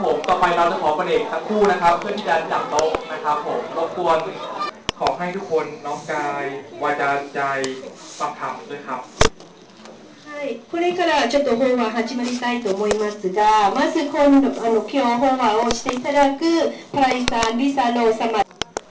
ผมต่อไปเราจะขอประเด็นสักครู่นะครับเพื่อที่จะจับโต๊ะนะครับผมรบกวนขอให้ทุกคนน้อมกายวาจาใจฟังธรรมด้วยครับはい、これからちょっと本話始まりたいと思いますが、まず今日本話をしていただくパライさん、リサの様。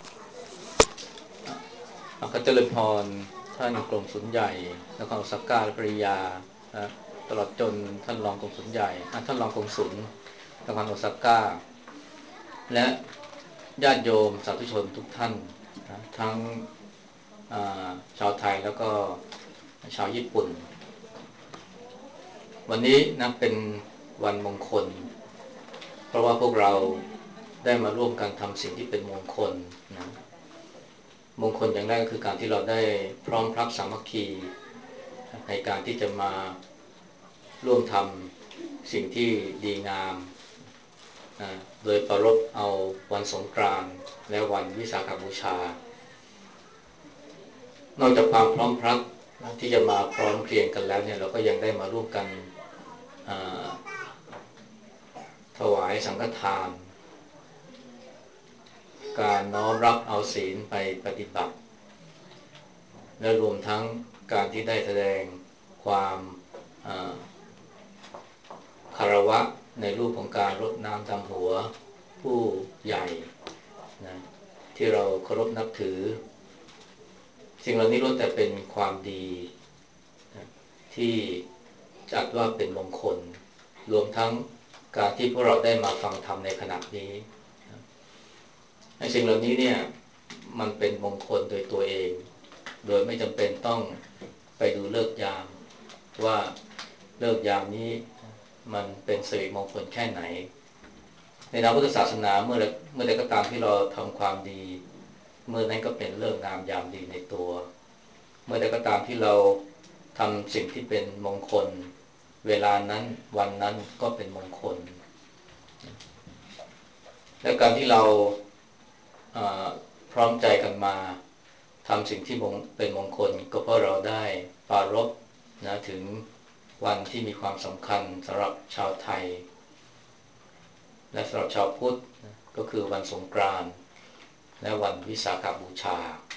ขอเจริญพรท่านกรมศุลใหญ่นครโอซาก้าและภริยาตลอดจนท่านรองกรมศุลใหญ่ท่านรองกรมศุลนครโอซาก้าและญาติโยมสาธุชนทุกท่านทั้งชาวไทยแล้วก็ชาวญี่ปุ่นวันนี้นะเป็นวันมงคลเพราะว่าพวกเราได้มาร่วมกันทำสิ่งที่เป็นมงคลนะมงคลอย่างแรกก็คือการที่เราได้พร้อมพรักสามัคคีในการที่จะมาร่วมทำสิ่งที่ดีงามโดยประรบเอาวันสงกรานต์และวันวิสาขบูชานอกจากความพร้อมพรักที่จะมาพร้อมเพรียงกันแล้วเนี่ยเราก็ยังได้มาร่วมกันถวายสังฆทานการน้อมรับเอาศีลไปปฏิบัติและรวมทั้งการที่ได้แสดงความคารวะในรูปของการรดน้ำดำหัวผู้ใหญ่นะที่เราเคารพนับถือสิ่งเหล่านี้ล้วนแต่เป็นความดีนะที่จัดว่าเป็นมงคลรวมทั้งการที่พวกเราได้มาฟังธรรมในขณะนี้นะสิ่งเหล่านี้เนี่ยมันเป็นมงคลโดยตัวเองโดยไม่จำเป็นต้องไปดูฤกษ์ยามว่าฤกษ์ยามนี้มันเป็นสิริมงคลแค่ไหนในทางพุทธศาสนาเมื่อใดก็ตามที่เราทำความดีเมื่อนั้นก็เป็นฤกษ์งามยามดีในตัวเมื่อใดก็ตามที่เราทำสิ่งที่เป็นมงคลเวลานั้นวันนั้นก็เป็นมงคลและการที่เราพร้อมใจกันมาทำสิ่งที่เป็นมงคลก็เพราะเราได้ปรารภนะถึงวันที่มีความสำคัญสำหรับชาวไทยและสำหรับชาวพุทธก็คือวันสงกรานต์และวันวิสาขบูชา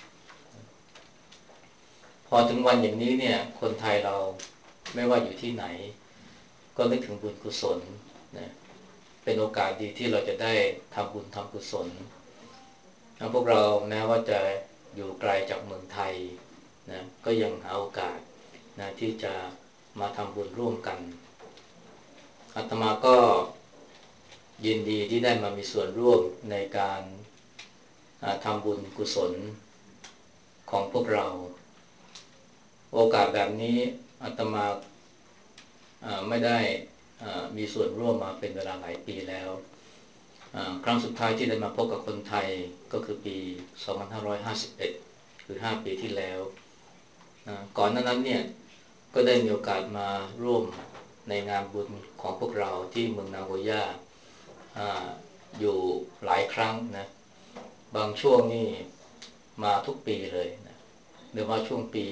พอถึงวันอย่างนี้เนี่ยคนไทยเราไม่ว่าอยู่ที่ไหนก็นึกถึงบุญกุศลนะเป็นโอกาสดีที่เราจะได้ทำบุญทำกุศลพวกเราแม้ว่าจะอยู่ไกลจากเมืองไทยนะก็ยังหาโอกาสนะที่จะมาทำบุญร่วมกันอาตมาก็ยินดีที่ได้มามีส่วนร่วมในการทำบุญกุศลของพวกเราโอกาสแบบนี้อาตมาไม่ได้มีส่วนร่วมมาเป็นเวลาหลายปีแล้วครั้งสุดท้ายที่ได้มาพบกับคนไทยก็คือปี 2551 คือ 5 ปีที่แล้วก่อนหน้านั้นเนี่ยก็ได้มีโอกาสมาร่วมในงานบุญของพวกเราที่เมืองนาโกย่าอยู่หลายครั้งนะบางช่วงนี่มาทุกปีเลยนะโดยว่าช่วงปี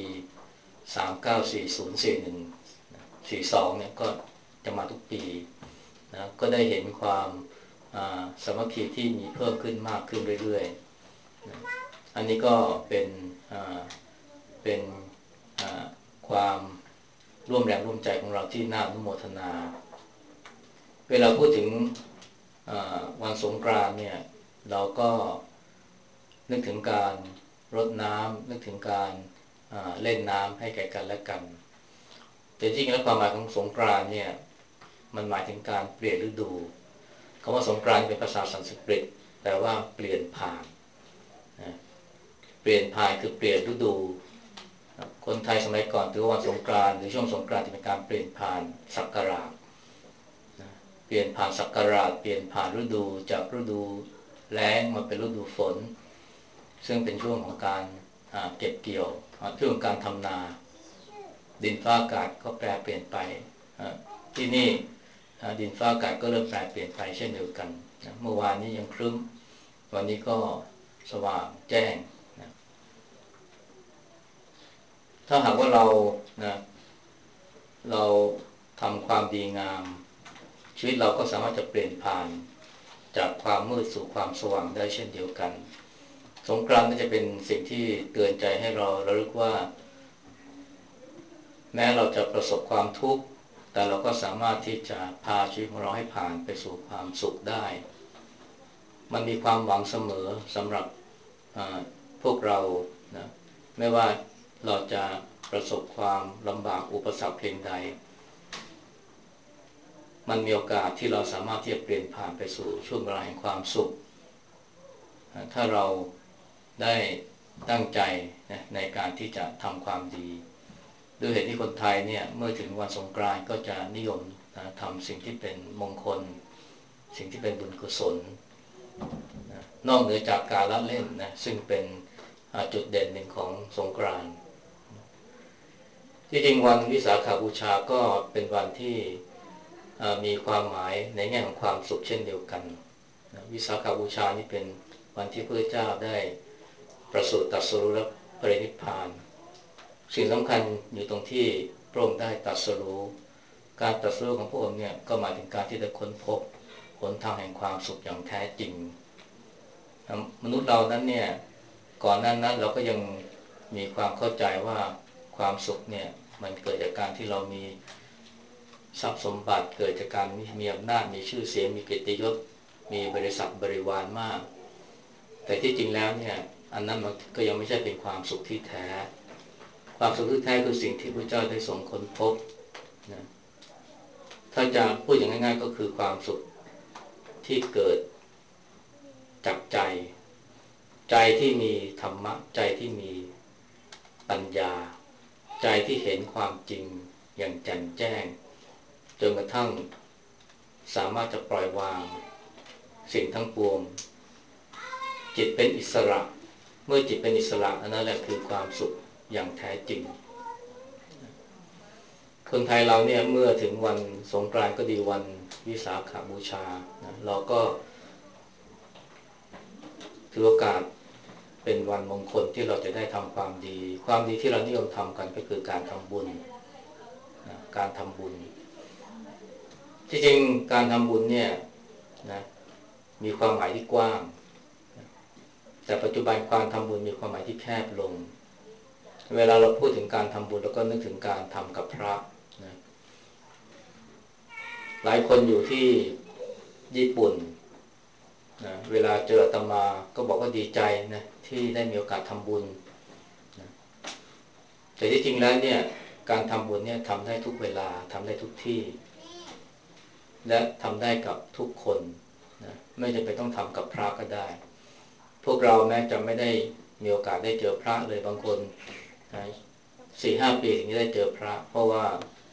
39404142เนี่ยก็จะมาทุกปีนะก็ได้เห็นความสามัคคีที่มีเพิ่มขึ้นมากขึ้นเรื่อยๆนะอันนี้ก็เป็นความร่วมแรงร่วมใจของเราที่น่าอนุโมทนาเวลาพูดถึงวันสงกรานต์เนี่ยเราก็นึกถึงการรดน้ำนึกถึงการเล่นน้ำให้แก่กันและกันแต่จริงๆแล้วความหมายของสงกรานต์เนี่ยมันหมายถึงการเปลี่ยนฤดูคำว่าสงกรานต์เป็นภาษาสันสกฤตแปลว่าเปลี่ยนผ่านนะเปลี่ยนผ่านคือเปลี่ยนฤดูคนไทยสมัยก่อนถือว่าวันสงกรานต์หรือช่วงสงกรานต์จะเป็นการเปลี่ยนผ่านศักราชเปลี่ยนผ่านศักราชเปลี่ยนผ่านฤดูจากฤดูแล้งมาเป็นฤดูฝนซึ่งเป็นช่วงของการเก็บเกี่ยวช่วงการทำนาดินฟ้าอากาศก็แปรเปลี่ยนไปที่นี่ดินฟ้าอากาศก็เริ่มแปรเปลี่ยนไปเช่นเดียวกันเมื่อวานนี้ยังครึ้มวันนี้ก็สว่างแจ้งถ้าหากว่าเราทำความดีงามชีวิตเราก็สามารถจะเปลี่ยนผ่านจากความมืดสู่ความสว่างได้เช่นเดียวกันสงกรานต์ก็จะเป็นสิ่งที่เตือนใจให้เราระลึกว่าแม้เราจะประสบความทุกข์แต่เราก็สามารถที่จะพาชีวิตของเราให้ผ่านไปสู่ความสุขได้มันมีความหวังเสมอสำหรับพวกเรานะไม่ว่าเราจะประสบความลำบากอุปสรรคเพียงใดมันมีโอกาสที่เราสามารถที่จะเปลี่ยนผ่านไปสู่ช่วงเวลาแห่งความสุขถ้าเราได้ตั้งใจในการที่จะทำความดีด้วยเหตุที่คนไทยเนี่ยเมื่อถึงวันสงกรานต์ก็จะนิยมทำสิ่งที่เป็นมงคลสิ่งที่เป็นบุญกุศลนอกเหนือจากการละเล่นนะซึ่งเป็นจุดเด่นหนึ่งของสงกรานต์ที่จริงวันวิสาขบูชาก็เป็นวันที่มีความหมายในแง่ของความสุขเช่นเดียวกันวิสาขบูชานี่เป็นวันที่พระพุทธเจ้าได้ประสูติตรัสรู้และปรินิพพานสิ่งสำคัญอยู่ตรงที่พระองค์ได้ตรัสรู้การตรัสรู้ของพระองค์เนี่ยก็หมายถึงการที่ได้ค้นพบหนทางแห่งความสุขอย่างแท้จริงมนุษย์เรานั้นเนี่ยก่อนหน้านั้นเราก็ยังมีความเข้าใจว่าความสุขเนี่ยมันเกิดจากการที่เรามีทรัพย์สมบัติเกิดจากการมีอำนาจมีชื่อเสียงมีเกียรติยศมีบริษัทบริวารมากแต่ที่จริงแล้วเนี่ยอันนั้นมันก็ยังไม่ใช่เป็นความสุขที่แท้ความสุขที่แท้คือสิ่งที่พระเจ้าได้ทรงค้นพบนะถ้าจะพูดอย่างง่ายๆก็คือความสุขที่เกิดจากใจที่มีธรรมะใจที่มีปัญญาใจที่เห็นความจริงอย่างแจ่มแจ้งจนกระทั่งสามารถจะปล่อยวางสิ่งทั้งปวงจิตเป็นอิสระเมื่อจิตเป็นอิสระอันนั้นแหละคือความสุขอย่างแท้จริงคนไทยเราเนี่ยเมื่อถึงวันสงกรานต์ก็ดีวันวิสาขบูชาเราก็ถือโอกาสเป็นวันมงคลที่เราจะได้ทำความดีความดีที่เรานิยมทำกันก็คือการทำบุญการทำบุญที่จริงการทำบุญเนี่ยนะมีความหมายที่กว้างแต่ปัจจุบันการทำบุญมีความหมายที่แคบลงเวลาเราพูดถึงการทำบุญเราก็นึกถึงการทำกับพระนะหลายคนอยู่ที่ญี่ปุ่นนะเวลาเจออาตมาก็บอกว่าดีใจนะที่ได้มีโอกาสทำบุญนะแต่ที่จริงแล้วเนี่ยการทำบุญเนี่ยทำได้ทุกเวลาทำได้ทุกที่และทำได้กับทุกคนนะไม่จำเป็นต้องทำกับพระก็ได้พวกเราแม้จะไม่ได้มีโอกาสได้เจอพระเลยบางคน4-5 ปีถึงจะได้เจอพระเพราะว่า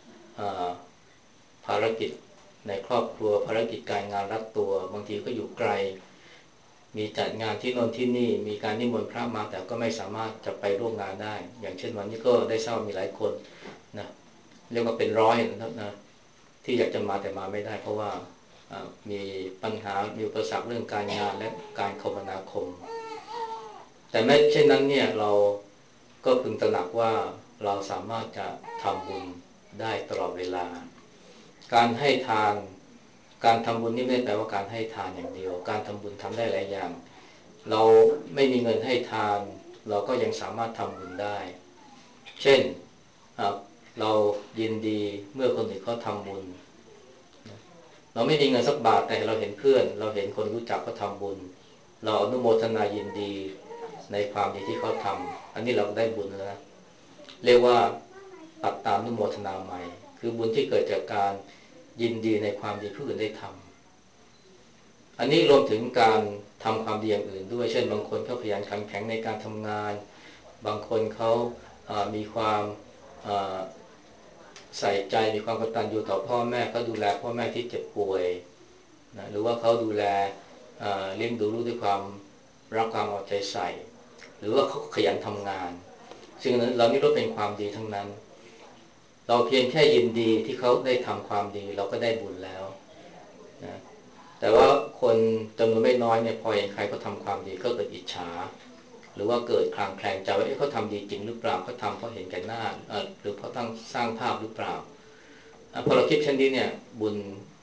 ภารกิจในครอบครัวภารกิจการงานรัดตัวบางทีก็อยู่ไกลมีจัดงานที่โน่นที่นี่มีการนิมนต์พระมาแต่ก็ไม่สามารถจะไปร่วมงานได้อย่างเช่นวันนี้ก็ได้ทราบมีหลายคนนะเรียกว่าเป็นร้อยนะที่อยากจะมาแต่มาไม่ได้เพราะว่ามีปัญหามีอุปสรรคเรื่องการงานและการคมนาคมแต่แม้เช่นนั้นเนี่ยเราก็พึงตระหนักว่าเราสามารถจะทำบุญได้ตลอดเวลาการให้ทานการทำบุญนี่ไม่ได้แปลว่าการให้ทานอย่างเดียวการทำบุญทำได้หลายอย่างเราไม่มีเงินให้ทานเราก็ยังสามารถทำบุญได้เช่นเรายินดีเมื่อคนอื่นเขาทำบุญเราไม่มีเงินสักบาทแต่เราเห็นเพื่อนเราเห็นคนรู้จักเขาทำบุญเราอนุโมทนายินดีในความดีที่เขาทำอันนี้เราได้บุญแล้วนะเรียกว่าปัตตานุโมทนาใหม่คือบุญที่เกิดจากการยินดีในความดีผู้อื่นได้ทำอันนี้รวมถึงการทำความดีอย่างอื่นด้วยเช่นบางคนเขาขยันขันแข็งในการทำงานบางคนเขามีความใส่ใจมีความกตัญญูต่อพ่อแม่เขาดูแลพ่อแม่ที่เจ็บป่วยนะหรือว่าเขาดูแลเลี้ยงดูลูกด้วยความรักความเอาใจใส่หรือว่าเขาขยันทำงานสิ่งนั้นเรานี่ก็เป็นความดีทั้งนั้นเราเพียงแค่ยินดีที่เขาได้ทำความดีเราก็ได้บุญแล้วนะแต่ว่าคนจำนวนไม่น้อยเนี่ยพอเห็นใครเขาทำความดีก็เกิดอิจฉาหรือว่าเกิดคลางแคลงใจว่าเขาทำดีจริงหรือเปล่าเขาทำเพราะเห็นแก่หน้าหรือเพราะตั้งสร้างภาพหรือเปล่าพอเราคิดเช่นนี้เนี่ยบุญ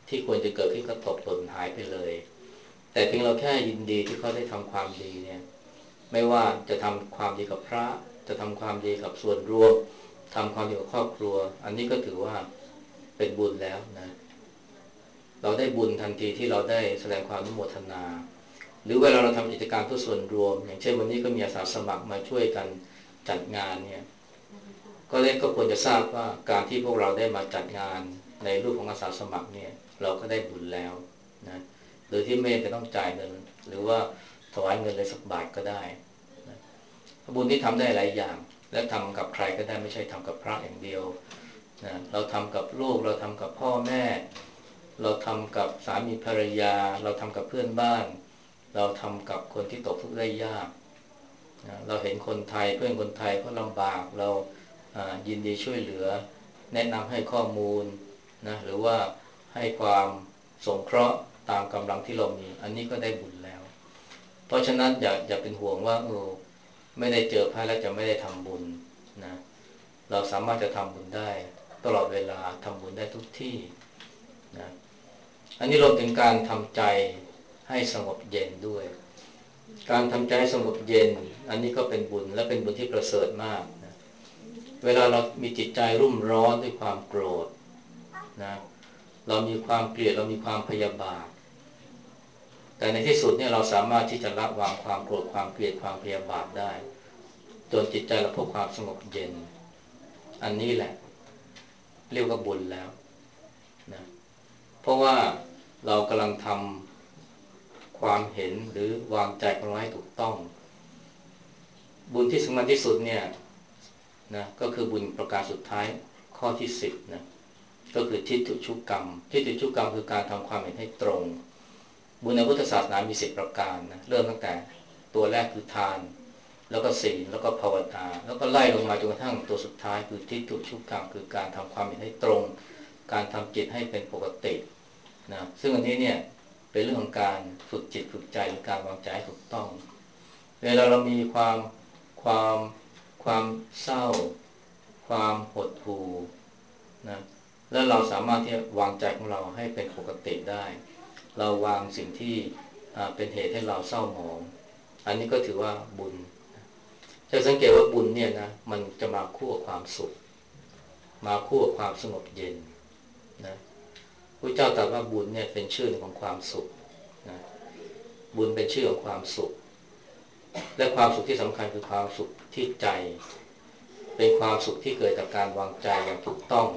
ที่ควรจะเกิดขึ้นก็ตกหล่นหายไปเลยแต่เพียงเราแค่ยินดีที่เขาได้ทำความดีเนี่ยไม่ว่าจะทำความดีกับพระจะทำความดีกับส่วนรวมทำความดีกับครอบครัวอันนี้ก็ถือว่าเป็นบุญแล้วนะเราได้บุญทันทีที่เราได้แสดงความอนุโมทนาหรือเวลาเราทำกิจการเพื่อส่วนรวมอย่างเช่นวันนี้ก็มีอาสาสมัครมาช่วยกันจัดงานเนี่ยก็ควรจะทราบว่าการที่พวกเราได้มาจัดงานในรูปของอาสาสมัครเนี่ยเราก็ได้บุญแล้วนะโดยที่ไม่จำเป็นต้องจ่ายเงินหรือว่าถวายเงินเลยสักบาทก็ได้นะบุญที่ทำได้หลายอย่างและทำกับใครก็ได้ไม่ใช่ทำกับพระอย่างเดียวนะเราทำกับลูกเราทำกับพ่อแม่เราทำกับสามีภรรยาเราทำกับเพื่อนบ้านเราทำกับคนที่ตกทุกข์ได้ยากนะเราเห็นคนไทยเพื่อนคนไทยเขาลำบากเรายินดีช่วยเหลือแนะนำให้ข้อมูลนะหรือว่าให้ความสงเคราะห์ตามกำลังที่เรามีอันนี้ก็ได้บุญแล้วเพราะฉะนั้นอย่าเป็นห่วงว่าไม่ได้เจอพระแล้วจะไม่ได้ทำบุญนะเราสามารถจะทำบุญได้ตลอดเวลาทำบุญได้ทุกที่นะอันนี้รวมถึงการทำใจให้สงบเย็นด้วยการทำใจให้สงบเย็นอันนี้ก็เป็นบุญและเป็นบุญที่ประเสริฐมากนะเวลาเรามีจิตใจรุ่มร้อนด้วยความโกรธนะเรามีความเกลียดเรามีความพยาบาทแต่ในที่สุดเนี่ยเราสามารถที่จะละวางความโกรธความเกลียดความพยาบาทได้จนจิตใจเราพบความสงบเย็นอันนี้แหละเรียกว่าบุญแล้วนะเพราะว่าเรากำลังทำความเห็นหรือวางใจของเราให้ถูกต้องบุญที่สำคัญที่สุดเนี่ยนะก็คือบุญประการสุดท้ายข้อที่10นะก็คือทิฏฐุชุกรรมทิฏฐุชุกรรมคือการทำความเห็นให้ตรงบุญในพุทธศาสนามี10ประการนะเริ่มตั้งแต่ตัวแรกคือทานแล้วก็ศีลแล้วก็ภาวนาแล้วก็ไล่ลงมาจนกระทั่งตัวสุดท้ายคือทิฏฐุชุกรรมคือการทำความเห็นให้ตรงการทำจิตให้เป็นปกตินะซึ่งอันนี้เนี่ยเป็นเรื่องของการฝึกจิตฝึกใจหรือการวางใจให้ถูกต้องเวลาเรามีความความเศร้าความหดหู่นะแล้วเราสามารถที่จะวางใจของเราให้เป็นปกติได้เราวางสิ่งที่เป็นเหตุให้เราเศร้าหมองอันนี้ก็ถือว่าบุญจะสังเกตว่าบุญเนี่ยนะมันจะมาคู่กับความสุขมาคู่กับความสงบเย็นนะพระเจ้าตรัสว่าบุญเนี่ยเป็นชื่อของความสุขนะบุญเป็นชื่อของความสุขและความสุขที่สำคัญคือความสุขที่ใจเป็นความสุขที่เกิดจากการวางใจอย่างถูกต้อง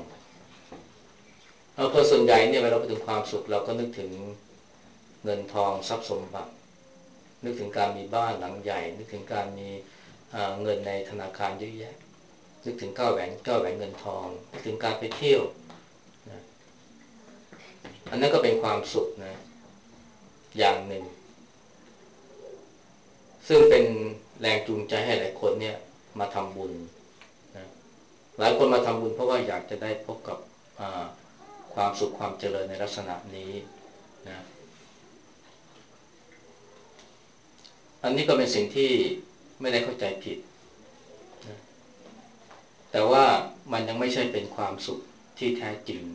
คนส่วนใหญ่เนี่ยเวลาพูดถึงความสุขเราก็นึกถึงเงินทองทรัพย์สมบัตินึกถึงการมีบ้านหลังใหญ่นึกถึงการมีเงินในธนาคารเยอะแยะนึกถึงก้าวแหวนเงินทองนึกถึงการไปเที่ยวนะอันนั้นก็เป็นความสุขนะอย่างหนึ่งซึ่งเป็นแรงจูงใจให้หลายคนเนี่ยมาทำบุญนะหลายคนมาทำบุญเพราะว่าอยากจะได้พบกับความสุขความเจริญในลักษณะนี้นะอันนี้ก็เป็นสิ่งที่ไม่ได้เข้าใจผิดนะแต่ว่ามันยังไม่ใช่เป็นความสุขที่แท้จริง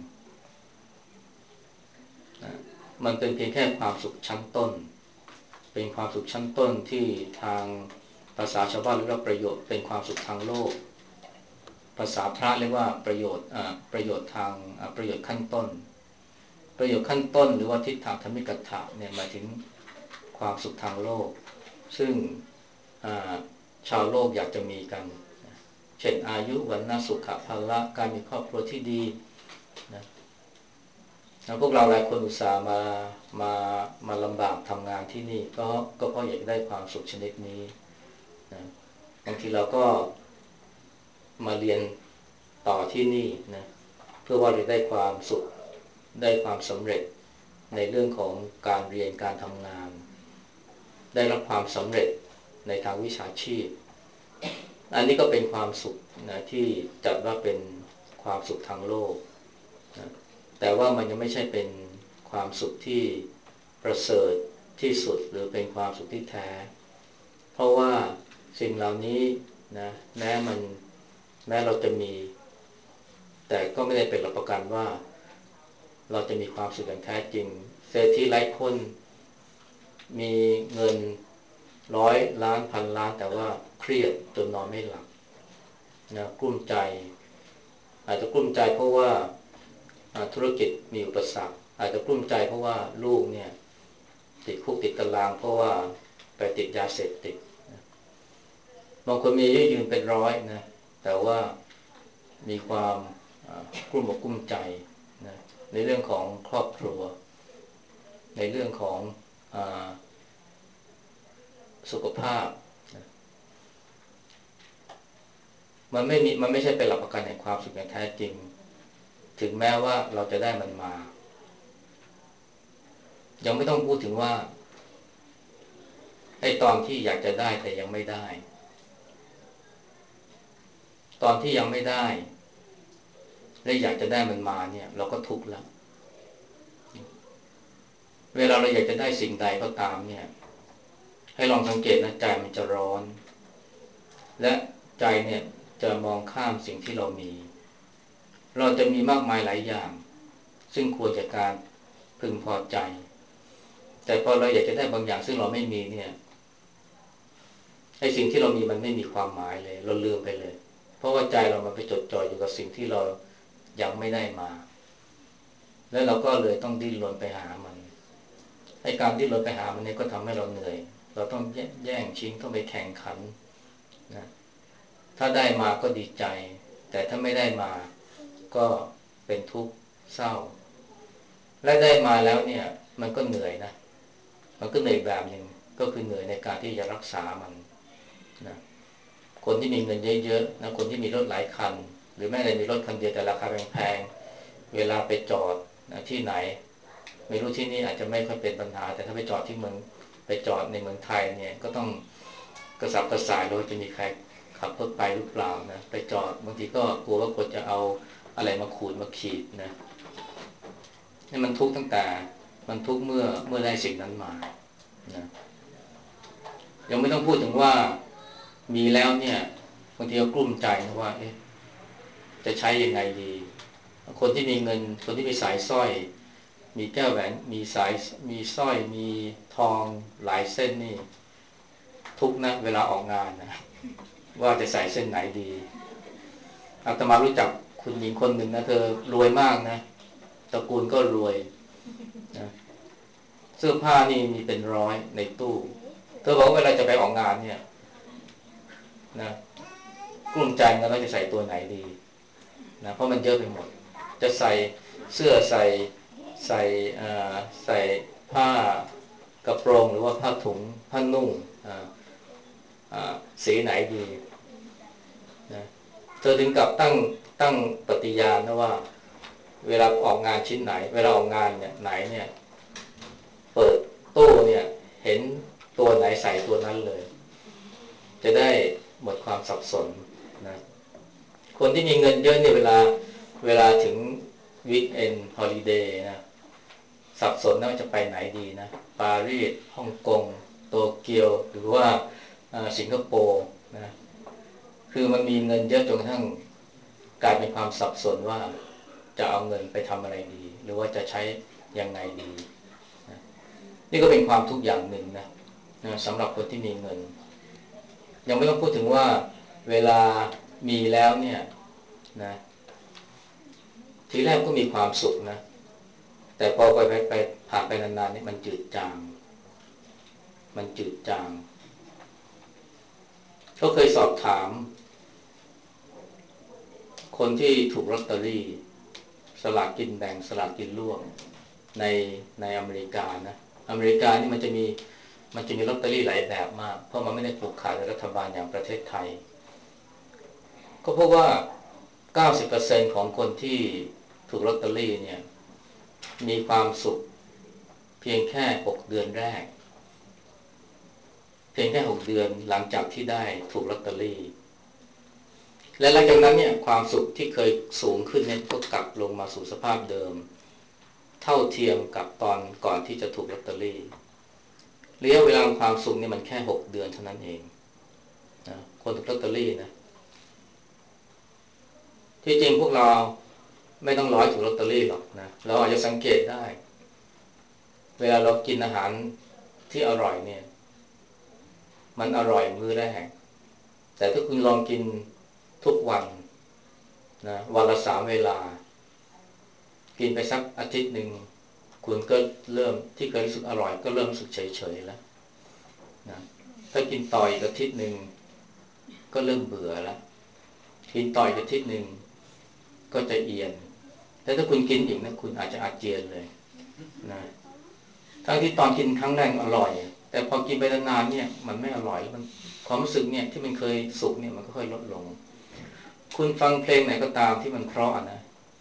นะมันเป็นเพียงแค่ความสุขชั้นต้นเป็นความสุขชั้นต้นที่ทางภาษาชาวบ้านเรียกว่าประโยชน์เป็นความสุขทางโลกภาษาพระเรียกว่าประโยชน์ทางประโยชน์ขั้นต้นประโยชน์ขั้นต้นหรือว่าทิฏฐธรรมิกถะเนี่ยหมายถึงความสุขทางโลกซึ่งชาวโลกอยากจะมีกันเช่นอายุวรรณะสุขภาละการมีครอบครัวที่ดีนะพวกเราหลายคนอุตส่าห์มาลำบากทำงานที่นี่ก็เพราะอยากได้ความสุขชนิดนี้นะบางทีเราก็มาเรียนต่อที่นี่นะเพื่อว่าจะได้ความสุขได้ความสำเร็จในเรื่องของการเรียนการทำงานได้รับความสำเร็จในทางวิชาชีพอันนี้ก็เป็นความสุขนะที่จัดว่าเป็นความสุขทางโลกนะแต่ว่ามันยังไม่ใช่เป็นความสุขที่ประเสริฐที่สุดหรือเป็นความสุขที่แท้เพราะว่าสิ่งเหล่านี้นะแม้เราจะมีแต่ก็ไม่ได้เป็นรับประกันว่าเราจะมีความสุขอย่างแท้จริงเศรษฐีหลายคนมีเงิน100 ล้าน1,000 ล้านแต่ว่าเครียดจนนอนไม่หลับนะกลุ้มใจอาจจะกลุ้มใจเพราะว่าธุรกิจมีอุปสรรคอาจจะกลุ้มใจเพราะว่าลูกเนี่ยติดคุกติดตารางเพราะว่าไปติดยาเสพติดบางคนมีอายุยืนเป็นร้อยนะแต่ว่ามีความกลุ้มอกกลุ้มใจนะในเรื่องของครอบครัวในเรื่องของสุขภาพนะมันไม่ใช่เป็นหลักประกันแห่งความสุขอย่างแท้จริงถึงแม้ว่าเราจะได้มันมายังไม่ต้องพูดถึงว่าไอ้ตอนที่อยากจะได้แต่ยังไม่ได้ตอนที่ยังไม่ได้และอยากจะได้มันมาเนี่ยเราก็ทุกข์แล้วเวลาเราอยากจะได้สิ่งใดก็ตามเนี่ยให้ลองสังเกตนะใจมันจะร้อนและใจเนี่ยจะมองข้ามสิ่งที่เรามีเราจะมีมากมายหลายอย่างซึ่งควรจะการพึงพอใจแต่พอเราอยากจะได้บางอย่างซึ่งเราไม่มีเนี่ยไอ้สิ่งที่เรามีมันไม่มีความหมายเลยเราลืมไปเลยเพราะว่าใจเรามันไปจดจ่ออยู่กับสิ่งที่เรายังไม่ได้มาแล้วเราก็เลยต้องดิ้นรนไปหามันไอ้การดิ้นรนไปหามันเนี่ยก็ทำให้เราเหนื่อยเราต้องแย่งชิงต้องไปแข่งขันนะถ้าได้มาก็ดีใจแต่ถ้าไม่ได้มาก็เป็นทุกข์เศร้าและได้มาแล้วเนี่ยมันก็เหนื่อยนะมันก็เหนื่อยแบบหนึ่งก็คือเหนื่อยในการที่จะรักษามันนะคนที่มีเงินเยอะๆนะคนที่มีรถหลายคันหรือแม้แต่มีรถคันเดียวแต่ราคาแพงๆเวลาไปจอดนะที่ไหนไม่รู้ที่นี่อาจจะไม่ค่อยเป็นปัญหาแต่ถ้าไปจอดที่เมืองไปจอดในเมืองไทยเนี่ยก็ต้องกระสับกระส่ายรถจะมีใครขับรถไปหรือเปล่านะไปจอดบางทีก็กลัวว่าคนจะเอาอะไรมาขูดมาขีดนะนี่มันทุกข์ตั้งแต่มันทุกข์เมื่อได้สิ่งนั้นมานะยังไม่ต้องพูดถึงว่ามีแล้วเนี่ยบางทีก็กลุ้มใจนะว่าจะใช้ยังไงดีคนที่มีเงินคนที่มีสายสร้อยมีแก้วแหวนมีสายมีสร้อยมีทองหลายเส้นนี่ทุกนะเวลาออกงานนะว่าจะใส่เส้นไหนดีอาตมารู้จักคุณหญิงคนหนึ่งนะเธอรวยมากนะตระกูลก็รวยนะเสื้อผ้านี่มีเป็นร้อยในตู้เธอบอกว่าเวลาจะไปออกงานเนี่ยนะกลุ้มใจกันว่าจะใส่ตัวไหนดีนะเพราะมันเยอะไปหมดจะใส่เสื้อใส่ใส่ผ้ากระโปรงหรือว่าผ้าถุงผ้านุ่งสีไหนดีนะเธอถึงกับตั้งปฏิญาณนะว่าเวลาออกงานชิ้นไหนเวลาออกงานเนี่ยไหนเนี่ยเปิดตู้เนี่ยเห็นตัวไหนใส่ตัวนั้นเลยจะได้หมดความสับสนนะคนที่มีเงินเยอะเนี่ยเวลาถึงวีคเอนด์ฮอลิเดย์นะสับสนนะว่าจะไปไหนดีนะปารีสฮ่องกงโตเกียวหรือว่าสิงคโปร์นะคือมันมีเงินเยอะจนกระทั่งกลายเป็นความสับสนว่าจะเอาเงินไปทำอะไรดีหรือว่าจะใช้ยังไงดีนะนี่ก็เป็นความทุกข์อย่างหนึ่งนะสำหรับคนที่มีเงินยังไม่ต้องพูดถึงว่าเวลามีแล้วเนี่ยนะทีแรกก็มีความสุขนะแต่พอไปผ่านไปนานๆนี่มันจืดจางเขาเคยสอบถามคนที่ถูกลอตเตอรี่สลากกินแบ่งสลากกินรวมในอเมริกานะอเมริกานี่มันจะมีลอตเตอรี่หลายแบบมากเพราะมันไม่ได้ผูกขาดกับรัฐบาลอย่างประเทศไทยก็เพราะว่า 90% ของคนที่ถูกลอตเตอรี่เนี่ยมีความสุขเพียงแค่6เดือนแรกเพียงแค่6เดือนหลังจากที่ได้ถูกลอตเตอรี่และหลังจากนั้นเนี่ยความสุขที่เคยสูงขึ้นเนี่ยก็กลับลงมาสู่สภาพเดิมเท่าเทียมกับตอนก่อนที่จะถูกลอตเตอรี่ระยะเวลาของความสุขนี่มันแค่6เดือนเท่านั้นเองนะคนถูกลอตเตอรี่นะที่จริงพวกเราไม่ต้องรอให้ถูกลอตเตอรี่หรอกนะเราอาจจะสังเกตได้เวลาเรากินอาหารที่อร่อยเนี่ยมันอร่อยมื้อแรกแต่ถ้าคุณลองกินทุกวันนะวันละ3 เวลากินไปสักอาทิตย์หนึ่งคุณก็เริ่มที่เคยรู้สึกอร่อยก็เริ่มรู้สึกเฉยๆแล้วนะถ้ากินต่ออีกอาทิตย์หนึ่งก็เริ่มเบื่อแล้วกินต่ออีกอาทิตย์หนึ่งก็จะเอียนแต่ถ้าคุณกินอีกนะคุณอาจจะอาเจียนเลยนะทั้งที่ตอนกินครั้งแรกอร่อยแต่พอกินไปนานๆเนี่ยมันไม่อร่อยแล้วมันความรู้สึกเนี่ยที่มันเคยสุขเนี่ยมันก็ค่อยลดลงคุณฟังเพลงไหนก็ตามที่มันเพราะนะ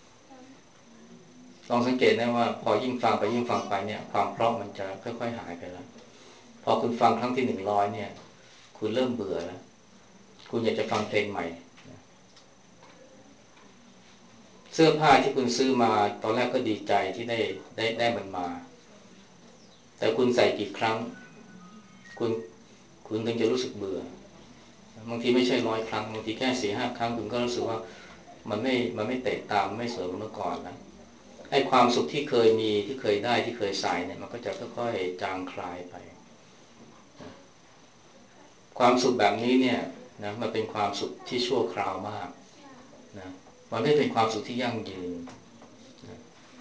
ลองสังเกตนะว่าพอยิ่งฟังไปเนี่ยความเพราะมันจะค่อยๆหายไปแล้วพอคุณฟังครั้งที่100เนี่ยคุณเริ่มเบื่อแล้วคุณอยากจะฟังเพลงใหม่เสื้อผ้าที่คุณซื้อมาตอนแรกก็ดีใจที่ได้มันมาแต่คุณใส่กี่ครั้งคุณคุณถึงจะรู้สึกเบื่อบางทีไม่ใช่100 ครั้งบางทีแค่4-5 ครั้งคุณก็รู้สึกว่ามันไม่เตะตามไม่สวยเหมือนเมื่อก่อนแล้วไอ้ความสุขที่เคยมีที่เคยได้ที่เคยใส่เนี่ยมันก็จะค่อยๆจางคลายไปความสุขแบบนี้เนี่ยนะมันเป็นความสุขที่ชั่วคราวมากนะมันไม่เป็นความสุขที่ยั่งยืนนะ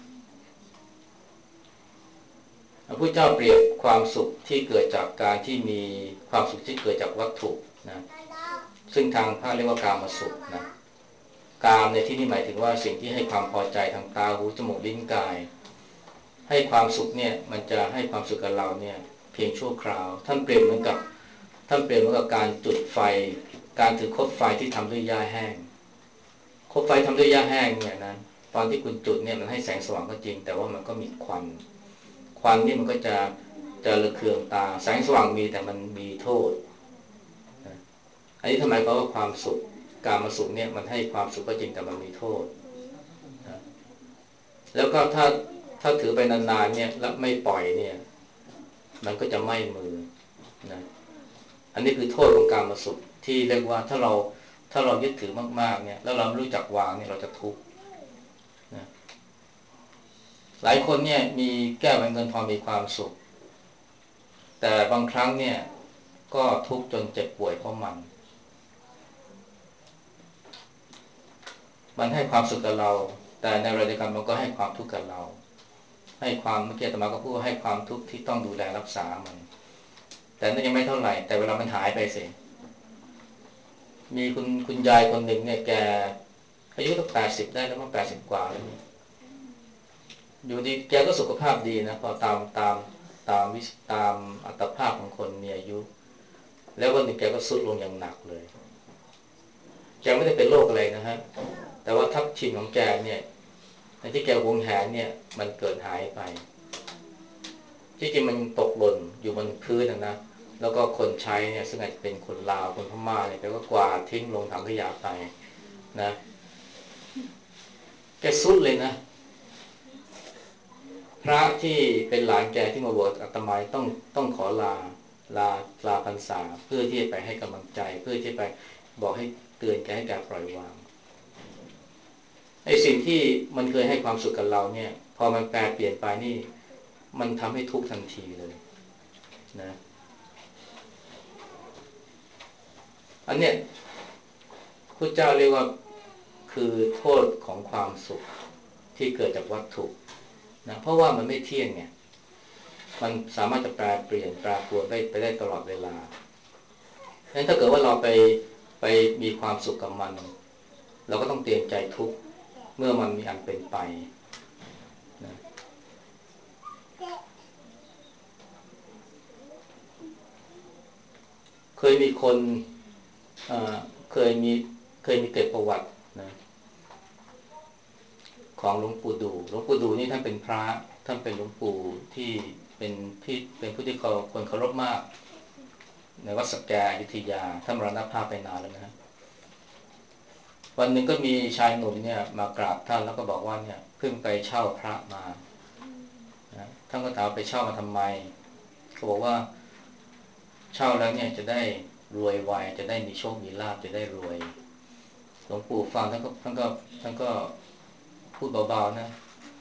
พระพุทธเจ้าเปรียบความสุขที่เกิดจากการที่มีความสุขที่เกิดจากวัตถุนะซึ่งทางพระเรียกว่ากามสุขนะกามในที่นี้หมายถึงว่าสิ่งที่ให้ความพอใจทางตาหูจมูกลิ้นกายให้ความสุขเนี่ยมันจะให้ความสุขกับเราเนี่ยเพียงชั่วคราวท่านเปรียบเหมือนกับการจุดไฟการถือคบไฟที่ทำด้วยหญ้าแห้งคบไฟทำด้วยหญ้าแห้งเนี่ยนะตอนที่คุณจุดเนี่ยมันให้แสงสว่างก็จริงแต่ว่ามันก็มีควันนี่มันก็จะระเคืองตาแสงสว่างมีแต่มันมีโทษนะอันนี้ทำไมเพราะว่าความสุขการมาสุขเนี่ยมันให้ความสุขก็จริงแต่มันมีโทษนะแล้วก็ถ้าถือไปนานๆเนี่ยแล้วไม่ปล่อยเนี่ยมันก็จะไหม้มือนะอันนี้คือโทษของการมาสุขที่เรียกว่าถ้าเรายึดถือมากๆเนี่ยแล้วเราไม่รู้จักวางเนี่ยเราจะทุกข์นะหลายคนเนี่ยมีแก้วเงินทองมีความสุขแต่บางครั้งเนี่ยก็ทุกข์จนเจ็บป่วยเพราะมันให้ความสุขกับเราแต่ในเวลาเดียวกันมันก็ให้ความทุกข์กับเราให้ความเมื่อกี้อาตมาก็พูดว่าให้ความทุกข์ที่ต้องดูแลรักษามันแต่นั่นยังไม่เท่าไหร่แต่เวลามันหายไปสิมีคุณยายคนหนึ่งเนี่ยแกอายุตั้ง80ได้แล้วมั้ง80 กว่าแล้วเนี่ยอยู่ดีแกก็สุขภาพดีนะพอตามอัตภาพของคนมีอายุแล้ววันหนึ่งแกก็ทรุดลงอย่างหนักเลยแกไม่ได้เป็นโรคอะไรนะฮะแต่ว่าทับทิมของแกเนี่ยในที่แกหวงแหนเนี่ยมันเกิดหายไปที่จริงมันตกหล่นอยู่บนพื้นนะแล้วก็คนใช้เนี่ยซึ่งอาจจะเป็นคนลาวคนพม่าเนี่ยแกก็กวาดทิ้งลงถังขยะไปนะแกทรุดเลยนะพระที่เป็นหลานแกที่มาบวชอาตมาต้องขอลาลาพรรษาเพื่อที่จะไปให้กำลังใจเพื่อที่ไปบอกให้เตือนแกให้แกปล่อยวางไอ้สิ่งที่มันเคยให้ความสุขกับเราเนี่ยพอมันแปรเปลี่ยนไปนี่มันทำให้ทุกข์ทันทีเลยนะอันเนี้ยพุทธเจ้าเรียกว่าคือโทษของความสุขที่เกิดจากวัตถุนะเพราะว่ามันไม่เที่ยงไงมันสามารถจะแปรเปลี่ยนแปรปรวนไปได้ตลอดเวลาฉะนั้นถ้าเกิดว่าเราไปมีความสุขกับมันเราก็ต้องเตรียมใจทุกข์เมื่อมันมีอันเป็นไปนะเคยมีคนเอ่อเคยมีเก็บประวัตินะของหลวงปู่ดูนี่ท่านเป็นพระท่านเป็นหลวงปู่ที่เป็นผู้ที่คนเคารพมากในวัดสแกอยุธยาท่านมรณภาพไปนานแล้วนะ วันหนึ่งก็มีชายหนุ่มเนี่ยมากราบท่านแล้วก็บอกว่าเนี่ยเพิ่งไปเช่าพระมานะท่านก็ถามไปเช่ามาทำไมเขาบอกว่าเช่าแล้วเนี่ยจะได้รวยไวจะได้มีโชคมีลาภจะได้รวยหลวงปู่ฟังท่านก็พูดเบาๆนะ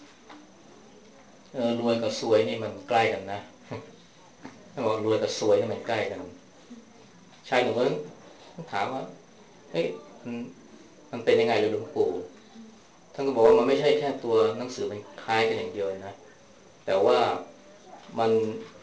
รวยกับสวยนี่มันใกล้กันนะถ้าบอกรวยกับสวยนี่มันใกล้กันชายหนุ่มก็ถามว่าเฮ้ยมันมันเป็นยังไงเลยหลวงปู่ท่านก็บอกว่ามันไม่ใช่แค่ตัวหนังสือมันคล้ายกันอย่างเดียวนะแต่ว่ามัน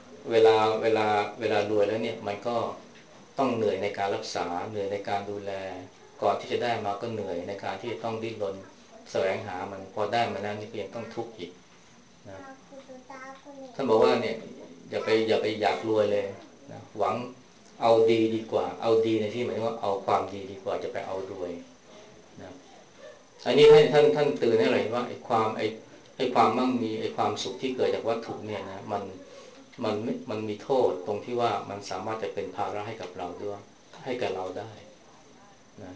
เวลารวยแล้วเนี่ยมันก็ต้องเหนื่อยในการรักษาเหนื่อยในการดูแลก่อนที่จะได้มาก็เหนื่อยในการที่จะต้องดิ้นรนแสวงหามันพอได้มาแล้วนี่ก็ยังต้องทุกข์อีกนะท่านบอกว่าเนี่ยอย่าไปอยากรวยเลยนะหวังเอาดีดีกว่าเอาดีในที่หมายถึงว่าเอาความดีดีกว่าจะไปเอารวยนะอันนี้ให้ท่านเตือนให้อะไรว่าไอ้ความมั่งมีไอ้ความสุขที่เกิดจากวัตถุเนี่ยนะมันมีโทษตรงที่ว่ามันสามารถจะเป็นภาระให้กับเราด้วยให้กับเราได้นะ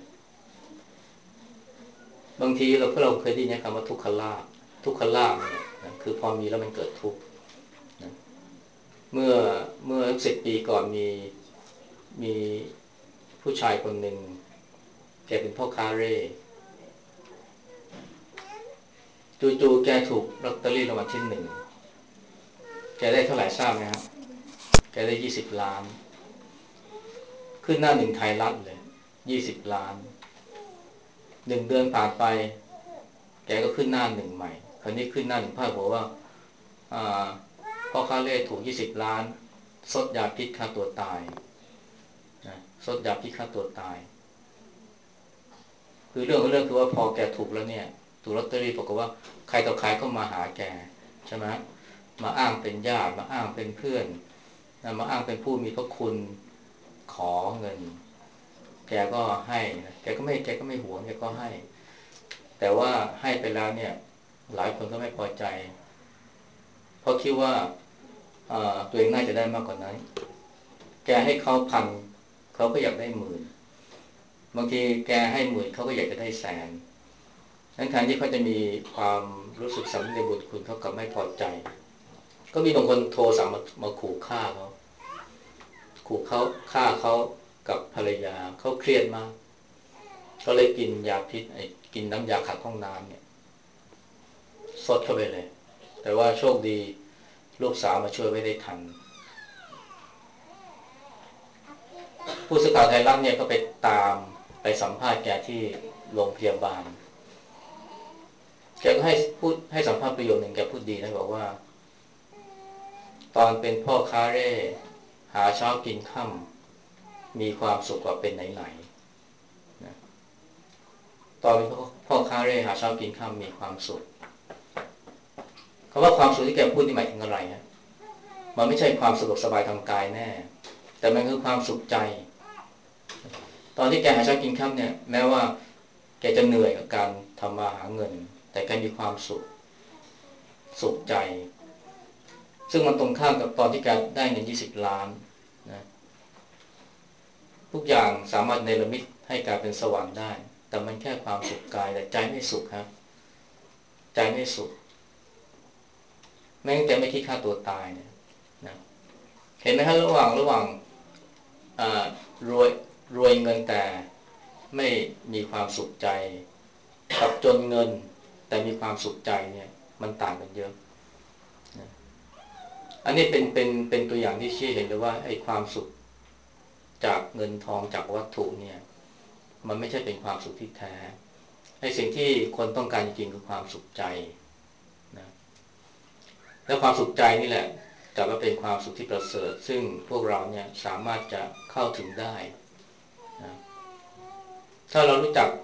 บางทีพวกเราเคยได้ยินคำว่าทุกขลาภทุกขลาภเนี่ยนะคือพอมีแล้วมันเกิดทุกข์นะเมื่อ10 ปีก่อนมีผู้ชายคนหนึ่งแกเป็นพ่อค้าเร่จู่ๆแกถูกลอตเตอรี่รางวัลที่1แกได้เท่าไหร่ทราบไหมครับแกได้20 ล้านขึ้นหน้าหนึ่งไทยรัฐเลย20 ล้าน1 เดือนผ่านไปแกก็ขึ้นหน้าหนึ่งใหม่คราวนี้ขึ้นหน้าหนึ่งพาดหัวว่าอ่าพ่อค้าเร่ถูก20 ล้านซดยาพิษฆ่าตัวตายนะซดยาพิษฆ่าตัวตายคือเรื่องคือว่าพอแกถูกแล้วเนี่ยถูกลอตเตอรี่ปรากฏว่าใครต่อใครก็มาหาแกใช่ไหมมาอ้างเป็นญาติมาอ้างเป็นเพื่อนนะมาอ้างเป็นผู้มีพระคุณขอเงินแกก็ให้นะแกก็ไม่หวงแกก็ให้แต่ว่าให้ไปแล้วเนี่ยหลายคนก็ไม่พอใจเพราะคิดว่าตัวเองน่าจะได้มากกว่านั้นแกให้เขา1,000เขาก็อยากได้10,000บางทีแกให้10,000เขาก็อยากจะได้100,000นั้นแทนที่เขาจะมีความรู้สึกสำนึกในบุญคุณเขากลับไม่พอใจก็มีบางคนโทรสั่งมาขู่ฆ่าเขาฆ่าเขากับภรรยาเขาเครียดมากก็เลยกินยาพิษกินน้ำยาขัดห้องน้ำเนี่ยซดเข้าไปเลยแต่ว่าโชคดีลูกสาวมาช่วยไว้ได้ทันผู้สื่อข่าวไทยรัฐเนี่ยก็ไปสัมภาษณ์แกที่โรงพยาบาลแกก็ให้สัมภาษณ์ประโยชน์หนึ่งแกพูดดีนะบอกว่าตอนเป็นพ่อค้าเร่หาเช้ากินค่ำมีความสุขกว่าเป็นไหนๆนะตอนเป็นพ่อค้าเร่หาเช้ากินค่ำมีความสุขคำว่าความสุขที่แกพูดนี่หมายถึงอะไรฮะมันไม่ใช่ความสะดวกสบายทางกายแน่แต่มันคือความสุขใจตอนที่แกหาเช้ากินค่ำเนี่ยแม้ว่าแกจะเหนื่อยกับการทำมาหาเงินแต่แกมีความสุขใจซึ่งมันตรงข้ามกับตอนที่แกได้เงิน20 ล้านนะทุกอย่างสามารถเนรมิตให้กลายเป็นสวรรค์ได้แต่มันแค่ความสุขกายแต่ใจไม่สุขครับใจไม่สุขแม้แต่แกไม่คิดฆ่าตัวตายเนี่ยนะเห็นไหมครับระหว่างรวยเงินแต่ไม่มีความสุขใจกับจนเงินแต่มีความสุขใจเนี่ยมันต่างกันเยอะนะอันนี้เป็นตัวอย่างที่ชี้เห็นเลยว่าไอ้ความสุขจากเงินทองจากวัตถุเนี่ยมันไม่ใช่เป็นความสุขที่แท้ไอ้สิ่งที่คนต้องการจริงๆคือความสุขใจนะแล้วความสุขใจนี่แหละจัดว่าเป็นความสุขที่ประเสริฐซึ่งพวกเราเนี่ยสามารถจะเข้าถึงได้นะถ้าเรารู้จัก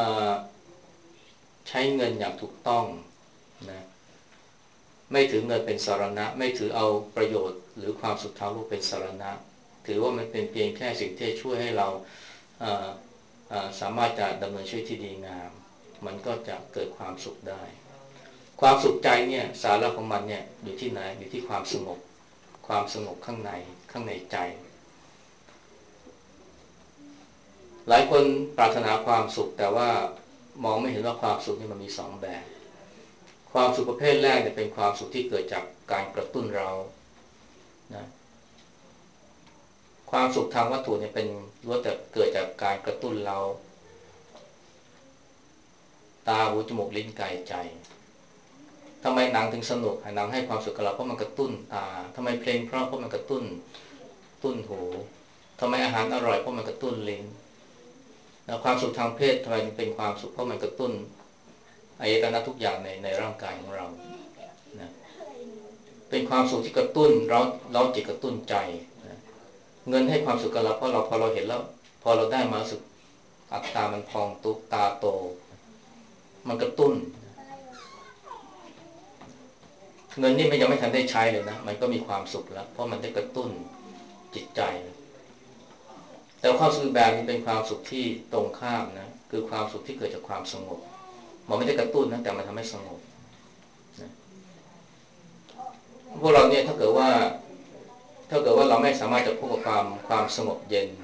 ใช้เงินอย่างถูกต้องนะไม่ถือเงินเป็นสารณะไม่ถือเอาประโยชน์หรือความสุขทางโลกเป็นสารณะถือว่ามันเป็นเพียงแค่สิ่งที่ช่วยให้เราสามารถจะดำเนินชีวิตที่ดีงามมันก็จะเกิดความสุขได้ความสุขใจเนี่ยสาระของมันเนี่ยอยู่ที่ไหนอยู่ที่ความสงบข้างในใจหลายคนปรารถนาความสุขแต่ว่ามองไม่เห็นว่าความสุขนี่มันมี2แบบความสุขประเภทแรกเนี่ยเป็นความสุขที่เกิดจากการกระตุ้นเรานะความสุขทางวัตถุเนี่ยเป็นล้วนแต่เกิดจากการกระตุ้นเราตาหูจมูกลิ้นกายใจทำไมหนังถึงสนุกหนังให้ความสุขกับเราเพราะมันกระตุ้นตาทำไมเพลงเพราะมันกระตุ้นหูทำไมอาหารอร่อยเพราะมันกระตุ้นลิ้นแล้วความสุขทางเพศทำไมถึงเป็นความสุขเพราะมันกระตุ้นอายตนะทุกอย่างในร่างกายของเรานะเป็นความสุขที่กระตุ้นเราจิตกระตุ้นใจนะเงินให้ความสุขกับเราเพราะพอเราเห็นแล้วพอเราได้มารู้สึกอัตตามันพองตุตาโตมันกระตุ้นเงินนี่มันยังไม่ทันได้ใช้เลยนะมันก็มีความสุขแล้วเพราะมันได้กระตุ้นจิตใจแต่ความสุขแบบนี้เป็นความสุขที่ตรงข้ามนะคือความสุขที่เกิดจากความสงบมันไม่ได้กระตุ้นนะแต่มันทำให้สงบนะพวกเราเนี่ยถ้าเกิดว่าเราไม่สามารถจะพบกับความสงบเย็น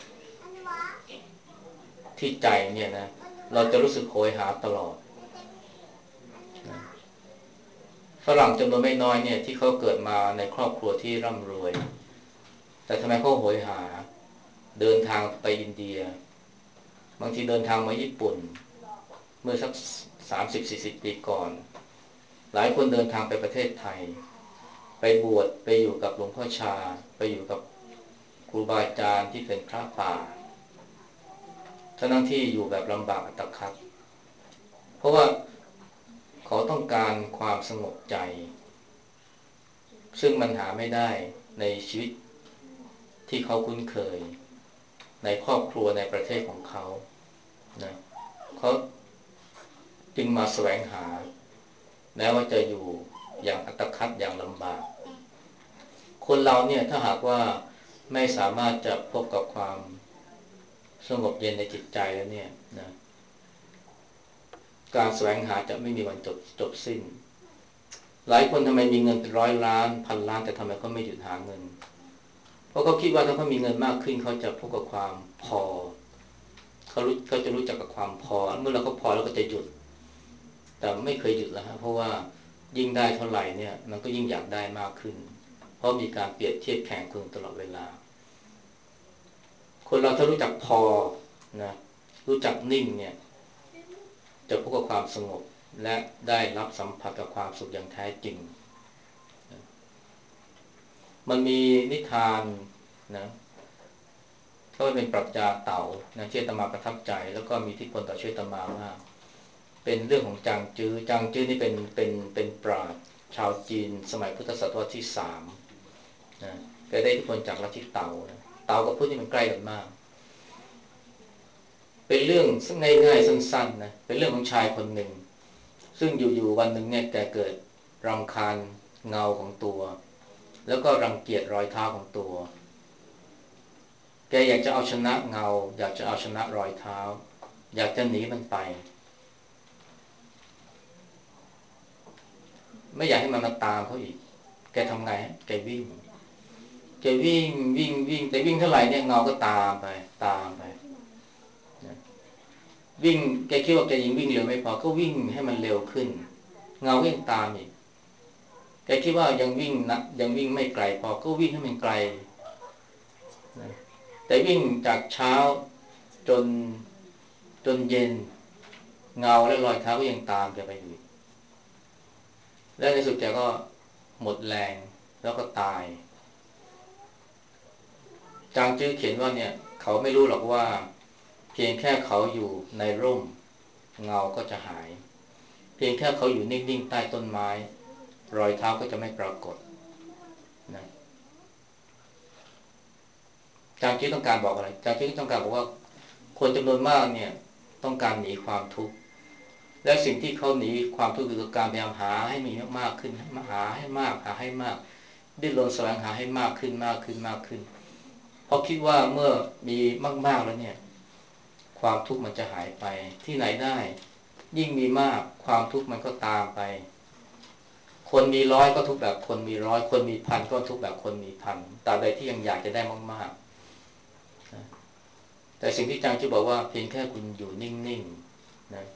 ที่ใจเนี่ยนะเราจะรู้สึกโหยหาตลอดนะฝรั่งจำนวนไม่น้อยเนี่ยที่เขาเกิดมาในครอบครัวที่ร่ำรวยแต่ทำไมเขาโหยหาเดินทางไปอินเดียบางทีเดินทางมาญี่ปุ่นเมื่อสัก30-40 ปีก่อนหลายคนเดินทางไปประเทศไทยไปบวชไปอยู่กับหลวงพ่อชาไปอยู่กับครูบาอาจารย์ที่เป็นพระป่าทั้งที่อยู่แบบลำบากอัตคัดเพราะว่าเขาต้องการความสงบใจซึ่งมันหาไม่ได้ในชีวิตที่เขาคุ้นเคยในครอบครัวในประเทศของเขานะเขาจึงมาแสวงหาแม้ว่าจะอยู่อย่างอัตคัดอย่างลำบากคนเราเนี่ยถ้าหากว่าไม่สามารถจะพบกับความสงบเย็นในจิตใจแล้วเนี่ยนะการแสวงหาจะไม่มีวันจบสิ้นหลายคนทำไมมีเงินเป็น100 ล้าน1,000 ล้านแต่ทำไมเขาไม่หยุดหาเงินเพราะเขาคิดว่าถ้าเขามีเงินมากขึ้นเขาจะพบกับความพอเขาจะรู้จักกับความพอเมื่อเราเขาพอแล้วก็จะหยุดแต่ไม่เคยหยุดแล้วฮะเพราะว่ายิ่งได้เท่าไหร่เนี่ยมันก็ยิ่งอยากได้มากขึ้นเพราะมีการเปรียบเทียบแข่งขันตลอดเวลาคนเราถ้ารู้จักพอนะรู้จักนิ่งเนี่ยจะพบกับความสงบและได้รับสัมผัสกับความสุขอย่างแท้จริงมันมีนิทานนะก็เป็นปรัชญาเต่านะที่อาตมาประทับใจแล้วก็มีอิทธิพลต่อชีวิตอาตมามากเป็นเรื่องของจางจื้อนี่เป็นปราชญ์ชาวจีนสมัยพุทธศตวรรษที่3นะแกได้อิทธิพลจากลัทธิเต่านะเต่ากับพุทธนี่มันใกล้กันมากเป็นเรื่องง่ายๆสั้นๆนะเป็นเรื่องของชายคนหนึ่งซึ่งอยู่ๆวันหนึ่งเนี่ยแกเกิดรำคาญเงาของตัวแล้วก็รังเกียจรอยเท้าของตัวแกอยากจะเอาชนะเงาอยากจะเอาชนะรอยเท้าอยากจะหนีมันไปไม่อยากให้มันมาตามเขาอีกแกทำไงแกวิ่งแต่วิ่งเท่าไหร่เนี่ยเงาก็ตามไปวิ่งแกคิดว่าแกยังวิ่งเร็วไม่พอก็วิ่งให้มันเร็วขึ้นเงาก็ยังตามอีกแกคิดว่ายังวิ่งไม่ไกลพอก็วิ่งให้มันไกลนะแต่วิ่งจากเช้าจนเย็นเงาและรอยเท้าก็ยังตามแกไปอยู่และในสุดแกก็หมดแรงแล้วก็ตายจางจื้อเขียนว่าเนี่ยเขาไม่รู้หรอกว่าเพียงแค่เขาอยู่ในร่มเงาก็จะหายเพียงแค่เขาอยู่นิ่งๆใต้ต้นไม้รอยเท้าก็จะไม่ปรากฏนะจางจื้อต้องการบอกอะไรจางจื้อต้องการบอกว่าคนจำนวนมากเนี่ยต้องการหนีความทุกข์และสิ่งที่เขาหนีความทุกข์คือการพยายามหาให้มีมากขึ้นหาให้มากดิ้นรนแสวงหาให้มากขึ้นเพราะคิดว่าเมื่อมีมากๆแล้วเนี่ยความทุกข์มันจะหายไปที่ไหนได้ยิ่งมีมากความทุกข์มันก็ตามไปคนมี100ก็ทุกข์แบบคนมี100คนมี1,000ก็ทุกข์แบบคนมี1,000ตราบใดที่ยังอยากจะได้มากๆนะแต่สิ่งที่จางจื้อบอกว่าเพียงแค่คุณอยู่นิ่งๆนะ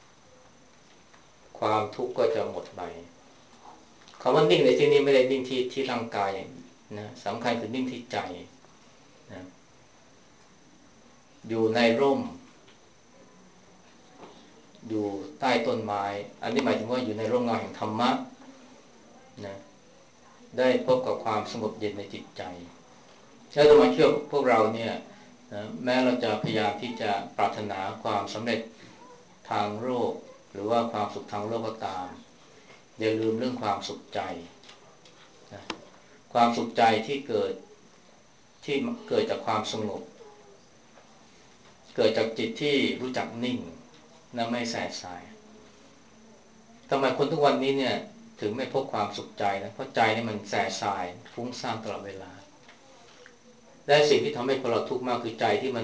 ความทุกข์ก็จะหมดไปคำว่านิ่งในที่นี้ไม่ได้นิ่งที่ร่างกายนะสำคัญคือนิ่งที่ใจนะอยู่ในร่มอยู่ใต้ต้นไม้อันนี้หมายถึงว่าอยู่ในร่มเงาแห่งธรรมะนะได้พบกับความสงบเย็นในจิตใจแล้วจะมาเชื่อพวกเราเนี่ยนะแม้เราจะพยายามที่จะปรารถนาความสำเร็จทางโลกหรือว่าความสุขทางโลกก็ตามอย่าลืมเรื่องความสุขใจนะความสุขใจที่เกิดจากความสงบเกิดจากจิตที่รู้จักนิ่งนะไม่แสบสายทำไมคนทุกวันนี้เนี่ยถึงไม่พบความสุขใจนะเพราะใจนี่มันแสบสายฟุ้งซ่านตลอดเวลาและสิ่งที่ทำให้คนเราทุกข์มากคือใจที่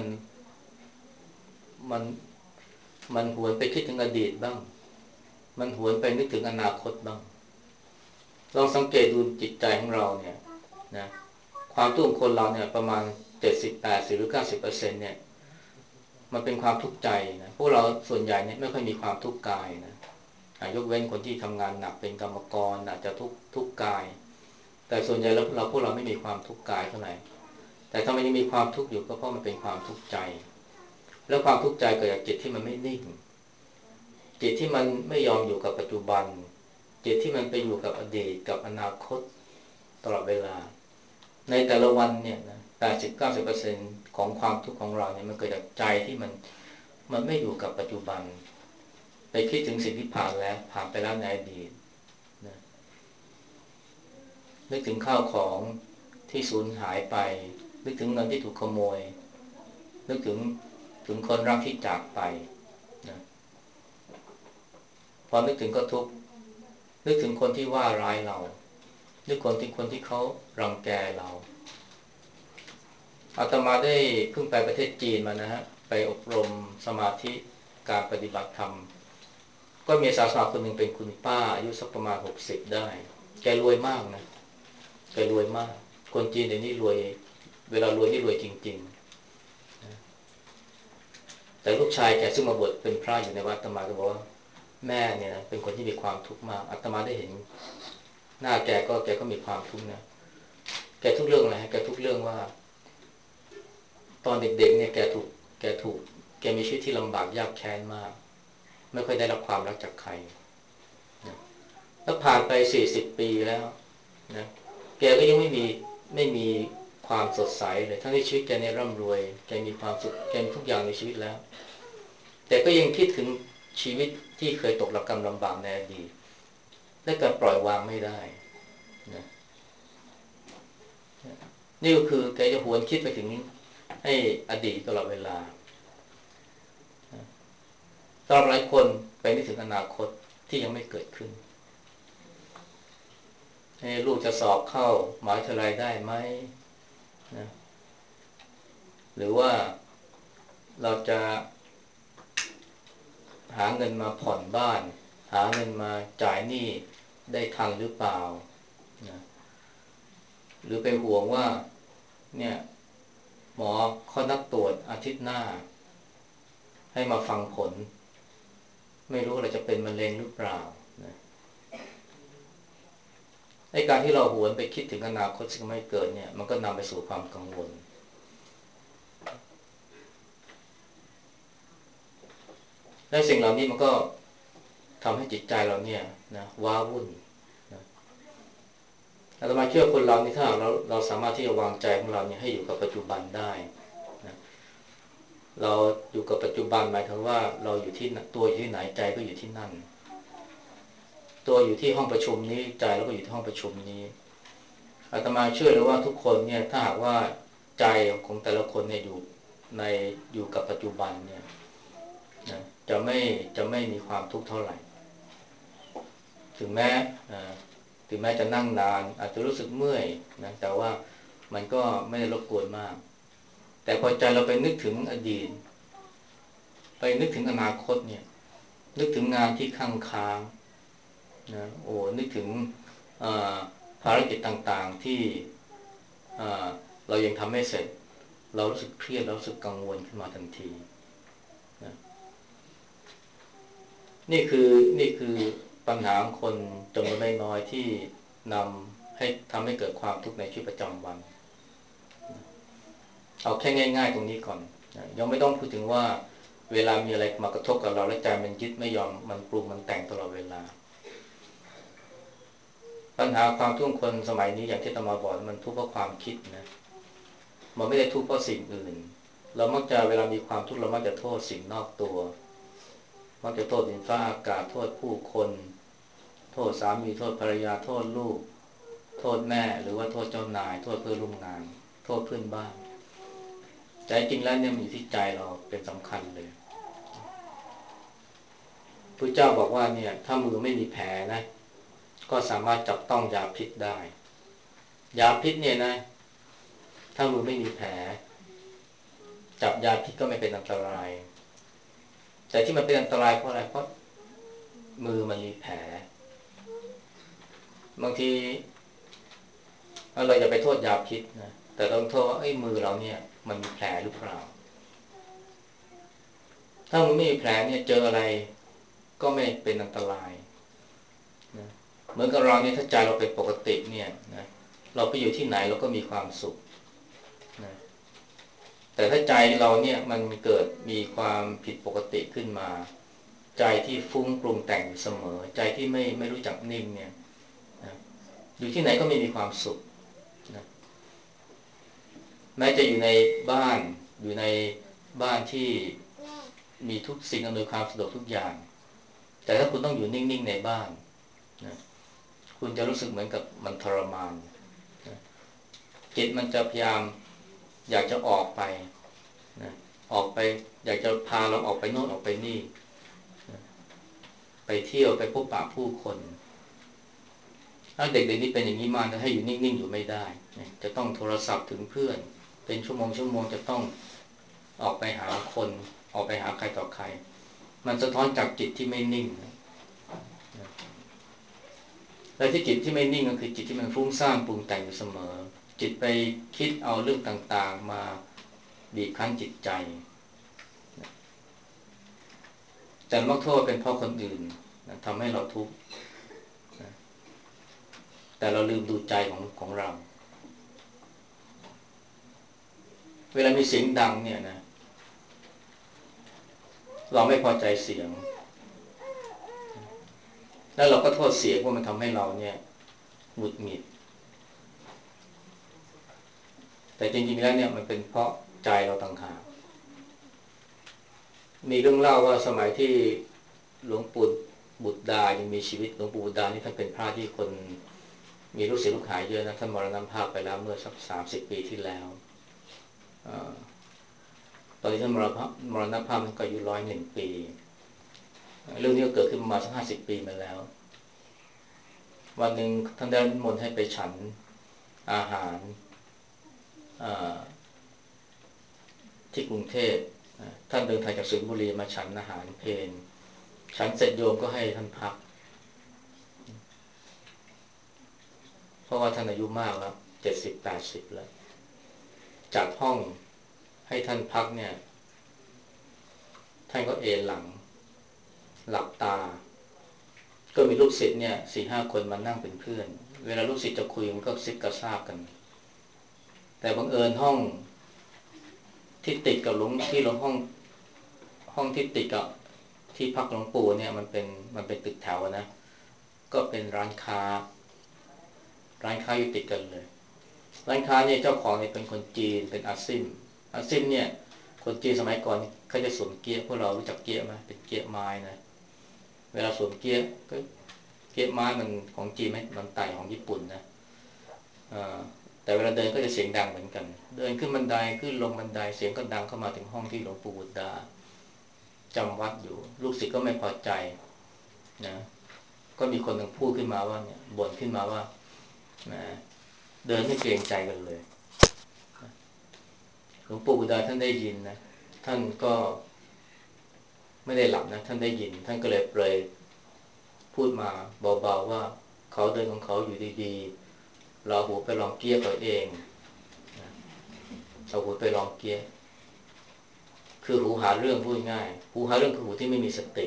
มันมันหวนไปคิดถึงอดีตบ้างมันหวนไปนึกถึงอนาคตบ้างลองสังเกตดูจิตใจของเราเนี่ยนะความทุกข์ของคนเราเนี่ยประมาณ70 80หรือ90%เนี่ยมันเป็นความทุกข์ใจนะพวกเราส่วนใหญ่เนี่ยไม่ค่อยมีความทุกข์กายนะยกเว้นคนที่ทำงานหนักเป็นกรรมกรอาจจะทุกข์กายแต่ส่วนใหญ่แล้วพวกเราไม่มีความทุกข์กายเท่าไหร่แต่ทำไมยังมีความทุกข์อยู่ก็เพราะมันเป็นความทุกข์ใจแล้วความทุกข์ใจเกิดจากจิตที่มันไม่นิ่งจิตที่มันไม่ยอมอยู่กับปัจจุบันจิตที่มันไปอยู่กับอดีตกับอนาคตตลอดเวลาในแต่ละวันเนี่ยนะ80-90%ของความทุกข์ของเราเนี่ยมันเกิดจากใจที่มันไม่อยู่กับปัจจุบันไปคิดถึงสิ่งที่ผ่านไปแล้วในอดีตนะนึกถึงข้าวของที่สูญหายไปนึกถึงเงินที่ถูกขโมยนึกถึงคนรักที่จากไปนะพอนึกถึงก็ทุกข์นึกถึงคนที่ว่าร้ายเรานึกคนที่เขารังแกเราอาตมาได้เพิ่งไปประเทศจีนมานะฮะไปอบรมสมาธิการปฏิบัติธรรมก็มีสาวๆคนหนึ่งเป็นคุณป้าอายุสักประมาณ60ได้แกรวยมากนะแกรวยมากคนจีนเดี๋ยวนี้รวยเวลารวยนี่รวยจริงๆนะแต่ลูกชายแกซึ่งมาบวชเป็นพระอยู่ในวัดอาตมาก็บอกว่าแม่เนี่ยนะเป็นคนที่มีความทุกข์มากอาตมาได้เห็นหน้าแกก็มีความทุกข์นะแกทุกเรื่องอะไรฮะแกทุกเรื่องว่าตอนเด็กๆเนี่ยแกมีชีวิตที่ลำบากยากแค้นมากไม่ค่อยได้รับความรักจากใครนะแล้วผ่านไป40 ปีแล้วนะแกก็ยังไม่มีความสดใสเลยทั้งที่ชีวิตแกเนี่ยร่ำรวยแกมีความสุขแกมีทุกอย่างในชีวิตแล้วแต่ก็ยังคิดถึงชีวิตที่เคยตกระกำลำบากในอดีตและก็ปล่อยวางไม่ได้นะนี่ก็คือแกจะหวนคิดไปถึงให้อดีตตลอดเวลาสำหรับหลายคนไปนึกถึงอนาคตที่ยังไม่เกิดขึ้นลูกจะสอบเข้ามหาวิทยาลัยได้ไหมนะหรือว่าเราจะหาเงินมาผ่อนบ้านหาเงินมาจ่ายหนี้ได้ทันหรือเปล่านะหรือไปห่วงว่าเนี่ยหมอเขานัดตรวจอาทิตย์หน้าให้มาฟังผลไม่รู้เราจะเป็นมะเร็งหรือเปล่านะในการที่เราหวนไปคิดถึงอนาคตซึ่งไม่เกิดเนี่ยมันก็นำไปสู่ความกังวลและสิ่งเหล่านี้มันก็ทำให้จิตใจเราเนี่ยนะว้าวุ่นนะอาตมาเชื่อคนเรานี่ถ้าเราสามารถที่จะวางใจของเราเนี่ยให้อยู่กับปัจจุบันได้นะเราอยู่กับปัจจุบันหมายถึงว่าเราอยู่ที่ตัวอยู่ที่ไหนใจก็อยู่ที่นั่นตัวอยู่ที่ห้องประชุมนี้ใจเราก็อยู่ที่ห้องประชุมนี้อาตมาเชื่อเลยว่าทุกคนเนี่ยถ้าหากว่าใจของแต่ละคนเนี่ยอยู่กับปัจจุบันเนี่ยนะจะไม่มีความทุกข์เท่าไหร่ถึงแม้จะนั่งนานอาจจะรู้สึกเมื่อยนะแต่ว่ามันก็ไม่ได้รบกวนมากแต่พอใจเราไปนึกถึงอดีตไปนึกถึงอนาคตเนี่ยนึกถึงงานที่ค้างนะโอ้นึกถึงภารกิจต่างๆที่เรายังทำไม่เสร็จเรารู้สึกเครียดเรารู้สึกกังวลขึ้นมาทันทีนะนี่คือปัญหาของคนจำนวนไม่น้อยที่ทำให้เกิดความทุกข์ในชีวิตประจำวันเอาแค่ง่ายๆตรงนี้ก่อนนะยังไม่ต้องพูดถึงว่าเวลามีอะไรมากระทบกับเราแล้วใจมันยึดไม่ยอมมันปรุงมันแต่งตลอดเวลาปัญหาความทุกข์คนสมัยนี้อย่างที่อาตมาบอกมันทุกข์เพราะความคิดนะมันไม่ได้ทุกข์เพราะสิ่งอื่นเรามักจะเวลามีความทุกข์เรามักจะโทษสิ่งนอกตัวมักจะโทษดินฟ้าอากาศโทษผู้คนโทษสามีโทษภรรยาโทษลูกโทษแม่หรือว่าโทษเจ้านายโทษเพื่อนร่วมงานโทษเพื่อนบ้านแต่จริงแล้วเนี่ยมันอยู่ที่ใจเราเป็นสำคัญเลยพระเจ้าบอกว่าเนี่ยถ้ามือไม่มีแผลนะก็สามารถจับต้องยาพิษได้ยาพิษเนี่ยนะถ้ามือไม่มีแผลจับยาพิษก็ไม่เป็นอันตรายแต่ที่มันเป็นอันตรายเพราะอะไรเพราะมือมันมีแผลบางทีเราอย่าไปโทษยาพิษนะแต่ต้องโทษว่ามือเราเนี่ยมันมีแผลหรือเปล่าถ้ามือไม่มีแผลเนี่ยเจออะไรก็ไม่เป็นอันตรายนะเหมือนกับเราเนี่ยถ้าใจเราเป็นปกติเนี่ยนะเราไปอยู่ที่ไหนเราก็มีความสุขนะแต่ถ้าใจเราเนี่ยมันเกิดมีความผิดปกติขึ้นมาใจที่ฟุ้งปรุงแต่งอยู่เสมอใจที่ไม่รู้จักนิ่งเนี่ยนะอยู่ที่ไหนก็ไม่มีความสุขนะแม้จะอยู่ในบ้านอยู่ในบ้านที่มีทุกสิ่งอำนวยความสะดวกทุกอย่างแต่ถ้าคุณต้องอยู่นิ่งๆในบ้านนะคุณจะรู้สึกเหมือนกับมันทรมานนะจิตมันจะพยายามอยากจะออกไปนะออกไปอยากจะพาเราออกไปโน่นออกไปนี่นะไปเที่ยวไปพบปะผู้คนถ้าเด็กๆนี่เป็นอย่างนี้มากนะให้อยู่นิ่งๆอยู่ไม่ได้นะจะต้องโทรศัพท์ถึงเพื่อนเป็นชั่วโมงจะต้องออกไปหาคนออกไปหาใครต่อใครมันสะท้อนจากจิตที่ไม่นิ่งนะและที่จิตที่ไม่นิ่งก็คือจิตที่มันฟุ้งซ่านปรุงแต่งอยู่เสมอจิตไปคิดเอาเรื่องต่างๆมาบีบคั้นจิตใจแต่มักโทษเป็นเพราะคนอื่นนะทำให้เราทุกข์นะแต่เราลืมดูใจของเราเวลามีเสียงดังเนี่ยนะเราไม่พอใจเสียงแล้วเราก็โทษเสียงว่ามันทำให้เราเนี่ยหงุดหงิดแต่จริงๆแล้วเนี่ยมันเป็นเพราะใจเราต่างหากมีเรื่องเล่าว่าสมัยที่หลวงปู่บุตรดายังมีชีวิตหลวงปู่บุตรดานี่ท่านเป็นพระที่คนมีลูกศิษย์ลูกหาเยอะนะท่านมรณภาพไปแล้วเมื่อสัก30 ปีที่แล้วตอนนี้ท่านมรณภาพมันก็อายุ101 ปีเรื่องนี้ก็เกิดขึ้นมาสัก50 ปีมาแล้ววันหนึ่งท่านได้นิมนต์ให้ไปฉันอาหารที่กรุงเทพท่านเดินทางจากสิงห์บุรีมาฉันอาหารเพลฉันเสร็จโยมก็ให้ท่านพักเพราะว่าท่านอายุมากแล้ว70-80แล้วจัดห้องให้ท่านพักเนี่ยท่านก็เอนหลังหลับตาก็มีลูกศิษย์เนี่ย4-5 คนมานั่งเป็นเพื่อนเวลาลูกศิษย์จะคุยมันก็ซิบกระซาบกันแต่บังเอิญห้องที่ติดกับห้องที่ติดกับที่พักหลวงปู่เนี่ยมันเป็นตึกแถวนะก็เป็นร้านค้าอยู่ติดกันเลยร้านค้าเนี่ยเจ้าของเนี่ยเป็นคนจีนเป็นอาซิมเนี่ยคนจีนสมัยก่อนเขาจะสวมเกี๊ยะพวกเรารู้จักเกี๊ยะไหมเป็นเกี๊ยะไม้นะเวลาสวมเกี๊ยะก็เกี๊ยะไม้มันของจีนไหมมันไต่ของญี่ปุ่นนะแต่เวลาเดินก็จะเสียงดังเหมือนกันเดินขึ้นบันไดขึ้นลงบันไดเสียงก็ดังเข้ามาถึงห้องที่หลวงปู่บุตรดาจำวัดอยู่ลูกศิษย์ก็ไม่พอใจนะก็มีคนหนึ่งพูดขึ้นมาว่าเนี่ยบ่นขึ้นมาว่านะเดินไม่เกรงใจกันเลยหลวงปู่บุตรดาท่านได้ยินนะท่านก็ไม่ได้หลับนะท่านได้ยินท่านก็เลยเปรยพูดมาเบาๆว่าเขาเดินของเขาอยู่ดีๆเราหูไปลองเกี๊ยเขาเองเอาหูไปลองเกี๊ยคือหูหาเรื่องพูดง่ายหูหาเรื่องคือหูที่ไม่มีสติ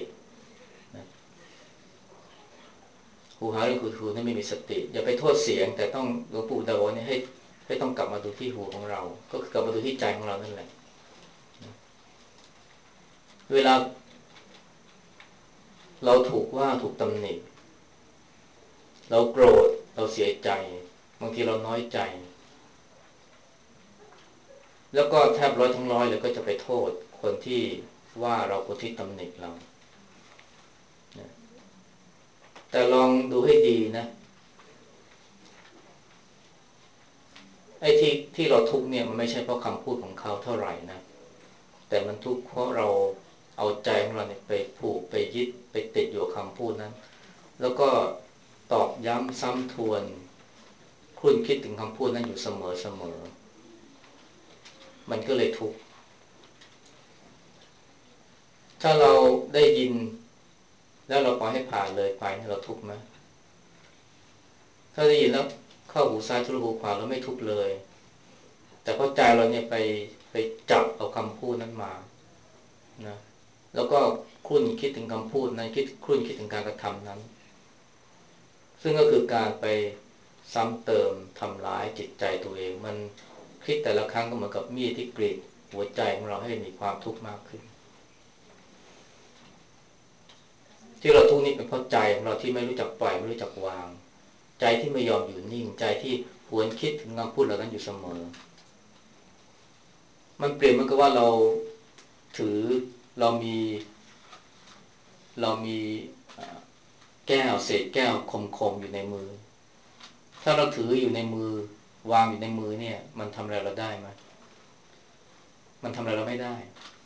หูหาเรื่องคือหูที่ไม่มีสติอย่าไปโทษเสียงแต่ต้องหลวงปู่ดาวเนี่ยให้ต้องกลับมาดูที่หูของเราก็คือกลับมาดูที่ใจของเรานั่นแหละเวลาเราถูกว่าถูกตำหนิเราโกรธเราเสียใจบางทีเราน้อยใจแล้วก็แทบร้อยทั้งร้อยเลยก็จะไปโทษคนที่ว่าเราคนที่ตำหนิเราแต่ลองดูให้ดีนะไอ้ที่เราทุกข์เนี่ยมันไม่ใช่เพราะคำพูดของเขาเท่าไหร่นะแต่มันทุกข์เพราะเราเอาใจของเราเนี่ยไปผูกไปยึดไปติดอยู่กับคำพูดนั้นแล้วก็ตอกย้ำซ้ำทวนคุ้นคิดถึงคำพูดนั้นอยู่เสมอมันก็เลยทุกข์ถ้าเราได้ยินแล้วเราปล่อยให้ผ่านเลยไปเราทุกข์ไหมถ้าได้ยินแล้วเข้าหูซ้ายทะลุหูขวาเราไม่ทุกข์เลยแต่เพราะใจเราเนี่ยไปจับเอาคำพูดนั้นมานะแล้วก็คุ้นคิดถึงคำพูดนั้นคุ้นคิดถึงการกระทำนั้นซึ่งก็คือการไปซ้ำเติมทำร้ายจิตใจตัวเองมันคิดแต่ละครั้งก็เหมือนกับมีดที่กรีดหัวใจของเราให้มีความทุกข์มากขึ้นที่เราทุกข์นี่เป็นเพราะใจของเราที่ไม่รู้จักปล่อยไม่รู้จักวางใจที่ไม่ยอมอยู่นิ่งใจที่หวนคิดถึงคำพูดเหล่านั้นอยู่เสมอมันเปลี่ยนมันก็ว่าเราถือเรามีเรามีแก้วเศษแก้วคมๆอยู่ในมือถ้าเราถืออยู่ในมือวางอยู่ในมือเนี่ยมันทำอะไรเราได้ไหมมันทำอะไรเราไม่ได้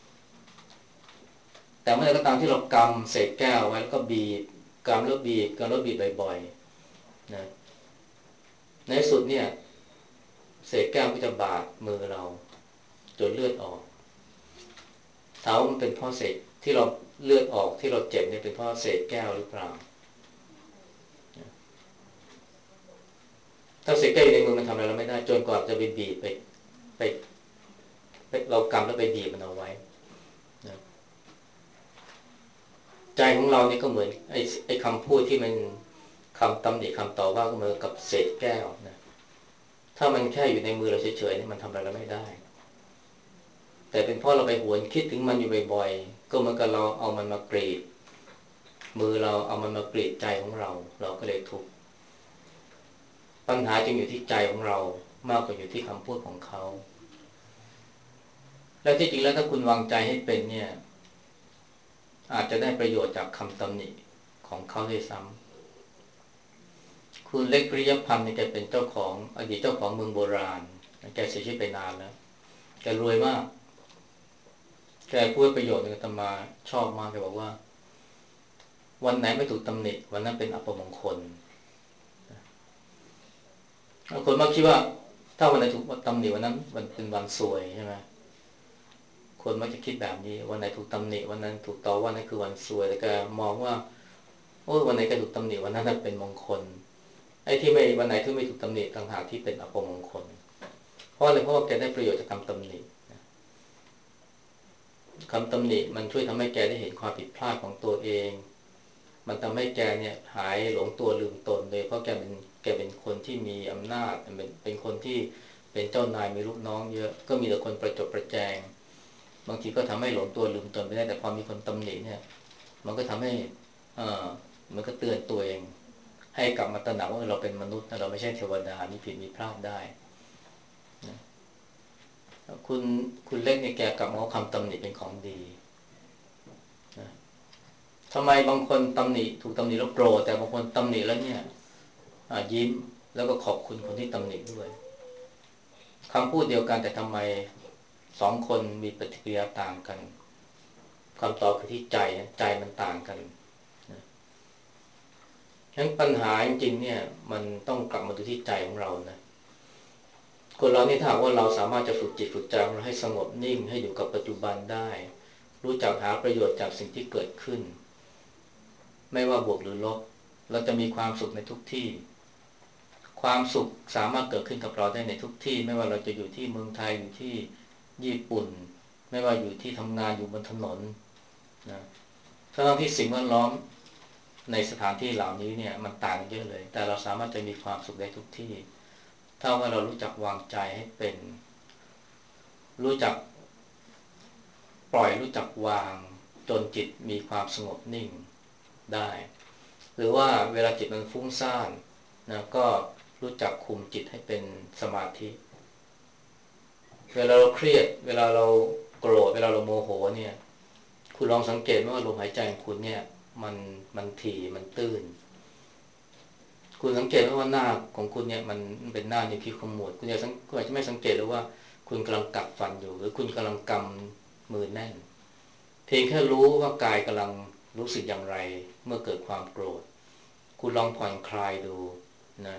แต่เมื่อไหร่ก็ตามที่เรากำเศษแก้วไว้แล้วก็บีบกำแล้วบีบกำแล้วบีบบ่อยๆนะในที่สุดเนี่ยเศษแก้วก็จะบาดมือเราจนเลือดออกถามว่ามันเป็นเพราะเศษที่เราเลือดออกที่เราเจ็บเนี่ยเป็นเพราะเศษแก้วหรือเปล่าถ้าเศษแก้วอยู่ในมือมันทำอะไรเราไม่ได้จนกว่าจะไปบีบไปเรากำแล้วไปบีบมันเอาไว้นะใจของเราเนี่ยก็เหมือนไอ้คำพูดที่มันคำตำหนิคำต่อว่าก็เหมือนกับเศษแก้วนะถ้ามันแค่อยู่ในมือเราเฉยๆนี่มันทำอะไรเราไม่ได้แต่เป็นเพราะเราไปหวนคิดถึงมันอยู่บ่อยๆก็เหมือนกับเราเอามันมากรีดมือเราเอามันมากรีดใจของเราเราก็เลยทุกข์ปัญหาจึงอยู่ที่ใจของเรามากกว่าอยู่ที่คำพูดของเขาและที่จริงแล้วถ้าคุณวางใจให้เป็นเนี่ยอาจจะได้ประโยชน์จากคำตำหนิของเขาด้วยซ้ำคุณเล็กปริยพันธ์เนี่ยแกเป็นเจ้าของอดีตเจ้าของเมืองโบราณแกเสียชีวิตไปนานแล้วแกรวยมากแกพูดประโยชน์หนึ่งอาตมาชอบมากแกบอกว่าวันไหนไม่ถูกตำหนิวันนั้นเป็นอัปมงคลคนมักคิดว่าถ้าวันไหนถูกตำหนิวันนั้นมันเป็นวันซวยใช่ไหมคนมักจะคิดแบบนี้วันไหนถูกตำหนิวันนั้นถูกต่อว่านั่นคือวันซวยแต่แกมองว่าโอ้วันไหนแกถูกตำหนิวันนั้นเป็นมงคลไอ้ที่ไม่วันไหนที่ไม่ถูกตำหนิต่างหากที่เป็นอัปมงคลเพราะอะไรเพราะว่าแกได้ประโยชน์จากคำตำหนิคำตำหนิมันช่วยทำให้แกได้เห็นความผิดพลาดของตัวเองมันทำให้แกเนี่ยหายหลงตัวลืมตนเลยเพราะแกเป็นคนที่มีอำนาจเป็นคนที่เป็นเจ้านายมีลูกน้องเยอะก็มีแต่คนประจบประแจงบางทีก็ทำให้หลงตัวลืมตนไปได้แต่พอมีคนตำหนิเนี่ยมันก็ทำให้เอ่อมันก็เตือนตัวเองให้กลับมาตระหนักว่าเราเป็นมนุษย์เราไม่ใช่เทวดามีผิดมีพลาดได้นะคุณคุณเล็กเนี่ยแกกลับมาเอาคำตำหนิเป็นของดีนะทำไมบางคนตำหนิถูกตำหนิแล้วโกรธแต่บางคนตำหนิแล้วเนี่ยยิ้มแล้วก็ขอบคุณคนที่ตำหนิด้วยคำพูดเดียวกันแต่ทำไมสองคนมีปฏิกิริยาต่างกันคำตอบคือที่ใจมันต่างกันนะฉะนั้นปัญหาจริงๆเนี่ยมันต้องกลับมาดูที่ใจของเรานะคนเราเนี่ยถ้าว่าเราสามารถจะฝึกจิตฝึกใจของเราให้สงบนิ่งให้อยู่กับปัจจุบันได้รู้จักหาประโยชน์จากสิ่งที่เกิดขึ้นไม่ว่าบวกหรือลบเราจะมีความสุขในทุกที่ความสุขสามารถเกิดขึ้นกับเราได้ในทุกที่ไม่ว่าเราจะอยู่ที่เมืองไทยอยู่ที่ญี่ปุ่นไม่ว่าอยู่ที่ทำงานอยู่บนถนนนะทั้งที่สิ่งแวดล้อมในสถานที่เหล่านี้เนี่ยมันต่างกันเยอะเลยแต่เราสามารถจะมีความสุขได้ทุกที่ถ้าว่าเรารู้จักวางใจให้เป็นรู้จักปล่อยรู้จักวางจนจิตมีความสงบนิ่งได้หรือว่าเวลาจิตมันฟุ้งซ่านนะก็รู้จักคุมจิตให้เป็นสมาธิเวลาเราเครียดเวลาเราโกรธเวลาเราโมโหเนี่ยคุณลองสังเกตว่าลมหายใจของคุณเนี่ยมันถี่มันตื้นคุณสังเกตว่าหน้าของคุณเนี่ยมันเป็นหน้านิ้วคิ้วขมวดคุณอาจจะไม่สังเกตเลยว่าคุณกำลังกัดฟันอยู่หรือคุณกำลังกำมือแน่นเพียงแค่รู้ว่ากายกำลังรู้สึกอย่างไรเมื่อเกิดความโกรธคุณลองผ่อนคลายดูนะ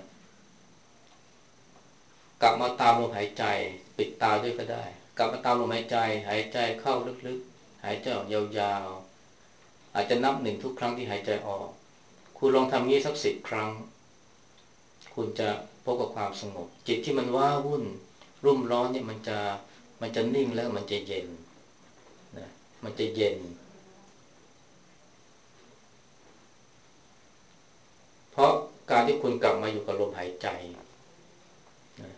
กลับมาตามลมหายใจปิดตาด้วยก็ได้กลับมาตามลมหายใจหายใจเข้าลึกๆหายใจออกยาวๆอาจจะนับหนึ่งทุกครั้งที่หายใจออกคุณลองทำงี้สัก10 ครั้งคุณจะพบกับความสงบจิตที่มันว้าวุ่นรุ่มร้อนเนี่ยมันจะนิ่งแล้วมันจะเย็นนะมันจะเย็นเพราะการที่คุณกลับมาอยู่กับลมหายใจนะ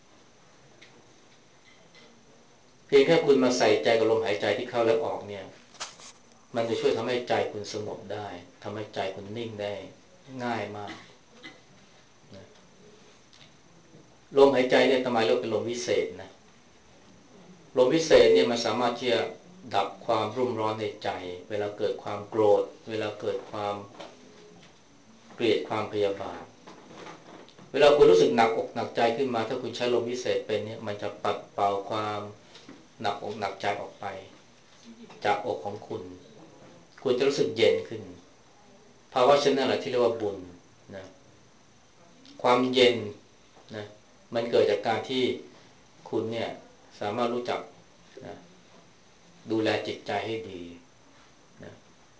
เพียงแค่คุณมาใส่ใจกับลมหายใจที่เข้าและออกเนี่ยมันจะช่วยทำให้ใจคุณสงบได้ทำให้ใจคุณนิ่งได้ง่ายมากนะลมหายใจเนี่ยทำไมเรียกเป็นลมวิเศษนะลมวิเศษเนี่ยมันสามารถที่จะดับความรุ่มร้อนในใจเวลาเกิดความโกรธเวลาเกิดความเกลียดความพยาบาทเวลาคุณรู้สึกหนักอกหนักใจขึ้นมาถ้าคุณใช้ลมวิเศษเป็นเนี่ยมันจะปัดเป่าความหนักอกหนักใจออกไปจากอกของคุณจะรู้สึกเย็นขึ้นภาวะเช่นนั้นแหละที่เรียกว่าบุญนะความเย็นนะมันเกิดจากการที่คุณเนี่ยสามารถรู้จักนะดูแลจิตใจให้ดีนะ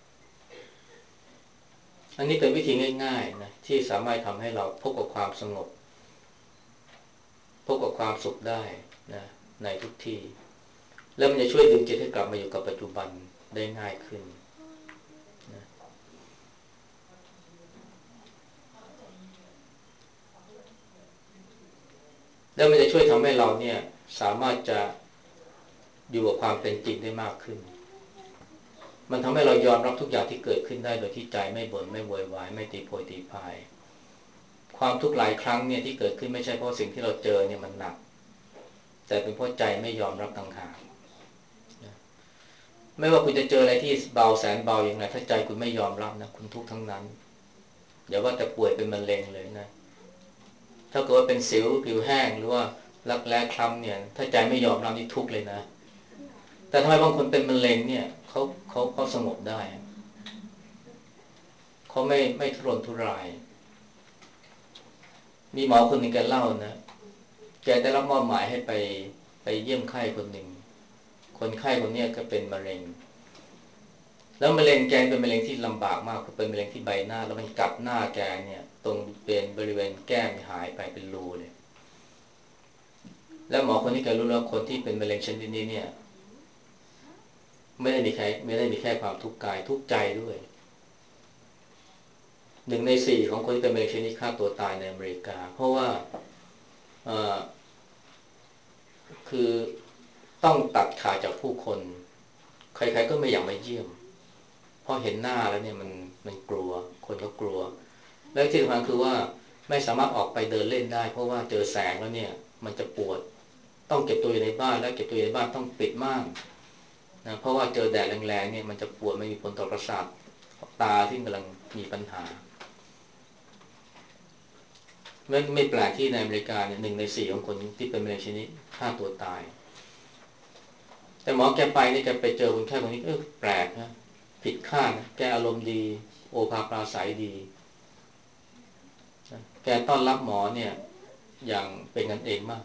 อันนี้เป็นวิธีง่ายๆนะที่สามารถทำให้เราพบกับความสงบพบกับความสุขได้นะในทุกที่แล้วมันจะช่วยดึงจิตให้กลับมาอยู่กับปัจจุบันได้ง่ายขึ้นนะแล้วมันจะช่วยทำให้เราเนี่ยสามารถจะอยู่กับความเป็นจริงได้มากขึ้นมันทำให้เรายอมรับทุกอย่างที่เกิดขึ้นได้โดยที่ใจไม่บ่นไม่โวยวายไม่ตีโพยตีพายความทุกข์หลายครั้งเนี่ยที่เกิดขึ้นไม่ใช่เพราะสิ่งที่เราเจอเนี่ยมันหนักแต่เป็นเพราะใจไม่ยอมรับต่างหากไม่ว่าคุณจะเจออะไรที่เบาแสนเบาอย่างไรถ้าใจคุณไม่ยอมรับนะคุณทุกข์ทั้งนั้นอย่าว่าแต่ป่วยเป็นมะเร็งเลยนะถ้าเกิดว่าเป็นสิวผิวแห้งหรือว่ารักแร้คล้ำเนี่ยถ้าใจไม่ยอมรับนี่ทุกข์เลยนะแต่ทำไมบางคนเป็นมะเร็งเนี่ยเขาสงบได้เขาไม่ทุรนทุรายมีหมอคนหนึ่งแกเล่านะแกได้รับมอบหมายให้ไปเยี่ยมไข้คนหนึ่งคนไข้คนนี้ก็เป็นมะเร็งแล้วมะเร็งแกเป็นมะเร็งที่ลำบากมากคือเป็นมะเร็งที่ใบหน้าแล้วมันกัดหน้าแกเนี่ยตรงเป็นบริเวณแก้มหายไปเป็นรูเลยแล้วหมอคนที่แกรู้แล้วคนที่เป็นมะเร็งชนิดนี้เนี่ยไม่ได้มีแค่ความทุกข์กายทุกข์ใจด้วย1 ใน 4ของคนที่เป็นมะเร็งชนิดฆ่าตัวตายในอเมริกาเพราะว่าเอ่อคือต้องตัดขาดจากผู้คนใครๆก็ไม่อยากมาเยี่ยมพอเห็นหน้าแล้วเนี่ยมันกลัวคนก็กลัวและที่สำคัญคือว่าไม่สามารถออกไปเดินเล่นได้เพราะว่าเจอแสงแล้วเนี่ยมันจะปวดต้องเก็บตัวอยู่ในบ้านและเก็บตัวอยู่ในบ้านต้องปิดม่านนะเพราะว่าเจอแดดแรงๆเนี่ยมันจะปวดไม่มีผลต่อประสาทตาที่กำลังมีปัญหาไม่แปลกที่ในอเมริกาเนี่ย1 ใน 4ของคนที่เป็นมะเร็งชนิดฆ่าตัวตายแต่หมอแกไปเนี่ยแกไปเจอคนไข้คนนี้แปลกนะผิดคาดนะแกอารมณ์ดีโอภาปราศัยดีนะแกต้อนรับหมอเนี่ยอย่างเป็นกันเองมาก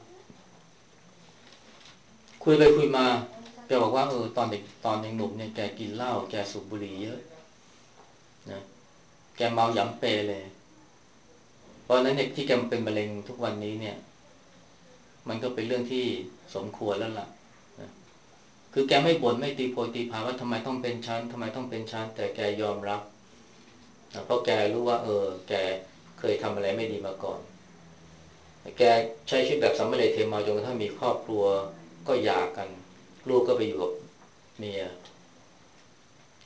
คุยไปคุยมาแกบอกว่าตอนยังหนุ่มเนี่ยแกกินเหล้าแกสูบบุหรี่เยอะนะแกเมาหยำเปเลยเพราะนั้นเนี่ยที่แกเป็นมะเร็งทุกวันนี้เนี่ยมันก็เป็นเรื่องที่สมควรแล้วล่ะนะคือแกไม่บ่นไม่ตีโพยตีพายว่าทำไมต้องเป็นฉันทำไมต้องเป็นฉันแต่แกยอมรับนะเพราะแกรู้ว่าแกเคยทำอะไรไม่ดีมาก่อนแกใช้ชีวิตแบบสัมมาเลเทมาจนกระทั่งมีครอบครัวก็หย่ากันลูกก็ไปอยู่กับเมีย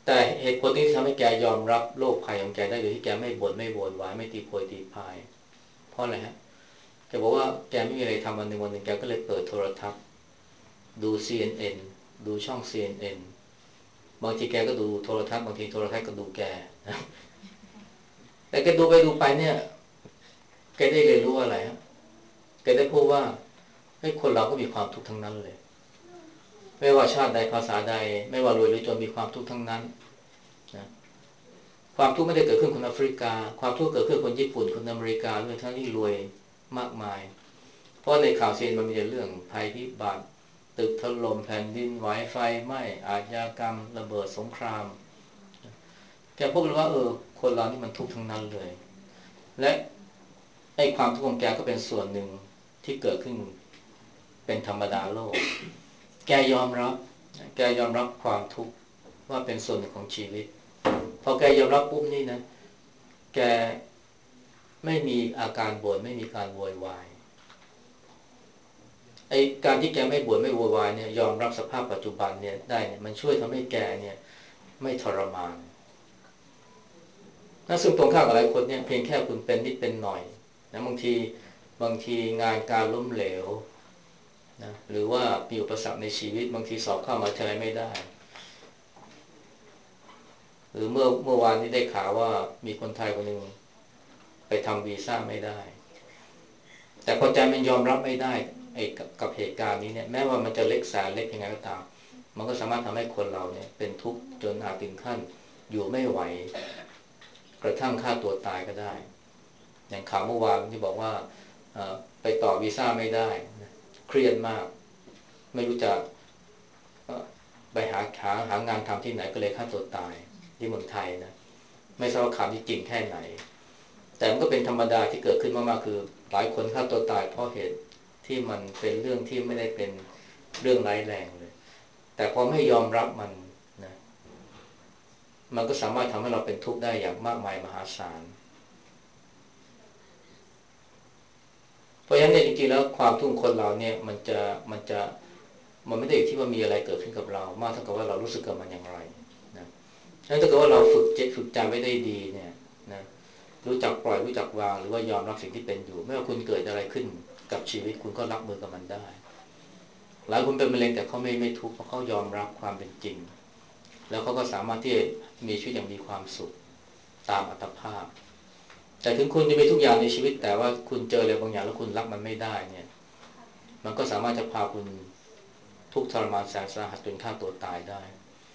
แต่เหตุผลที่ทำให้แกยอมรับโรคภัยของแกได้โดยที่แกไม่บ่นไม่โวยวายไม่ตีโพยตีพายเพราะอะไรฮะแกบอกว่าแกไม่มีอะไรทำวันหนึ่งแกก็เลยเปิดโทรทัศน์ดู CNN ดูช่อง CNN บางทีแกก็ดูโทรทัศน์บางทีโทรทัศน์ก็ดูแกนะแต่แกดูไปดูไปเนี่ยแกได้เรียนรู้อะไรฮะแกได้พูดว่าเฮ้ยคนเราก็มีความทุกข์ทั้งนั้นเลยไม่ว่าชาติใดภาษาใดไม่ว่ารวยหรือจนมีความทุกข์ทั้งนั้นนะความทุกข์ไม่ได้เกิดขึ้นคนแอฟริกาความทุกข์เกิดขึ้นคนญี่ปุ่นคนอเมริกาด้วยทั้งที่รวยมากมายเพราะในข่าวเซียนมันมีเรื่องภัยพิบัติตึกถล่มแผ่นดินไหวไฟไหม้อาชญากรรมระเบิดสงครามแกพบเลยว่าคนเรานี่มันทุกข์ทั้งนั้นเลยและไอ้ความทุกข์ของแกก็เป็นส่วนหนึ่งที่เกิดขึ้นเป็นธรรมดาโลกแกยอมรับความทุกข์ว่าเป็นส่วนหนึ่งของชีวิตพอแกยอมรับปุ๊บนี่นะแกไม่มีอาการบ่นไม่มีการโวยวายไอ้การที่แกไม่บ่นไม่โวยวายเนี่ยยอมรับสภาพปัจจุบันเนี่ยได้เนี่ยมันช่วยทำให้แกเนี่ยไม่ทรมานซึ่งตรงข้ามกับหลายคนเนี่ยเพียงแค่คุณเป็นนิดเป็นหน่อยนะบางทีงานการล้มเหลวนะหรือว่ามีอุปสรรคในชีวิตบางทีสอบเข้ามหาวิทยาลัยไม่ได้หรือเมื่อวานนี้ได้ข่าวว่ามีคนไทยคนหนึ่งไปทำวีซ่าไม่ได้แต่พอใจมันยอมรับไม่ได้ไอ้กับเหตุการณ์นี้เนี่ยแม้ว่ามันจะเล็กแสนเล็กยังไงก็ตามมันก็สามารถทำให้คนเราเนี่ยเป็นทุกข์จนอาจถึงขั้นอยู่ไม่ไหวกระทั่งฆ่าตัวตายก็ได้อย่างข่าวเมื่อวานที่บอกว่าไปต่อวีซ่าไม่ได้เครียดมากไม่รู้จะไปหางานทำที่ไหนก็เลยฆ่าตัวตายที่เมืองไทยนะไม่ทราบว่าข่าวนี้จริงแค่ไหนแต่มันก็เป็นธรรมดาที่เกิดขึ้นมากๆคือหลายคนฆ่าตัวตายเพราะเหตุที่มันเป็นเรื่องที่ไม่ได้เป็นเรื่องร้ายแรงเลยแต่พอไม่ยอมรับมันนะมันก็สามารถทำให้เราเป็นทุกข์ได้อย่างมากมายมหาศาลเพราะฉะนั้นเนี่ยจริงๆแล้วความทุกข์ของคนเราเนี่ยมันไม่ได้อยู่ที่ว่ามีอะไรเกิดขึ้นกับเรามากเท่ากับว่าเรารู้สึกกับมันอย่างไรนะฉะนั้นถ้าเกิดว่าเราฝึกใจไว้ได้ดีเนี่ยนะรู้จักปล่อยรู้จักวางหรือว่ายอมรับสิ่งที่เป็นอยู่ไม่ว่าคุณเกิดอะไรขึ้นกับชีวิตคุณก็รับมือกับมันได้หลายคนเป็นมะเร็งแต่เขาไม่ทุกข์เพราะเขายอมรับความเป็นจริงแล้วเขาก็สามารถที่จะมีชีวิตอย่างมีความสุขตามอัตภาพแต่ถึงคุณจะมีทุกอย่างในชีวิตแต่ว่าคุณเจออะไรบางอย่างแล้วคุณรับมันไม่ได้เนี่ยมันก็สามารถจะพาคุณทุกข์ทรมานแสนสาหัสจนฆ่าตัวตายได้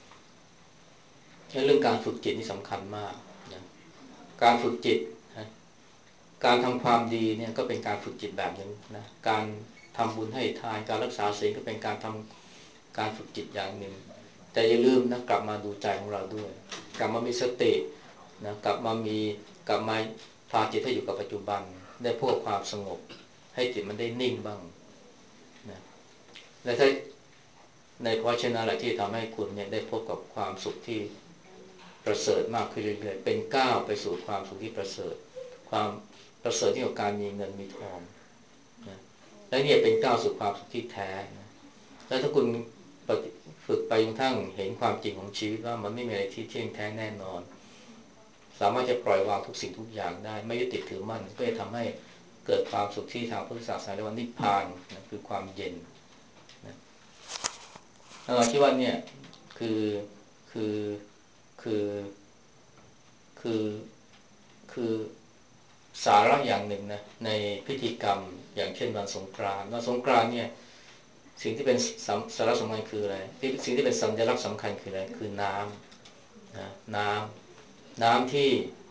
เรื่องการฝึกจิตนี่สำคัญมากนะการฝึกจิตนะการทำความดีเนี่ยก็เป็นการฝึกจิตแบบนึงนะการทำบุญให้ทานการรักษาศีลก็เป็นการฝึกจิตอย่างหนึ่งแต่อย่าลืมนะกลับมาดูใจของเราด้วยกลับมามีสตินะกลับมาพาจิตให้อยู่กับปัจจุบันได้พบความสงบให้จิตมันได้นิ่งบ้างนะและถ้าในเพราะฉะนั้นแหละที่ทำให้คุณเนี่ยได้พบกับความสุขที่ประเสริฐมากขึ้นเรื่อยๆเป็นก้าวไปสู่ความสุขที่ประเสริฐความประเสริฐที่กับการมีเงินมีทองนะและเนี่ยเป็นก้าวสู่ความสุขที่แท้นะแล้วถ้าคุณฝึกไปจนกระทั่งเห็นความจริงของชีวิตว่ามันไม่มีอะไรที่เที่ยงแท้แน่นอนสามารถจะปล่อยวางทุกสิ่งทุกอย่างได้ไม่ยึดติดถือมั่นก็จะทำให้เกิดความสุขที่ทางพุทธศาสนาเรียกว่านิพพานนะคือความเย็นนะคิดว่าเนี่ยคือคือคือคือคือสาระอย่างหนึ่งนะในพิธีกรรมอย่างเช่นวันสงกรานต์วันสงกรานต์เนี่ยสิ่งที่เป็นสาระสำคัญคืออะไรสิ่งที่เป็นสัญลักษณ์สำคัญคืออะไรคือน้ำนะน้ำที่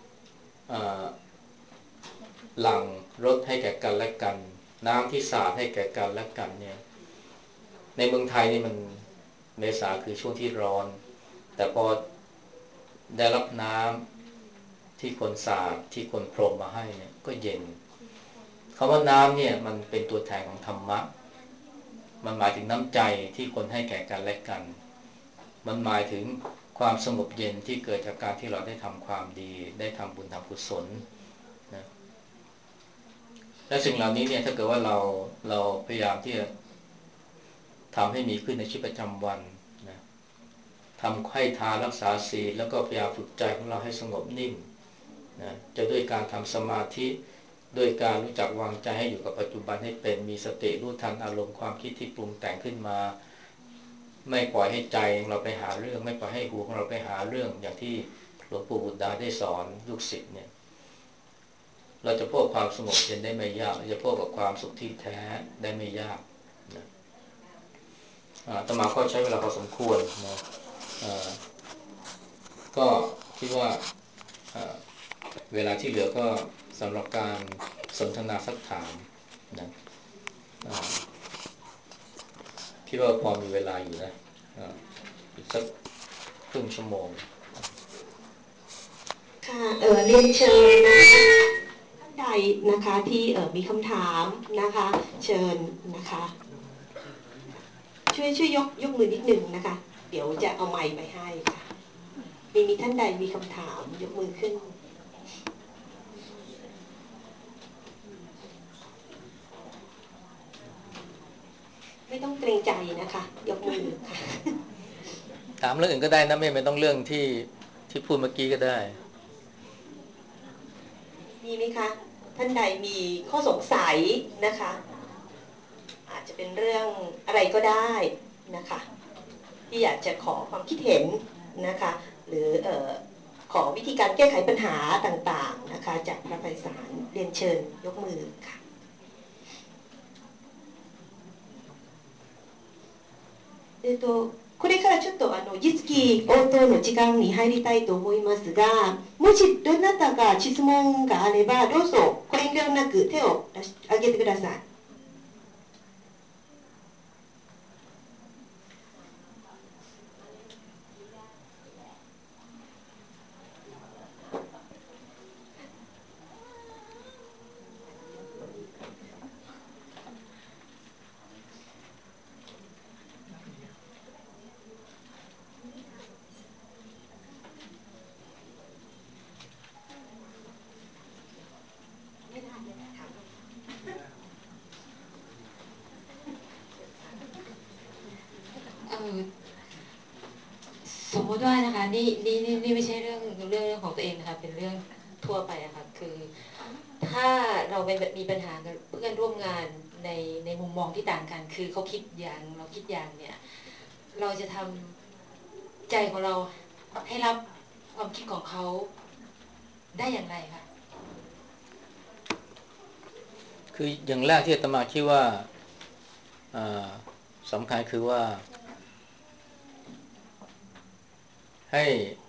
หลั่งรสให้แก่กันและกันน้ำที่สาดให้แก่กันและกันเนี่ยในเมืองไทยนี่มันเมษาคือช่วงที่ร้อนแต่พอได้รับน้ำที่คนสาดที่คนพรมมาให้เนี่ยก็เย็นคำว่าน้ำเนี่ยมันเป็นตัวแทนของธรรมะมันหมายถึงน้ำใจที่คนให้แก่กันและกันมันหมายถึงความสงบเย็นที่เกิดจากการที่เราได้ทำความดีได้ทำบุญทำกุศลนะและสิ่งเหล่านี้เนี่ยถ้าเกิดว่าเราพยายามที่จะทำให้มีขึ้นในชีวิตประจำวันนะทำให้ทานรักษาศีลแล้วก็พยายามฝึกใจของเราให้สงบนิ่งนะจะด้วยการทำสมาธิด้วยการรู้จักวางใจให้อยู่กับปัจจุบันให้เป็นมีสติรู้ทันอารมณ์ความคิดที่ปรุงแต่งขึ้นมาไม่ปล่อยให้ใจเราไปหาเรื่องไม่ปล่อยให้หูของเราไปหาเรื่องอย่างที่หลวงปู่บุตรดาได้สอนลูกศิษย์เนี่ยเราจะพบความสงบเย็นได้ไม่ยากเราจะพบกับความสุขที่แท้ได้ไม่ยากนะอาตมาก็ใช้เวลาพอสมควรนะก็คิดว่าเวลาที่เหลือก็สำหรับการสนทนาสักถามนะคิดว่าพอมีเวลาอยู่นะอีกสักครึ่งชั่วโมงค่ะเรียนเชิญนะคะท่านใดนะคะที่มีคำถามนะคะเชิญนะคะช่วยยกมือนิดหนึ่งนะคะเดี๋ยวจะเอาไมค์ไปให้ค่ะมีท่านใดมีคำถามยกมือขึ้นไม่ต้องเกรงใจนะคะยกมือค่ะถามเรื่องอื่นก็ได้นะไม่ต้องเรื่องที่พูดเมื่อกี้ก็ได้มีไหมคะท่านใดมีข้อสงสัยนะคะอาจจะเป็นเรื่องอะไรก็ได้นะคะที่อยากจะขอความคิดเห็นนะคะหรือขอวิธีการแก้ไขปัญหาต่างๆนะคะจากพระไพศาลเรียนเชิญยกมือค่ะこれからちょっと質疑応答の時間に入りたいと思いますが、もしどなたが質問があれば、どうぞご遠慮なく手を挙げてください。 สมมติว่านะคะนี่ไม่ใช่เรื่องของตัวเองนะคะเป็นเรื่องทั่วไปอะค่ะคือถ้าเราไปมีปัญหากับเพื่อนร่วมงานในมุมมองที่ต่างกันคือเขาคิดอย่างเราคิดอย่างเนี่ยเราจะทำใจของเราให้รับความคิดของเขาได้อย่างไรคะคืออย่างแรกที่อาตมาคิดว่าสำคัญคือว่าให้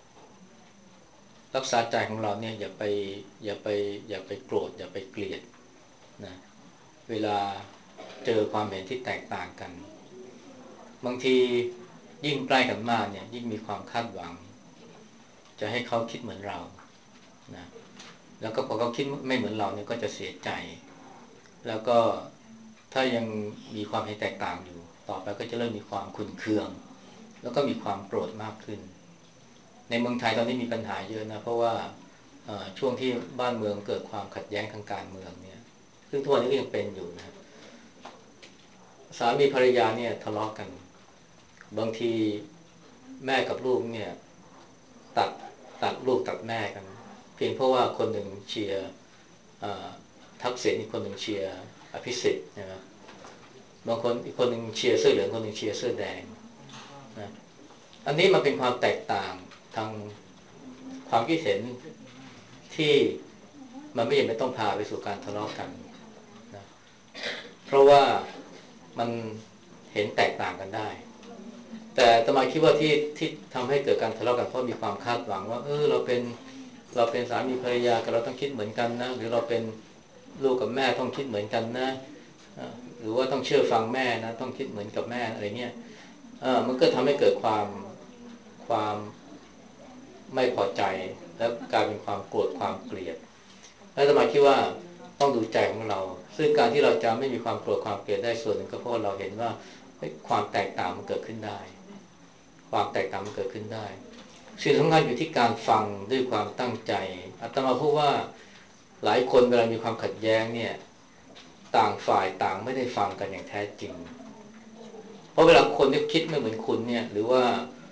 รักษาใจของเราเนี่ยอย่าไปโกรธอย่าไปเกลียดนะเวลาเจอความเห็นที่แตกต่างกันบางทียิ่งใกล้กันมากเนี่ยยิ่งมีความคาดหวังจะให้เขาคิดเหมือนเรานะแล้วก็พอเขาคิดไม่เหมือนเราเนี่ยก็จะเสียใจแล้วก็ถ้ายังมีความเห็นแตกต่างอยู่ต่อไปก็จะเริ่มมีความขุ่นเคืองแล้วก็มีความโกรธมากขึ้นในเมืองไทยตอนนี้มีปัญหาเยอะนะเพราะว่าช่วงที่บ้านเมืองเกิดความขัดแย้งทางการเมืองเนี่ยซึ่งทุกวันนี้ก็ยังเป็นอยู่นะสามีภรรยาเนี่ยทะเลาะกันบางทีแม่กับลูกเนี่ยตัดลูกตัดแม่กันเพียงเพราะว่าคนหนึ่งเชียร์ทักษิณอีกคนหนึ่งเชียร์อภิสิทธิ์ใช่ไหมบางคนอีกคนหนึ่งเชียร์เสื้อเหลืองคนหนึ่งเชียร์เสื้อแดงนะอันนี้มันเป็นความแตกต่างทางความคิดเห็นที่มันไม่จำเป็นต้องพาไปสู่การทะเลาะกันนะเพราะว่ามันเห็นแตกต่างกันได้แต่อาตมาคิดว่าที่ทำให้เกิดการทะเลาะกันเพราะมีความคาดหวังว่าเราเป็นสามีภรรยากันเราต้องคิดเหมือนกันนะหรือเราเป็นลูกกับแม่ต้องคิดเหมือนกันนะหรือว่าต้องเชื่อฟังแม่นะต้องคิดเหมือนกับแม่อะไรเงี้ยมันก็ทำให้เกิดความไม่พอใจแล้วกลายเป็นความโกรธความเกลียดแล้วอาตมาคิดว่าต้องดูใจของเราซึ่งการที่เราจะไม่มีความโกรธความเกลียดได้ส่วนหนึ่งก็เพราะเราเห็นว่าความแตกต่างมันเกิดขึ้นได้ความแตกต่างมันเกิดขึ้นได้สิ่งสำคัญอยู่ที่การฟังด้วยความตั้งใจอาตมาพูดว่าหลายคนเวลามีความขัดแย้งเนี่ยต่างฝ่ายต่างไม่ได้ฟังกันอย่างแท้จริงเพราะเวลาคนที่คิดไม่เหมือนคุณเนี่ยหรือว่า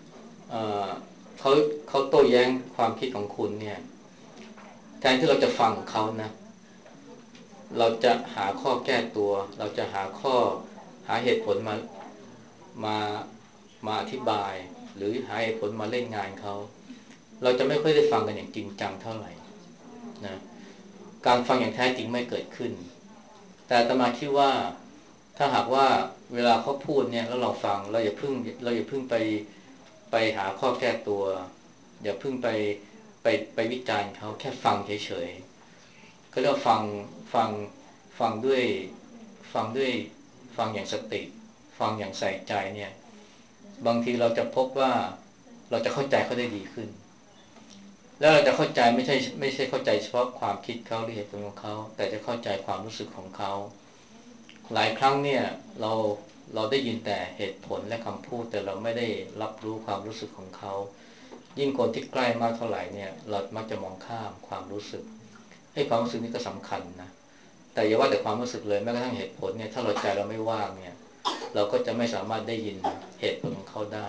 เอ่อเขาเขาโต้แย้งความคิดของคุณเนี่ยแทนที่เราจะฟังเขานะเราจะหาข้อแก้ตัวเราจะหาเหตุผลมามาอธิบายหรือหาเหตุผลมาเล่นงานเขาเราจะไม่ค่อยได้ฟังกันอย่างจริงจังเท่าไหร่นะการฟังอย่างแท้จริงไม่เกิดขึ้นแต่อาตมาคิดว่าถ้าหากว่าเวลาเขาพูดเนี่ยแล้วเราฟังเราอย่าเพิ่งไปหาข้อแก้ตัวอย่าเพิ่งไปวิจารณ์เขาแค่ฟังเฉยๆก็เรียกว่าฟังฟังด้วยฟังด้วยฟังอย่างสติฟังอย่างใส่ใจเนี่ยบางทีเราจะพบว่าเราจะเข้าใจเขาได้ดีขึ้นแล้วเราจะเข้าใจไม่ใช่เข้าใจเฉพาะความคิดเขาหรือเหตุผลของเขาแต่จะเข้าใจความรู้สึกของเขาหลายครั้งเนี่ยเราได้ยินแต่เหตุผลและคำพูดแต่เราไม่ได้รับรู้ความรู้สึกของเขายิ่งคนที่ใกล้มากเท่าไหร่เนี่ยเรามักจะมองข้ามความรู้สึกให้ความรู้สึกนี่ก็สำคัญนะแต่อย่าว่าแต่ความรู้สึกเลยแม้กระทั่งเหตุผลเนี่ยถ้าเราใจเราไม่ว่างเนี่ยเราก็จะไม่สามารถได้ยินเหตุผลของเขาได้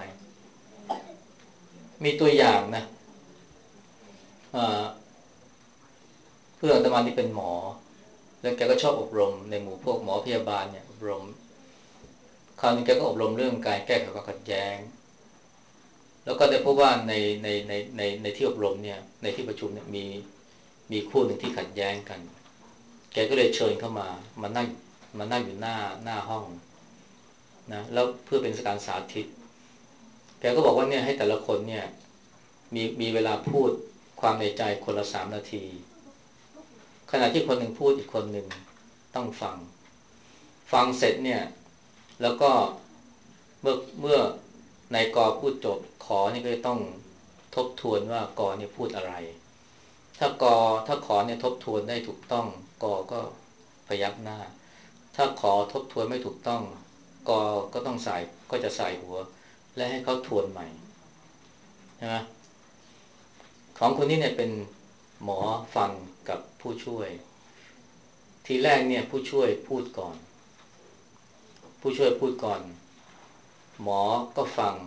มีตัวอย่างนะเพื่อนอาตมาที่เป็นหมอแล้วแกก็ชอบอบรมในหมู่พวกหมอพยาบาลเนี่ยอบรมคราวนี้แกก็อบรมเรื่องการแก้ไขความขัดแย้งแล้วก็ได้พบว่าในที่อบรมเนี่ยในที่ประชุมเนี่ยมีคู่หนึ่งที่ขัดแย้งกันแกก็เลยเชิญเข้ามานั่งอยู่หน้าห้องนะแล้วเพื่อเป็นการสาธิตแกก็บอกว่าเนี่ยให้แต่ละคนเนี่ยมีเวลาพูดความในใจคนละ3 นาทีขณะที่คนหนึ่งพูดอีกคนหนึ่งต้องฟังเสร็จเนี่ยแล้วก็เมื่อนายกพูดจบขอนี่ก็จะต้องทบทวนว่ากเนี่ยพูดอะไรถ้ากถ้าขอเนี่ยทบทวนได้ถูกต้องก็พยักหน้าถ้าขอทบทวนไม่ถูกต้องกก็ต้องก็จะใส่หัวและให้เขาทวนใหม่ใช่ไหมของคนนี้เนี่ยเป็นหมอฟังกับผู้ช่วยทีแรกเนี่ยผู้ช่วยพูดก่อนหมอก็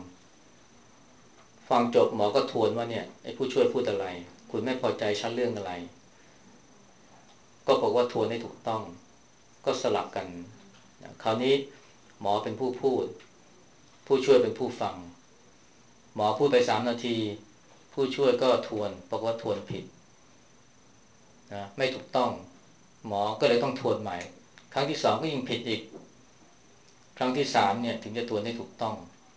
ฟังจบหมอก็ทวนว่าเนี่ยไอ้ผู้ช่วยพูดอะไรคุณไม่พอใจชั้นเรื่องอะไรก็บอกว่าทวนให้ถูกต้องก็สลับกันคราวนี้หมอเป็นผู้พูดผู้ช่วยเป็นผู้ฟังหมอพูดไป3 นาทีผู้ช่วยก็ทวนบอกว่าทวนผิดนะไม่ถูกต้องหมอก็เลยต้องทวนใหม่ครั้งที่2ก็ยิ่งผิดอีกครั้งที่3เนี่ยถึงจะทวนได้ถูกต้อง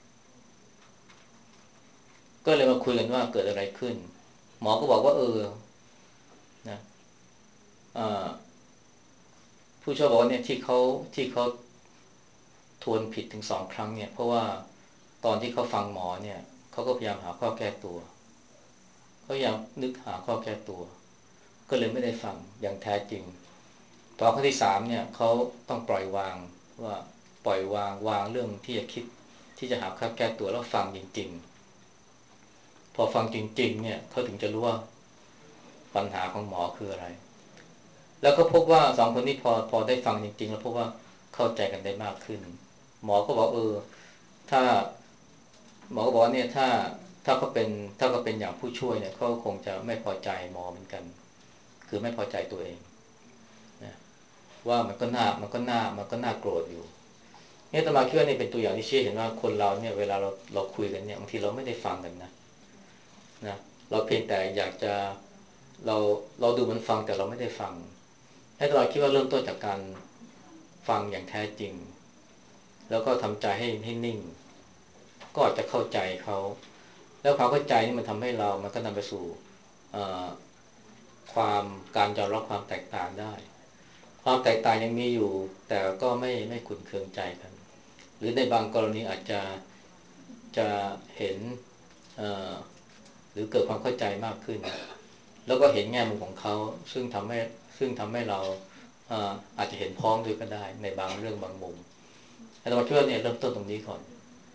ก็เลยมาคุยกันว่าเกิดอะไรขึ้นหมอก็บอกว่านะเอ่อผู้ช่วยบอกว่าเนี่ยที่เขาทวนผิดถึง2 ครั้งเนี่ยเพราะว่าตอนที่เขาฟังหมอเนี่ยเขาก็พยายามหาข้อแก้ตัวเขาพยายามนึกหาข้อแก้ตัวก็เลยไม่ได้ฟังอย่างแท้จริงตอนครั้งที่3เนี่ยเขาต้องปล่อยวางว่าปล่อยวางเรื่องที่จะคิดที่จะหาข้อแก้ตัวแล้วฟังจริงๆพอฟังจริงๆเนี่ยเขาถึงจะรู้ว่าปัญหาของหมอคืออะไรแล้วก็พบว่า2 คนนี้พอได้ฟังจริงๆแล้วพบว่าเข้าใจกันได้มากขึ้นหมอก็บอกถ้าหมอก็บอกว่าเนี่ยถ้าเขาเป็นอย่างผู้ช่วยเนี่ยเขาคงจะไม่พอใจหมอเหมือนกันคือไม่พอใจตัวเองนะว่ามันก็น่าโกรธอยู่เนี่ยอาตมาคิดว่านี่เป็นตัวอย่างที่ชี้เห็นว่าคนเราเนี่ยเวลาเราคุยกันเนี่ยบางทีเราไม่ได้ฟังกันนะเราเพียงแต่อยากจะเราเราดูมันฟังแต่เราไม่ได้ฟังให้อาตมาคิดว่าเริ่มต้นจากการฟังอย่างแท้จริงแล้วก็ทำใจให้นิ่งก็อาจจะเข้าใจเขาแล้วความเข้าใจนี่มันทำให้มันก็นำไปสู่ความการยอมรับความแตกต่างได้ความแตกต่างยังมีอยู่แต่ก็ไม่ขุ่นเคืองใจกันหรือในบางกรณีอาจจะเห็นหรือเกิดความเข้าใจมากขึ้นแล้วก็เห็นแง่มุมของเขาซึ่งทำให้เราอาจจะเห็นพ้องด้วยก็ได้ในบางเรื่องบางมุมแต่เราคิดว่าเนี่ยเริ่มต้นตรงนี้ก่อน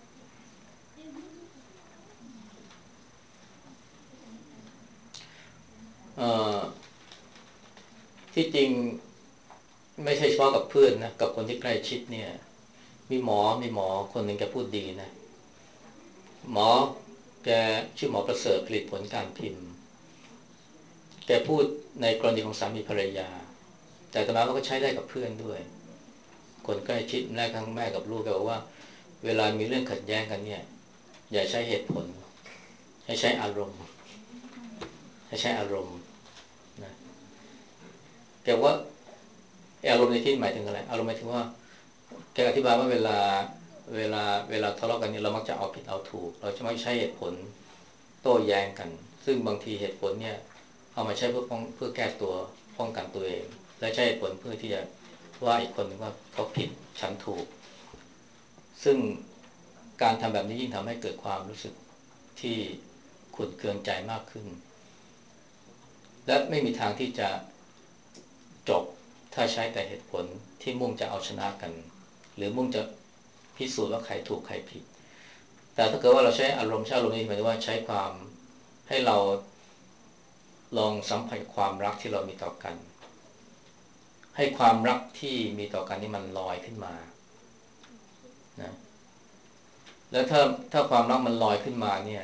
เอ่อที่จริงไม่ใช่เฉพาะกับเพื่อนนะกับคนที่ใกล้ชิดเนี่ยมีหมอคนหนึ่งแกพูดดีนะหมอแกแกชื่อหมอประเสริฐผลิตผลการพิมพ์แกพูดในกรณีของสามีภรรยาแต่ต่อมาก็ใช้ได้กับเพื่อนด้วยคนใกล้ชิดแรกทั้งแม่กับลูกแกบอกว่าเวลามีเรื่องขัดแย้งกันเนี่ยอย่าใช้เหตุผลให้ใช้อารมณ์ให้ใช้อารมณ์นะแกว่าอารมณ์ในที่หมายถึงอะไรอารมณ์หมายถึงว่าแกอธิบายว่าเวลาทะเลาะกันเนี่ยเรามักจะเอาผิดเอาถูกเราจะไม่ใช้เหตุผลโต้แย้งกันซึ่งบางทีเหตุผลเนี่ยเอามาใช้เพื่อแก้ตัวป้องกันตัวเองและใช้เหตุผลเพื่อที่จะว่าอีกคนนึงว่าเขาผิดฉันถูกซึ่งการทำแบบนี้ยิ่งทำให้เกิดความรู้สึกที่ขุ่นเคืองใจมากขึ้นและไม่มีทางที่จะจบถ้าใช้แต่เหตุผลที่มุ่งจะเอาชนะกันหรือมุ่งจะพิสูจน์ว่าใครถูกใครผิดแต่ถ้าเกิดว่าเราใช้อารมณ์นี้หมายถึงว่าใช้ความให้เราลองสัมผัสความรักที่เรามีต่อกันให้ความรักที่มีต่อกันนี่มันลอยขึ้นมานะแล้วถ้าความรักมันลอยขึ้นมาเนี่ย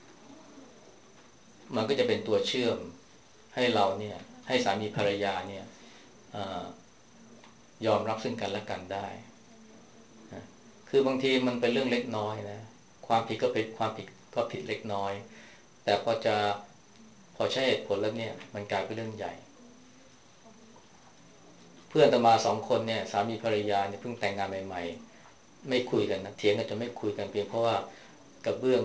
มันก็จะเป็นตัวเชื่อมให้เราเนี่ยให้สามีภรรยาเนี่ยยอมรับซึ่งกันและกันได้นะคือบางทีมันเป็นเรื่องเล็กน้อยนะความผิดก็เป็นความผิดก็ผิดเล็กน้อยแต่พอใช้เหตุผลแล้วเนี่ยมันกลายเป็นเรื่องใหญ่เพื่อนอาตมา2 คนเนี่ยสามีภรรยาเนี่ยเพิ่งแต่งงานใหม่ๆไม่คุยกันนะเถียงกันจนไม่คุยกันเพียงเพราะว่ากระเบื้อง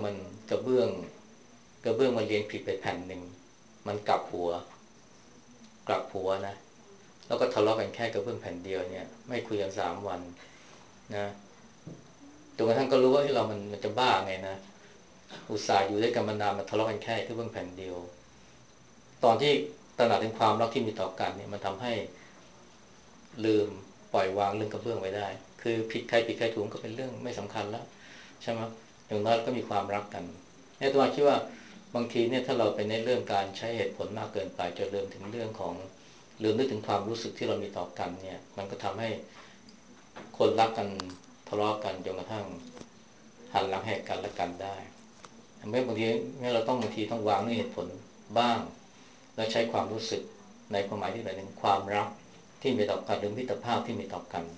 มันเรียงผิดไปแผ่นหนึ่งมันกลับหัวนะแล้วก็ทะเลาะกันแค่กระเบื้องแผ่นเดียวเนี่ยไม่คุยกัน3 วันนะจนกระทั่งก็รู้ว่าเรามันจะบ้าไงนะอุตส่าห์อยู่ด้วยกันมานานมาทะเลาะกันแค่กระเบื้องแผ่นเดียวตอนที่ตระหนักถึงความรักที่มีต่อกันเนี่ยมันทำให้ลืมปล่อยวางเรื่องกระเบื้องไว้ได้คือผิดใครถูกก็เป็นเรื่องไม่สำคัญแล้วใช่ไหมอย่างน้อยก็มีความรักกันเนี่ยตัวคิดว่าบางทีเนี่ยถ้าเราไปในเรื่องการใช้เหตุผลมากเกินไปจะลืมถึงเรื่องของลืมนึกถึงความรู้สึกที่เรามีต่อกันเนี่ยมันก็ทำให้คนรักกันทะเลาะกันจนกระทั่งหันหลังให้กันและกันได้บางทีเนี่ยเราบางทีต้องวางด้วยเหตุผลบ้างแล้วใช้ความรู้สึกในความหมายที่หมายถึงความรักที่มีต่อกันหรือมิตรภาพที่มีต่อกัน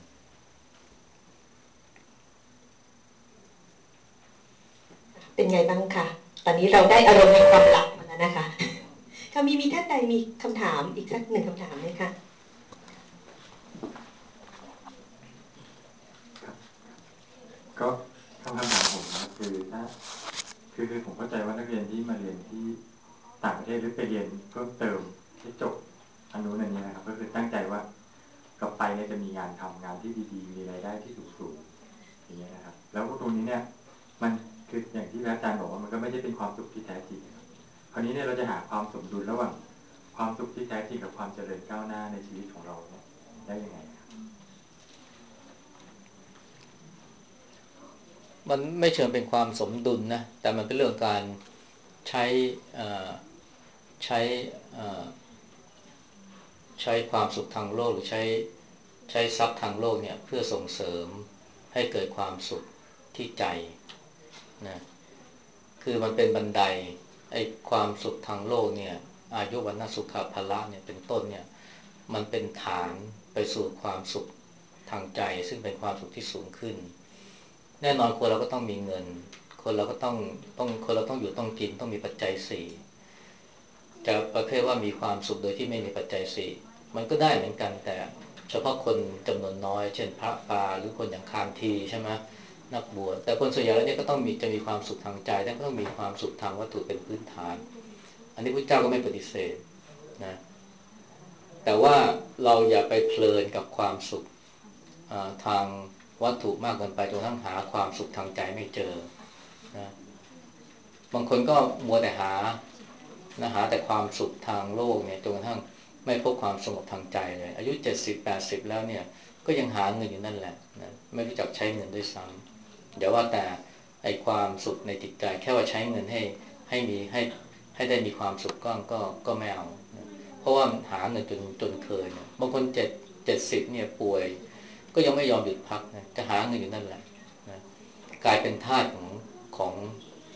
เป็นไงบ้างคะตอนนี้เราได้อารมณ์ในความรักมาแล้วนะคะค่ะมีท่านใดมีคำถามอีกสัก1คำถามไหมคะก็คำถามผมนะคือผมเข้าใจว่านักเรียนที่มาเรียนที่ต่างประเทศหรือไปเรียนเพิ่มเติมให้จบอันนู้นอันนี้นะครับก็คือตั้งใจว่ากลับไปเนี่ยจะมีงานทำงานที่ดีๆมีรายได้ที่สูงๆอย่างเงี้ยนะครับแล้วตรงนี้เนี่ยมันคืออย่างที่อาจารย์บอกว่ามันก็ไม่ใช่เป็นความสุขที่แท้จริงครับคราวนี้เนี่ยเราจะหาความสมดุลระหว่างความสุขที่แท้จริงกับความเจริญก้าวหน้าในชีวิตของเราเนี่ยได้ยังไงครับมันไม่เชิงเป็นความสมดุลนะแต่มันเป็นเรื่องการใช้ใช้ใช้ความสุขทางโลกหรือใช้ทรัพย์ทางโลกเนี่ยเพื่อส่งเสริมให้เกิดความสุขที่ใจนะคือมันเป็นบันไดไอ้ความสุขทางโลกเนี่ยอายุวัณสุขภละเนี่ยเป็นต้นเนี่ยมันเป็นฐานไปสู่ความสุขทางใจซึ่งเป็นความสุขที่สูงขึ้นแน่นอนคนเราก็ต้องมีเงินคนเราก็คนเราต้องอยู่ต้องกินต้องมีปัจจัยสี่จะประเภทว่ามีความสุขโดยที่ไม่มีปัจจัยสี่มันก็ได้เหมือนกันแต่เฉพาะคนจำนวนน้อยเช่นพระปาหรือคนอย่างคานธีใช่ไหมนักบวชแต่คนส่วนใหญ่แล้วเนี่ยก็ต้องจะมีความสุขทางใจและก็ต้องมีความสุขทางวัตถุเป็นพื้นฐานอันนี้พระเจ้าก็ไม่ปฏิเสธนะแต่ว่าเราอย่าไปเพลินกับความสุขทางวัตถุมากเกินไปจนทั้งหาความสุขทางใจไม่เจอนะบางคนก็มัวแต่หาแต่ความสุขทางโลกเนี่ยจนกระทั่งไม่พบความสงบทางใจเลยอายุ70-80แล้วเนี่ยก็ยังหาเงินอยู่นั่นแหละนะไม่รู้จักใช้เงินด้วยซ้ำเดี๋ยวว่าแต่ไอ้ความสุขในจิตใจแค่ว่าใช้เงินให้ได้มีความสุขก็ไม่เอานะเพราะว่าหาเงินจนเคยนะบางคน70เนี่ยป่วยก็ยังไม่ยอมหยุดพักนะจะหาเงินอยู่นั่นแหละนะกลายเป็นทาสของ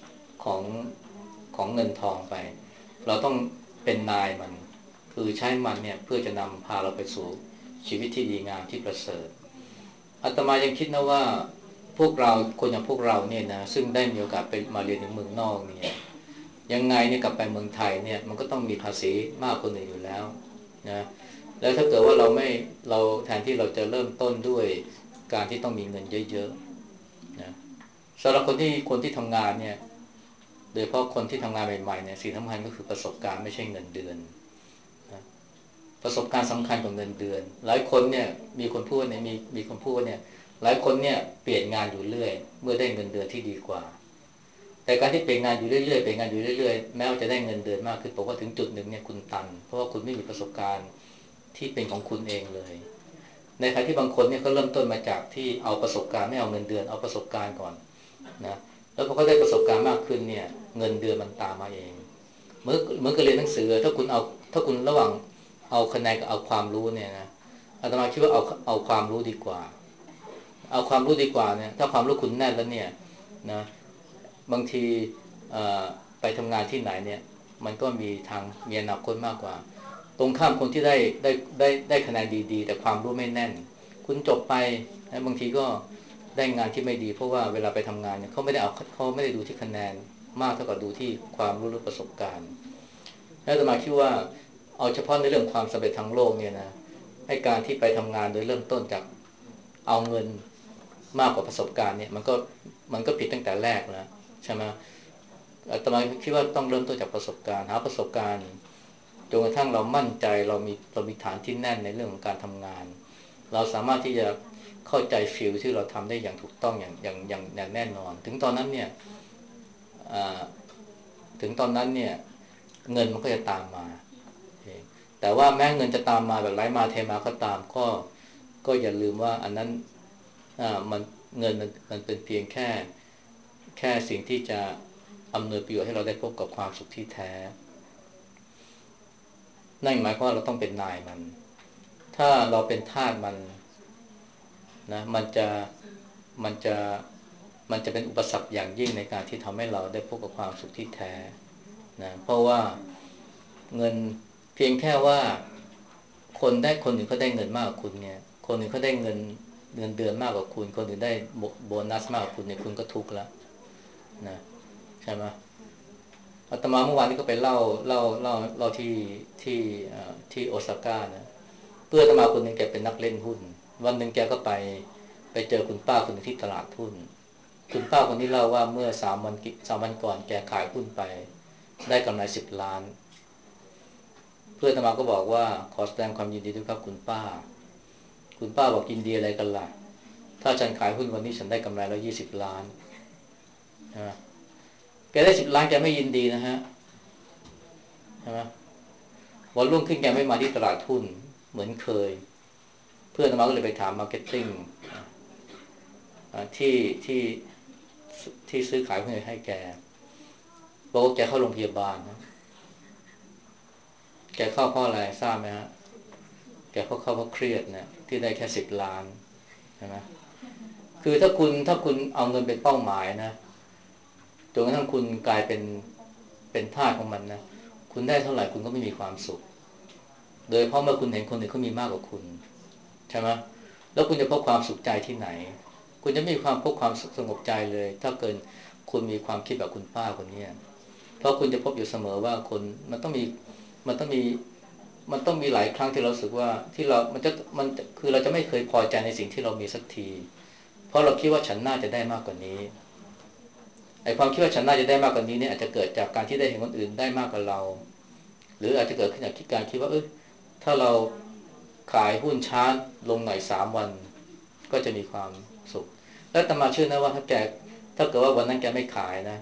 ของของเงินทองไปเราต้องเป็นนายมันคือใช้มันเนี่ยเพื่อจะนำพาเราไปสู่ชีวิตที่ดีงามที่ประเสริฐอาตมายังคิดนะว่าพวกเราคนอย่างพวกเราเนี่ยนะซึ่งได้มีโอกาสไปมาเรียนในเมืองนอกเนี่ยยังไงเนี่ยกลับไปเมืองไทยเนี่ยมันก็ต้องมีภาษีมากกว่าคนอื่นอยู่แล้วนะแล้วถ้าเกิดว่าเราแทนที่เราจะเริ่มต้นด้วยการที่ต้องมีเงินเยอะๆนะสำหรับคนที่ทำงานเนี่ยโดยเฉพาะคนที่ทำงานใหม่ๆเนี่ยสิ่งสำคัญก็คือประสบการณ์ไม่ใช่เงินเดือนนะประสบการณ์สำคัญกว่าเงินเดือนหลายคนเนี่ยมีคนพูดเนี่ยมีคนพูดเนี่ยหลายคนเนี่ยเปลี่ยนงานอยู่เรื่อยเมื่อได้เงินเดือนที่ดีกว่าแต่การที่เปลี่ยนงานอยู่เรื่อยๆเปลี่ยนงานอยู่เรื่อยๆแม้ว่าจะได้เงินเดือนมากขึ้นบอกว่าถึงจุดหนึ่งเนี่ยคุณตันเพราะว่าคุณไม่มีประสบการณ์ที่เป็นของคุณเองเลยในขณะที่บางคนเนี่ยเขาเริ่มต้นมาจากที่เอาประสบการณ์ไม่เอาเงินเดือนเอาประสบการณ์ก่อนนะแล้วพอเขาได้ประสบการณ์มากขึ้นเนี่ยเงินเดือนมันตามมาเองเหมือนกับเรียนหนังสือถ้าคุณระหว่างเอาคะแนนกับเอาความรู้เนี่ยนะอาตมาคิดว่าเอาความรู้ดีกว่าเอาความรู้ดีกว่าเนี่ยถ้าความรู้คุณแน่นแล้วเนี่ยนะบางทีไปทำงานที่ไหนเนี่ยมันก็มีอนาคตมากกว่าตรงข้ามคนที่ได้คะแนนดีๆแต่ความรู้ไม่แน่นคุณจบไปนะบางทีก็ได้งานที่ไม่ดีเพราะว่าเวลาไปทำงานเนี่ยเขาไม่ได้ดูที่คะแนนมากเท่ากับดูที่ความรู้หรือประสบการณ์แล้วอาตมาคิดว่าเอาเฉพาะในเรื่องความสำเร็จทางโลกเนี่ยนะให้การที่ไปทำงานโดยเริ่มต้นจากเอาเงินมากกว่าประสบการณ์เนี่ยมันก็ผิดตั้งแต่แรกแล้วใช่ไหมอาตมาคิดว่าต้องเริ่มต้นจากประสบการณ์หาประสบการณ์จนกระทั่งเรามั่นใจเรามีฐานที่แน่นในเรื่องของการทำงานเราสามารถที่จะเข้าใจฟิลที่เราทำได้อย่างถูกต้องอย่างแน่นอนถึงตอนนั้นเนี่ยถึงตอนนั้นเนี่ยเงินมันก็จะตามมาแต่ว่าแม้เงินจะตามมาแบบไหลมาเทมาก็ตามก็อย่าลืมว่าอันนั้นมันเงินมันเป็นเพียงแค่สิ่งที่จะอำนวยประโยชน์ให้เราได้พบกับความสุขที่แท้นั่นหมายความว่าเราต้องเป็นนายมันถ้าเราเป็นทาสมันนะมันจะมันจะเป็นอุปสรรคอย่างยิ่งในการที่ทำให้เราได้พบกับความสุขที่แท้นะเพราะว่าเงินเพียงแค่ว่าคนอื่นเขาได้เงินมากกว่าคุณเนี่ยคนอื่นเขาได้เงินเดือนมากกว่าคุณคนอื่นได้โบนัสมากกว่าคุณเนี่ยคุณก็ทุกข์แล้วนะใช่ไหมอาตมาเมื่อวานนี้ก็ไปเล่าที่โอซาก้านะเพื่อนอาตมาคนหนึ่งแกเป็นนักเล่นหุ้นวันหนึ่งแกก็ไปเจอคุณป้าคนหนึ่งที่ตลาดหุ้นคุณป้าคนนี้เล่าว่าเมื่อ3 วันก่อนแกขายหุ้นไปได้กำไร10 ล้านเพื่อนอาตมาก็บอกว่าขอแสดงความยินดีด้วยครับคุณป้าบอกยินดีอะไรกันล่ะถ้าฉันขายหุ้นวันนี้ฉันได้กำไรแล้ว20 ล้านนะแกได้10 ล้านแกไม่ยินดีนะฮะใช่ไหมวันรุ่งขึ้นแกไม่มาที่ตลาดหุ้นเหมือนเคยเพื่อนอาตมาก็เลยไปถามมาร์เก็ตติ้งที่ที่ที่ซื้อขายหุ้นให้แกบอกว่าแกเข้าโรงพยาบาลนะแกเข้าเพราะอะไรทราบไหมฮะแกเข้าเพราะเครียดนะที่ได้แค่10 ล้านใช่ไหมคือถ้าคุณเอาเงินเป็นเป้าหมายนะจนกระทั่งคุณกลายเป็นทาสของมันนะคุณได้เท่าไหร่คุณก็ไม่มีความสุขโดยเพราะเมื่อคุณเห็นคนอื่นเขามีมากกว่าคุณใช่ไหมแล้วคุณจะพบความสุขใจที่ไหนคุณจะไม่มีพบความสงบใจเลยถ้าเกิดคุณมีความคิดแบบคุณป้าคนนี้เพราะคุณจะพบอยู่เสมอว่าคนมันต้องมีมันต้องมีหลายครั้งที่เราสึกว่าที่เรามันคือเราจะไม่เคยพอใจในสิ่งที่เรามีสักทีเพราะเราคิดว่าฉันน่าจะได้มากกว่านี้ไอ้ความคิดว่าฉันน่าจะได้มากกว่านี้เนี่ยอาจจะเกิดจากการที่ได้เห็นคนอื่นได้มากกว่าเราหรืออาจจะเกิดขึ้นจากการคิดว่าถ้าเราขายหุ้นช้าลงหน่อย3 วันก็จะมีความสุขและอาตมาเชื่อนะว่าถ้าเกิดว่าวันนั้นแกไม่ขายนะ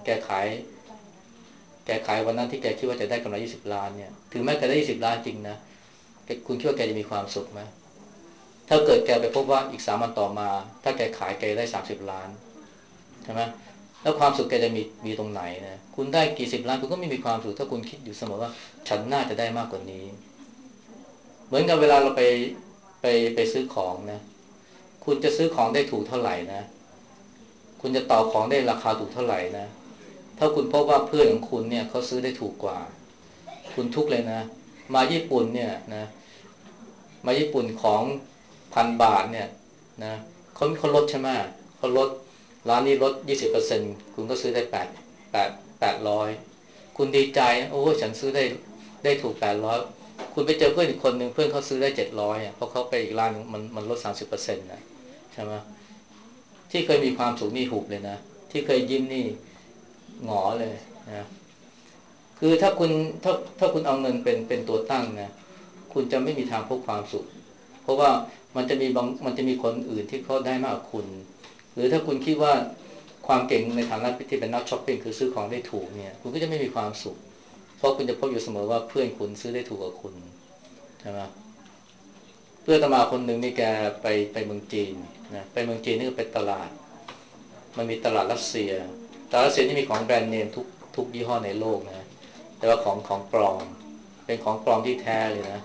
แกขายวันนั้นที่แกคิดว่าจะได้กำไร20 ล้านเนี่ยถึงแม้แกได้20 ล้านจริงนะคุณคิดว่าแกจะมีความสุขไหมถ้าเกิดแกไปพบว่าอีก3 วันต่อมาถ้าแกขายแกได้30 ล้านใช่ไหมแล้วความสุขแกจะมีตรงไหนนะคุณได้กี่10 ล้านคุณก็ไม่มีความสุขถ้าคุณคิดอยู่เสมอว่าฉันน่าจะได้มากกว่านี้เหมือนกับเวลาเราไปซื้อของนะคุณจะซื้อของได้ถูกเท่าไหร่นะคุณจะต่อของได้ราคาถูกเท่าไหร่นะถ้ถ้าคุณพบว่าเพื่อนของคุณเนี่ยเขาซื้อได้ถูกกว่าคุณทุกเลยนะมาญี่ปุ่นเนี่ยนะมาญี่ปุ่นของ1,000 บาทเนี่ยนะเขาลดใช่ไหมเขาลดร้านนี้ลด 20% คุณก็ซื้อได้800คุณดีใจโอ้ฉันซื้อได้ถูก800คุณไปเจอเพื่อนอีกคนหนึ่งเพื่อนเขาซื้อได้700เพราะเขาไปอีกร้านมันลด 30% นะใช่ไหมที่เคยมีความสุขนี่หุบเลยนะที่เคยยิ้มนี่หงอเลยนะคือถ้าคุณเอาเงินเป็นตัวตั้งนะคุณจะไม่มีทางพบความสุขเพราะว่ามันจะมีคนอื่นที่เขาได้มากกว่าคุณหรือถ้าคุณคิดว่าความเก่งในฐานะที่เป็นนักช้อปปิ้งคือซื้อของได้ถูกเนี่ยคุณก็จะไม่มีความสุขเพราะคุณจะพบอยู่เสมอว่าเพื่อนคุณซื้อได้ถูกกว่าคุณใช่ไหมเพื่อนอาตมาคนหนึ่งนี่แกไปเมืองจีนนะไปเมืองจีนนี่ก็เป็นตลาดมันมีตลาดรัสเซียนี่มีของแบรนด์เนมทุกยี่ห้อในโลกนะแต่ว่าของปลอมเป็นของปลอมที่แท้เลยนะ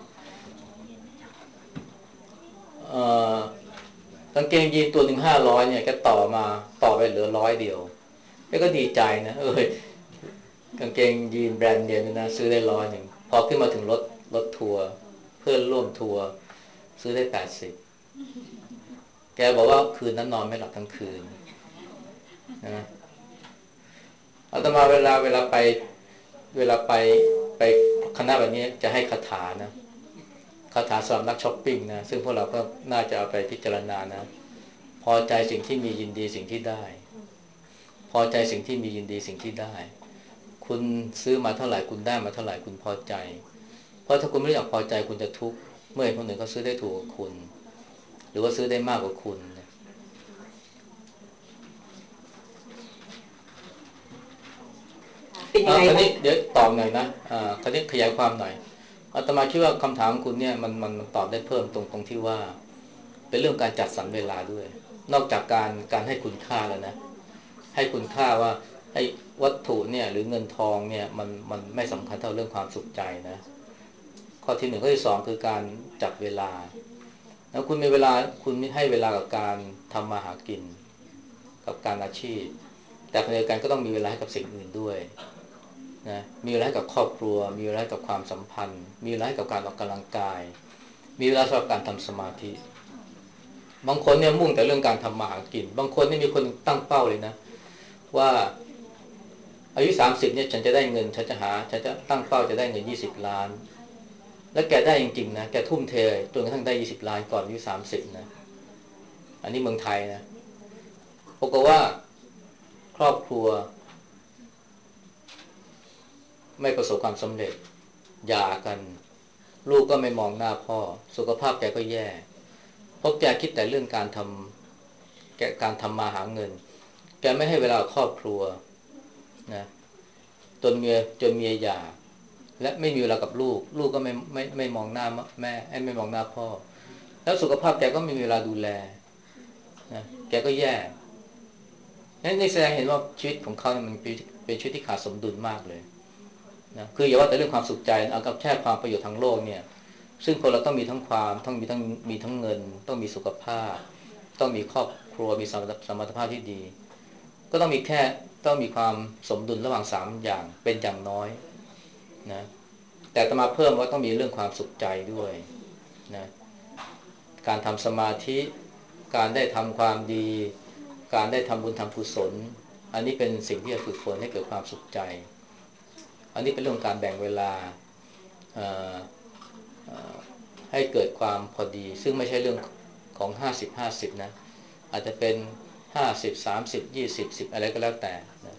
เอ่อกางเกงยีนตัวหนึ่ง500เนี่ยแกต่อไปเหลือ100แกก็ดีใจนะกางเกงยีนแบรนด์เนมนะซื้อได้100พอขึ้นมาถึงรถทัวร์เพื่อนร่วมทัวร์ซื้อได้80แกบอกว่าคืนนั้นนอนไม่หลับทั้งคืนนะอาตมาเวลาไปคณะแบบนี้จะให้คาถานะคาถาสำหรับนักช้อปปิ้งนะซึ่งพวกเราก็น่าจะเอาไปพิจารณานะพอใจสิ่งที่มียินดีสิ่งที่ได้พอใจสิ่งที่มียินดีสิ่งที่ได้คุณซื้อมาเท่าไหร่คุณได้มาเท่าไหร่คุณพอใจเพราะถ้าคุณไม่อยากพอใจคุณจะทุกข์เมื่อคนอื่นเขาซื้อได้ถูกกว่าคุณหรือว่าซื้อได้มากกว่าคุณเป็นยังไงคราวนี้บ้างเดี๋ยวตอบหน่อยนะคราวนี้ขยายความหน่อยอาตมาคิดว่าคำถามของคุณเนี่ยมันตอบได้เพิ่มตรงที่ว่าเป็นเรื่องการจัดสรรเวลาด้วยนอกจากการให้คุณค่าแล้วนะให้คุณค่าว่าให้วัตถุเนี่ยหรือเงินทองเนี่ยมันไม่สำคัญเท่าเรื่องความสุขใจนะข้อที่1ข้อที่2คือการจัดเวลาแล้วคุณมีเวลาคุณให้เวลากับการทำมาหากินกับการอาชีพแต่ขณะเดียวกันก็ต้องมีเวลาให้กับสิ่งอื่นด้วยนะมีเวลาให้กับครอบครัวมีเวลาให้กับความสัมพันธ์มีเวลาให้กับการออกกำลังกายมีเวลาสำหรับการทำสมาธิบางคนเนี่ยมุ่งแต่เรื่องการทำมาหากินบางคนนี่มีคนตั้งเป้าเลยนะว่าอายุ30เนี่ยฉันจะได้เงินฉันจะตั้งเป้าจะได้เงิน20 ล้านแล้วแกได้จริงๆนะแกทุ่มเทจนกระทั่งได้20 ล้านก่อนอายุ30นะอันนี้เมืองไทยนะปรากฏว่าครอบครัวไม่ประสบความสำเร็จหย่ากันลูกก็ไม่มองหน้าพ่อสุขภาพแกก็แย่เพราะแกคิดแต่เรื่องการทำมาหาเงินแกไม่ให้เวลาครอบครัวนะจนเมียหย่าและไม่มีเวลากับลูกก็ไม่มองหน้าแม่ไม่มองหน้าพ่อแล้วสุขภาพแกก็ไม่มีเวลาดูแลนะแกก็แย่นี่แสดงเห็นว่าชีวิตของเขาเนี่ยมันเป็นชีวิตที่ขาดสมดุลมากเลยนะคืออย่าว่าแต่เรื่องความสุขใจเอากับแค่ความประโยชน์ทางโลกเนี่ยซึ่งคนเราต้องมีทั้งความต้องมีทั้งเงินต้องมีสุขภาพต้องมีครอบครัวมีสมรรถภาพที่ดีก็ต้องมีความสมดุลระหว่าง3อย่างเป็นอย่างน้อยนะแต่อาตมาเพิ่มว่าต้องมีเรื่องความสุขใจด้วยนะการทำสมาธิการได้ทำความดีการได้ทำบุญทำกุศลอันนี้เป็นสิ่งที่จะฝึกฝนให้เกิดความสุขใจอันนี้เป็นเรื่องการแบ่งเวลาเอ่อให้เกิดความพอดีซึ่งไม่ใช่เรื่องของ50-50นะอาจจะเป็น50-30-20-10อะไรก็แล้วแต่นะ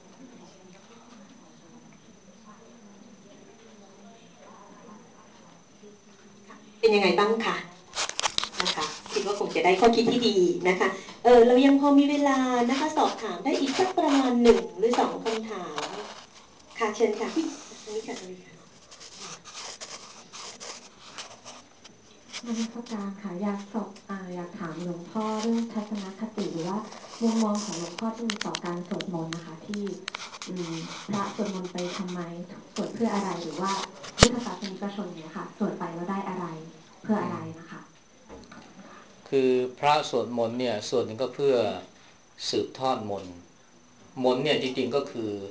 เป็นยังไงบ้างคะนะคะคิดว่าคงจะได้ข้อคิดที่ดีนะคะเรายังพอมีเวลานะคะสอบถามได้อีกสักประมาณ1 หรือ 2คำถามค่ะเชิญค่ะตรงนี้ค่ะตรงนี้ค่ะนมัสการค่ะอยากถามหลวงพ่อเรื่องทัศนคติหรือว่ามุมมองของหลวงพ่อที่มีต่อการสวดมนต์นะคะที่พระสวดมนต์ไปทำไมสวดเพื่ออะไรหรือว่าพุทธศาสนิกชนเนี่ยค่ะสวดไปแล้วได้อะไรเพื่ออะไรนะคะคือพระสวดมนต์เนี่ยส่วนหนึ่งก็เพื่อสืบทอดมนต์เนี่ยจริงๆก็คือ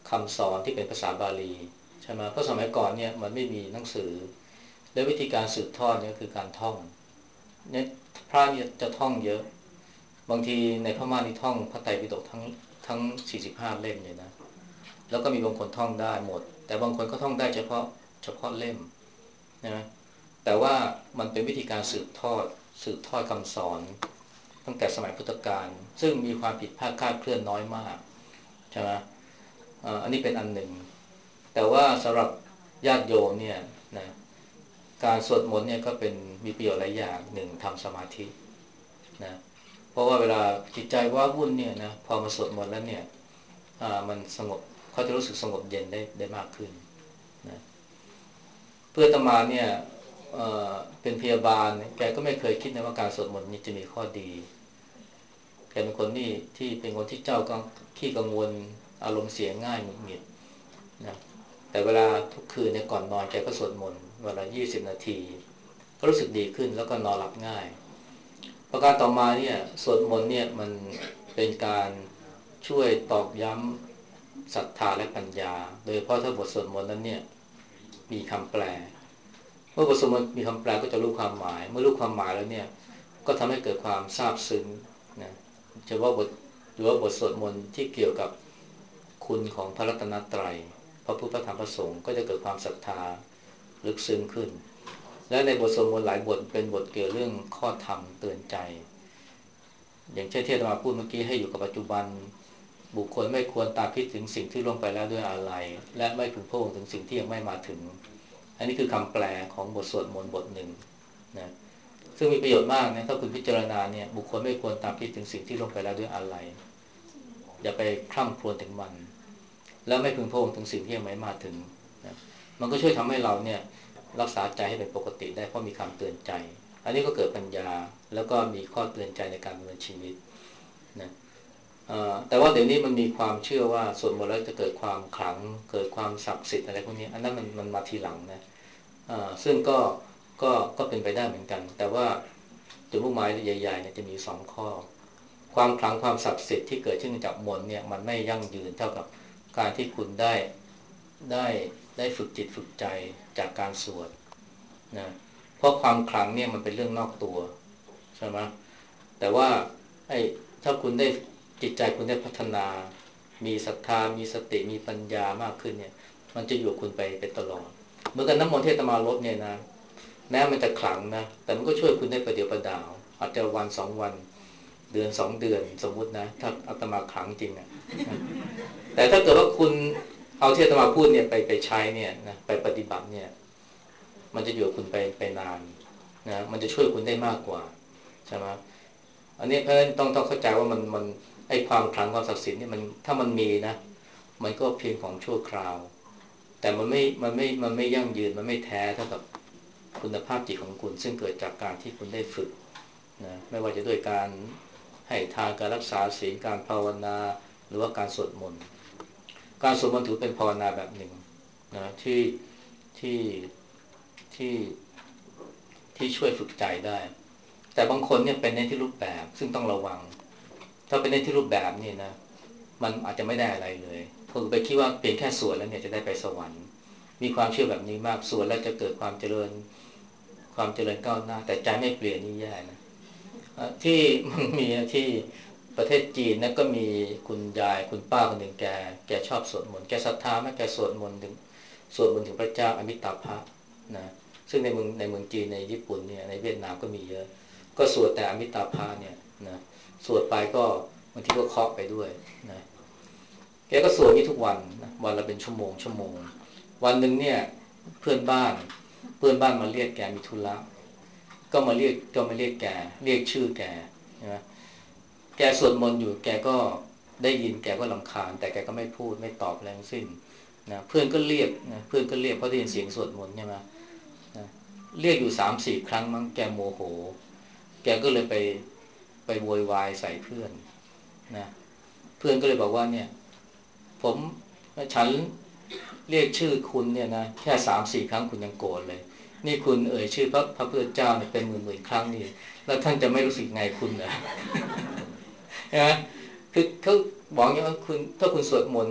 คำสอนที่เป็นภาษาบาลีใช่ไหมเพราะสมัยก่อนเนี่ยมันไม่มีหนังสือและวิธีการสืบทอดเนี่ยคือการท่องเนี่ยพระเนี่ยจะท่องเยอะบางทีในพม่านี่ท่องพระไตรปิฎกทั้ง45เล่มเลยนะแล้วก็มีบางคนท่องได้หมดแต่บางคนก็ท่องได้เฉพาะเล่มนะแต่ว่ามันเป็นวิธีการสืบทอดคำสอนตั้งแต่สมัยพุทธกาลซึ่งมีความผิดพลาดคลาดเคลื่อนน้อยมากใช่ไหมอันนี้เป็นอันหนึ่งแต่ว่าสำหรับญาติโยมเนี่ยนะการสวดมนต์เนี่ยก็เป็นมีประโยชน์หลายอย่างหนึ่งทำสมาธินะเพราะว่าเวลาจิตใจว้าวุ่นเนี่ยนะพอมาสวดมนต์แล้วเนี่ยมันสงบเขาจะรู้สึกสงบเย็นได้มากขึ้นนะเพื่ออาตมาเนี่ยเป็นพยาบาลแกก็ไม่เคยคิดนะว่าการสวดมนต์นี่จะมีข้อดีแกเป็นคนที่เป็นคนที่ขี้กังวลอารมณ์เสียง่ายหงุดหงิดนะแต่เวลาทุกคืนเนี่ยก่อนนอนแกก็สวดมนต์เวลา20นาทีก็รู้สึกดีขึ้นแล้วก็นอนหลับง่ายประการต่อมาเนี่ยสวดมนต์เนี่ยมันเป็นการช่วยตอกย้ำศรัทธาและปัญญาโดยเฉพาะถ้าบทสวดมนต์นั้นเนี่ยมีคำแปลเมื่อบทสวดมนต์มีคำแปลก็จะรู้ความหมายเมื่อรู้ความหมายแล้วเนี่ยก็ทำให้เกิดความซาบซึ้งนะจะว่าหรือว่าบทสวดมนต์ที่เกี่ยวกับคุณของพระรัตนตรัยพระพุทธพระธรรมพระสงฆ์ก็จะเกิดความศรัทธาลึกซึ้งขึ้นและในบทสวดมนต์หลายบทเป็นบทเกี่ยวเรื่องข้อธรรมเตือนใจอย่างเช่นที่อาตมาพูดเมื่อกี้ให้อยู่กับปัจจุบันบุคคลไม่ควรตามคิดถึงสิ่งที่ล่วงไปแล้วด้วยอะไรและไม่พึงพะวงถึงสิ่งที่ยังไม่มาถึงอันนี้คือคำแปลของบทสวดมนต์บทหนึ่งนะซึ่งมีประโยชน์มากนะถ้าคุณพิจารณาเนี่ยบุคคลไม่ควรตามคิดถึงสิ่งที่ล่วงไปแล้วด้วยอะไรอย่าไปคร่ำครวญถึงมันแล้วไม่พึงพะวงถึงสิ่งที่ยังไม่มาถึงนะมันก็ช่วยทำให้เราเนี่ยรักษาใจให้เป็นปกติได้เพราะมีคำเตือนใจอันนี้ก็เกิดปัญญาแล้วก็มีข้อเตือนใจในการดำเนินชีวิตนะแต่ว่าเดี๋ยวนี้มันมีความเชื่อว่าสวดมนต์แล้วจะเกิดความขลังเกิดความศักดิ์สิทธิ์อะไรพวกนี้อันนั้นมันมาทีหลังนะซึ่งก็เป็นไปได้เหมือนกันแต่ว่าจุดมุ่งหมายใหญ่ๆเนี่ยจะมี2ข้อความขลังความศักดิ์สิทธิ์ที่เกิดขึ้นจากมนต์เนี่ยมันไม่ยั่งยืนเท่ากับการที่คุณได้ได้ฝึกจิตฝึกใจจากการสวดนะเพราะความขลังเนี่ยมันเป็นเรื่องนอกตัวใช่ไหมแต่ว่าถ้าคุณได้จิตใจคุณได้พัฒนามีศรัทธามีสติมีปัญญามากขึ้นเนี่ยมันจะอยู่คุณไปตลอดเหมือนกันน้ำมนต์เทศมารสเนี่ยนะแม้มันจะขลังนะแต่มันก็ช่วยคุณได้ประเดี๋ยวประดาวอาจจะวัน2วันเดือน2เดือนสมมุตินะถ้าอาตมาขลังจริงนะแต่ถ้าเกิดว่าคุณเอาที่อาตมาพูดเนี่ยไปใช้เนี่ยนะไปปฏิบัติเนี่ยมันจะอยู่คุณไปนานนะมันจะช่วยคุณได้มากกว่าใช่ไหมอันนี้เพราะฉะนั้นต้องเข้าใจว่ามันไอ้ความขลังความศักดิ์สิทธิ์นี่มันถ้ามันมีนะมันก็เพียงของชั่วคราวแต่มันไม่ยั่งยืนมันไม่แท้เท่ากับคุณภาพจิตของคุณซึ่งเกิดจากการที่คุณได้ฝึกนะไม่ว่าจะด้วยการให้ทานการรักษาศีลการภาวนาหรือว่าการสวดมนต์การสวดมนต์ถือเป็นภาวนาแบบหนึ่งนะที่ที่ที่ช่วยฝึกใจได้แต่บางคนเนี่ยเป็นในที่รูปแบบซึ่งต้องระวังถ้าเป็นในที่รูปแบบนี่นะมันอาจจะไม่ได้อะไรเลยผมไปคิดว่าเพียงแค่สวดแล้วเนี่ยจะได้ไปสวรรค์มีความเชื่อแบบนี้มากสวดแล้วจะเกิดความเจริญก้าวหน้าแต่ใจไม่เปลี่ยนนี่แย่นะที่มันมีที่ประเทศจีนนะก็มีคุณยายคุณป้าคนหนึ่งแกชอบสวดมนต์แกศรัทธามากแกสวดมนต์ถึงพระเจ้าอมิตาภะนะซึ่งในเมืองจีนในญี่ปุ่นเนี่ยในเวียดนามก็มีเยอะก็สวดแต่อมิตาภะเนี่ยนะสวดไปก็บางทีก็เคาะไปด้วยนะแกก็สวดนี้ทุกวันนะวันละเป็นชั่วโมงวันหนึ่งเนี่ยเพื่อนบ้านมาเรียกแกมีธุระก็มาเรียกแกเรียกชื่อแกนะแกสวดมนต์อยู่แกก็ได้ยินแกก็รำคาญแต่แกก็ไม่พูดไม่ตอบอะไรทั้งสิ้นนะเพื่อนก็เรียกเพราะได้ยินเสียงสวดมนต์ใช่ไหมนะเรียกอยู่3-4 ครั้งมั้งแกโมโหแกก็เลยไปโวยวายใส่เพื่อนนะเพื่อนก็เลยบอกว่าเนี่ยฉันเรียกชื่อคุณเนี่ยนะแค่3-4 ครั้งคุณยังโกรธเลยนี่คุณเอ่ยชื่อพระพุทธเจ้าเนี่ยเป็นหมื่นครั้งนี่แล้วท่านจะไม่รู้สึกไงคุณนะใช่ไหมคือเขาบอกอย่างว่าคุณถ้าคุณสวดมนต์เนี่ย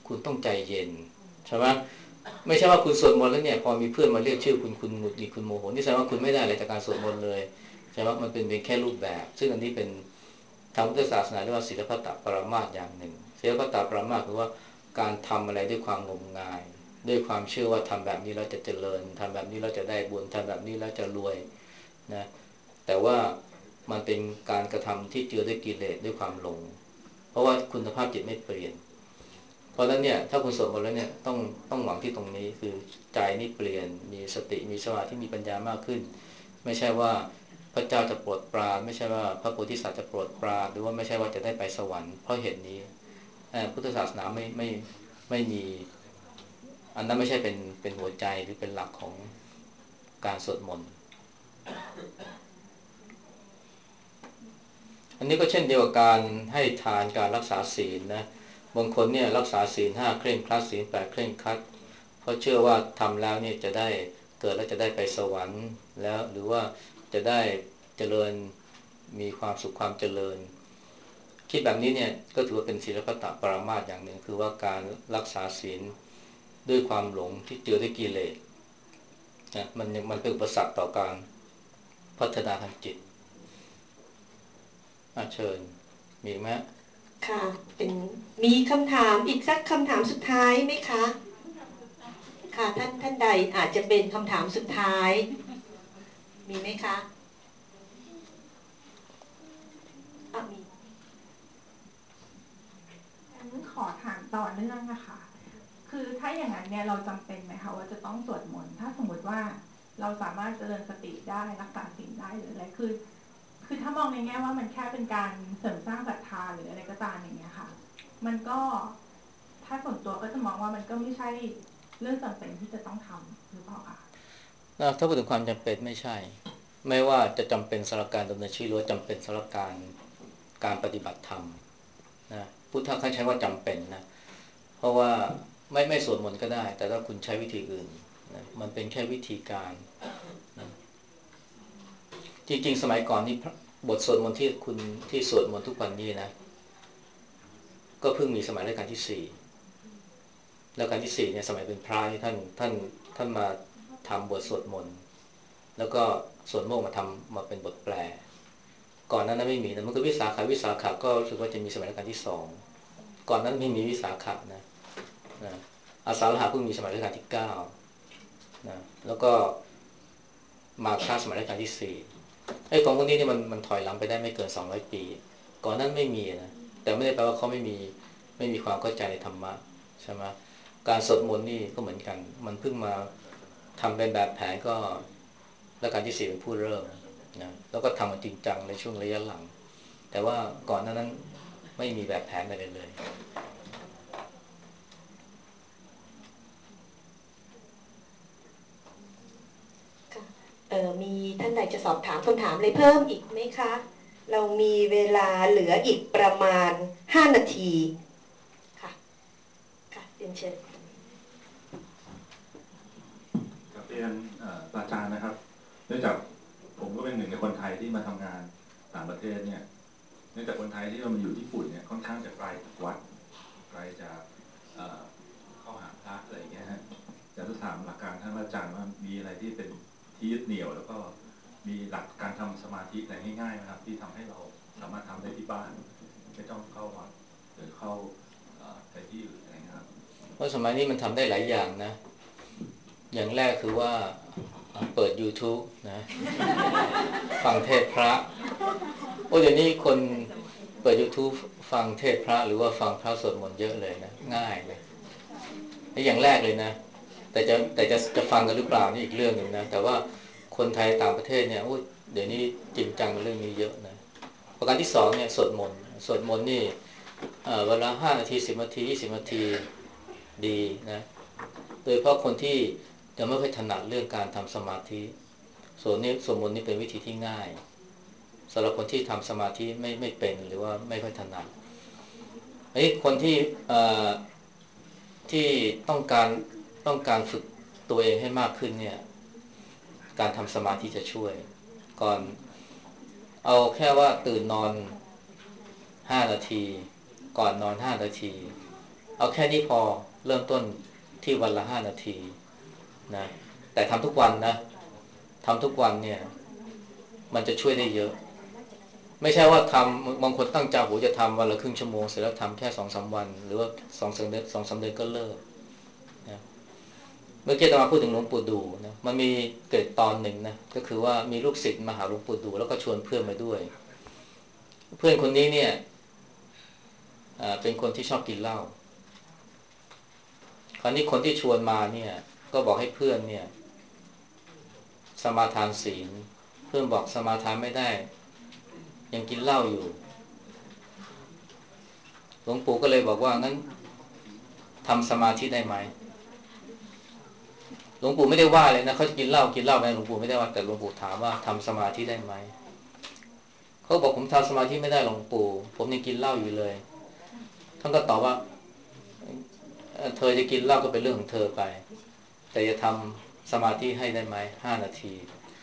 คุณต้องใจเย็นใช่ไหมไม่ใช่ว่าคุณสวดมนต์แล้วเนี่ยพอมีเพื่อนมาเรียกชื่อคุณหงุดหงิดคุณโมโหนี่แสดงว่าคุณไม่ได้อะไรจากการสวดมนต์เลยใช่ไหมมันเป็นเพียงแค่รูปแบบซึ่งอันนี้เป็นทางพุทธศาสนาเรียกว่าศีลพัตตปรามาสอย่างหนึ่งศีลพัตตปรามาสคือว่าการทำอะไรด้วยความงมงายด้วยความเชื่อว่าทำแบบนี้แล้วจะเจริญทำแบบนี้แล้วจะได้บุญทำแบบนี้แล้วจะรวยนะแต่ว่ามันเป็นการกระทำที่เจือด้วยกิเลสด้วยความหลงเพราะว่าคุณภาพจิตไม่เปลี่ยนเพราะฉะนั้นเนี่ยถ้าคุณสวดมนต์แล้วเนี่ยต้องหวังที่ตรงนี้คือใจนี่เปลี่ยนมีสติมีสมาธิมีปัญญามากขึ้นไม่ใช่ว่าพระเจ้าจะโปรดปรานไม่ใช่ว่าพระโพธิสัตว์จะโปรดปรานหรือว่าไม่ใช่ว่าจะได้ไปสวรรค์เพราะเหตุนี้พุทธศาสนาไม่มีอันนั้นไม่ใช่เป็นหัวใจหรือเป็นหลักของการสวดมนต์อันนี้ก็เช่นเดียวกับการให้ทานการรักษาศีลนะบางคนเนี่ยรักษาศีล5เคร่งครัดศีล8เคร่งครัดเพราะเชื่อว่าทำแล้วเนี่ยจะได้เกิดแล้วจะได้ไปสวรรค์แล้วหรือว่าจะได้เจริญมีความสุขความเจริญคิดแบบนี้เนี่ยก็ถือว่าเป็นศีลพัตตปรามาสอย่างหนึ่งคือว่าการรักษาศีลด้วยความหลงที่เจือด้วยกิเลสนะมันเป็นอุปสรรคต่อการพัฒนาทางจิตเชิญมีไหมค่ะมีคำถามอีกสักคำถามสุดท้ายไหมคะค่ะท่านใดอาจจะเป็นคำถามสุดท้ายมีไหมคะมีงั้นขอถามต่อเนื่องนะคะคือถ้าอย่างนั้นเนี่ยเราจำเป็นไหมคะว่าจะต้องสวดมนต์ถ้าสมมติว่าเราสามารถเจริญสติได้รักษาศีลได้หรืออะไรคือถ้ามองในแง่ว่ามันแค่เป็นการเสริมสร้างศรัทธาหรืออะไรก็ตามอย่างเงี้ยค่ะมันก็ถ้าส่วนตัวก็จะมองว่ามันก็ไม่ใช่เรื่องจำเป็นที่จะต้องทำหรือเปล่าคะถ้าพูดถึงความจำเป็นไม่ใช่ไม่ว่าจะจำเป็นสำหรับการดำเนินชีวิตหรือจำเป็นสำหรับการปฏิบัติธรรมนะพุทธะเขาใช้ว่าจำเป็นนะเพราะว่าไม่สวดมนต์ก็ได้แต่ถ้าคุณใช้วิธีอื่นนะมันเป็นแค่วิธีการนะจริงๆสมัยก่อนนี่บทสวดมนต์ที่สวดมนต์ทุกวันนี้นะก็เพิ่งมีสมัยรัชกาลที่4รัชกาลที่4เนี่ยสมัยเป็นพระนี่ท่านมาทำบทสวดมนต์แล้วก็สวดโมกข์มาเป็นบทแปลก่อนนั้นไม่มีนะมันคือวิสาขะก็รู้สึกว่าจะมีสมัยรัชกาลที่2ก่อนนั้นไม่มีวิสาขะนะอาสาฬหะเพิ่งมีสมัยรัชกาลที่9นะแล้วก็มาฆะสมัยรัชกาลที่4ไอ้ของพวกนี้นี่มันถอยหลังไปได้ไม่เกิน200ปีก่อนนั้นไม่มีนะแต่ไม่ได้แปลว่าเขาไม่มีความเข้าใจในธรรมะใช่ไหมการสวดมนต์นี่ก็เหมือนกันมันเพิ่งมาทำเป็นแบบแผนก็รัชกาลที่4เป็นผู้เริ่มนะแล้วก็ทำมันจริงจังในช่วงระยะหลังแต่ว่าก่อนนั้นไม่มีแบบแผนอะไรเลยมีท่านใดจะสอบถามคำถามอะไรเพิ่มอีกไหมคะเรามีเวลาเหลืออีกประมาณ5นาทีค่ะเรียนเชิญครับเรียนอาจารย์นะครับเนื่องจากผมก็เป็นหนึ่งในคนไทยที่มาทำงานต่างประเทศเนี่ยเนื่องจากคนไทยที่เรามาอยู่ญี่ปุ่นเนี่ยค่อนข้างจะไกลจากวัดไกลจากเข้าหาพระอะไรอย่างเงี้ยฮะอยากจะถามหลักการท่านอาจารย์ว่ามีอะไรที่เป็นที่ยึดเหนี่ยวแล้วก็มีหลักการทำสมาธิอะไรง่ายๆนะครับที่ทำให้เราสามารถทำได้ที่บ้านไม่ต้องเข้าวัดหรือเข้าไปที่อื่นอะไรนะครับเพราะสมัยนี้มันทำได้หลายอย่างนะอย่างแรกคือว่าเปิด YouTube นะฟังเทศพระเดี๋ยวนี้คนเปิด YouTube ฟังเทศพระหรือว่าฟังพระสวดมนต์เยอะเลยนะง่ายเลยอย่างแรกเลยนะแต่จะฟังกันหรือเปล่านี่อีกเรื่องนึงนะแต่ว่าคนไทยต่างประเทศเนี่ยเดี๋ยวนี้จริงจังกับเรื่องนี้เยอะนะประการที่2เนี่ยสวดมนต์นี่เวลา5นาที10นาที20นาทีดีนะโดยเฉพาะคนที่ยังไม่ค่อยถนัดเรื่องการทำสมาธิสวดมนต์นี่เป็นวิธีที่ง่ายสำหรับคนที่ทำสมาธิไม่เป็นหรือว่าไม่ค่อยถนัดคนที่ต้องการฝึกตัวเองให้มากขึ้นเนี่ยการทำสมาธิจะช่วยก่อนเอาแค่ว่าตื่นนอน5นาทีก่อนนอน5นาทีเอาแค่นี้พอเริ่มต้นที่วันละ5 นาทีนะแต่ทำทุกวันนะทำทุกวันเนี่ยมันจะช่วยได้เยอะไม่ใช่ว่าทำบางคนตั้งใจโหจะทำวันละครึ่งชั่วโมงเสร็จแล้วทำแค่2-3 วันหรือว่า2-3 เดือนก็เลิกนะเมื่อกี้อาตมาพูดถึงหลวงปู่ดูนะมันมีเกิดตอนหนึ่งนะก็คือว่ามีลูกศิษย์มาหาหลวงปู่ดูแล้วก็ชวนเพื่อนมาด้วยเพื่อนคนนี้เนี่ยเป็นคนที่ชอบกินเหล้าคราวนี้คนที่ชวนมาเนี่ยก็บอกให้เพื่อนเนี่ยสมาทานศีลเพื่อนบอกสมาทานไม่ได้ยังกินเหล้าอยู่หลวงปู่ก็เลยบอกว่างั้นทำสมาธิได้ไหมหลวงปู่ไม่ได้ว่าเลยนะเขากินเหล้าไปหลวงปู่ไม่ได้ว่าแต่หลวงปู่ถามว่าทำสมาธิได้ไหมเขาบอกผมทำสมาธิไม่ได้หลวงปู่ผมยังกินเหล้าอยู่เลยท่านก็ตอบว่าเธอจะกินเหล้าก็เป็นเรื่องของเธอไปแต่จะทำสมาธิให้ได้ไหม5 นาที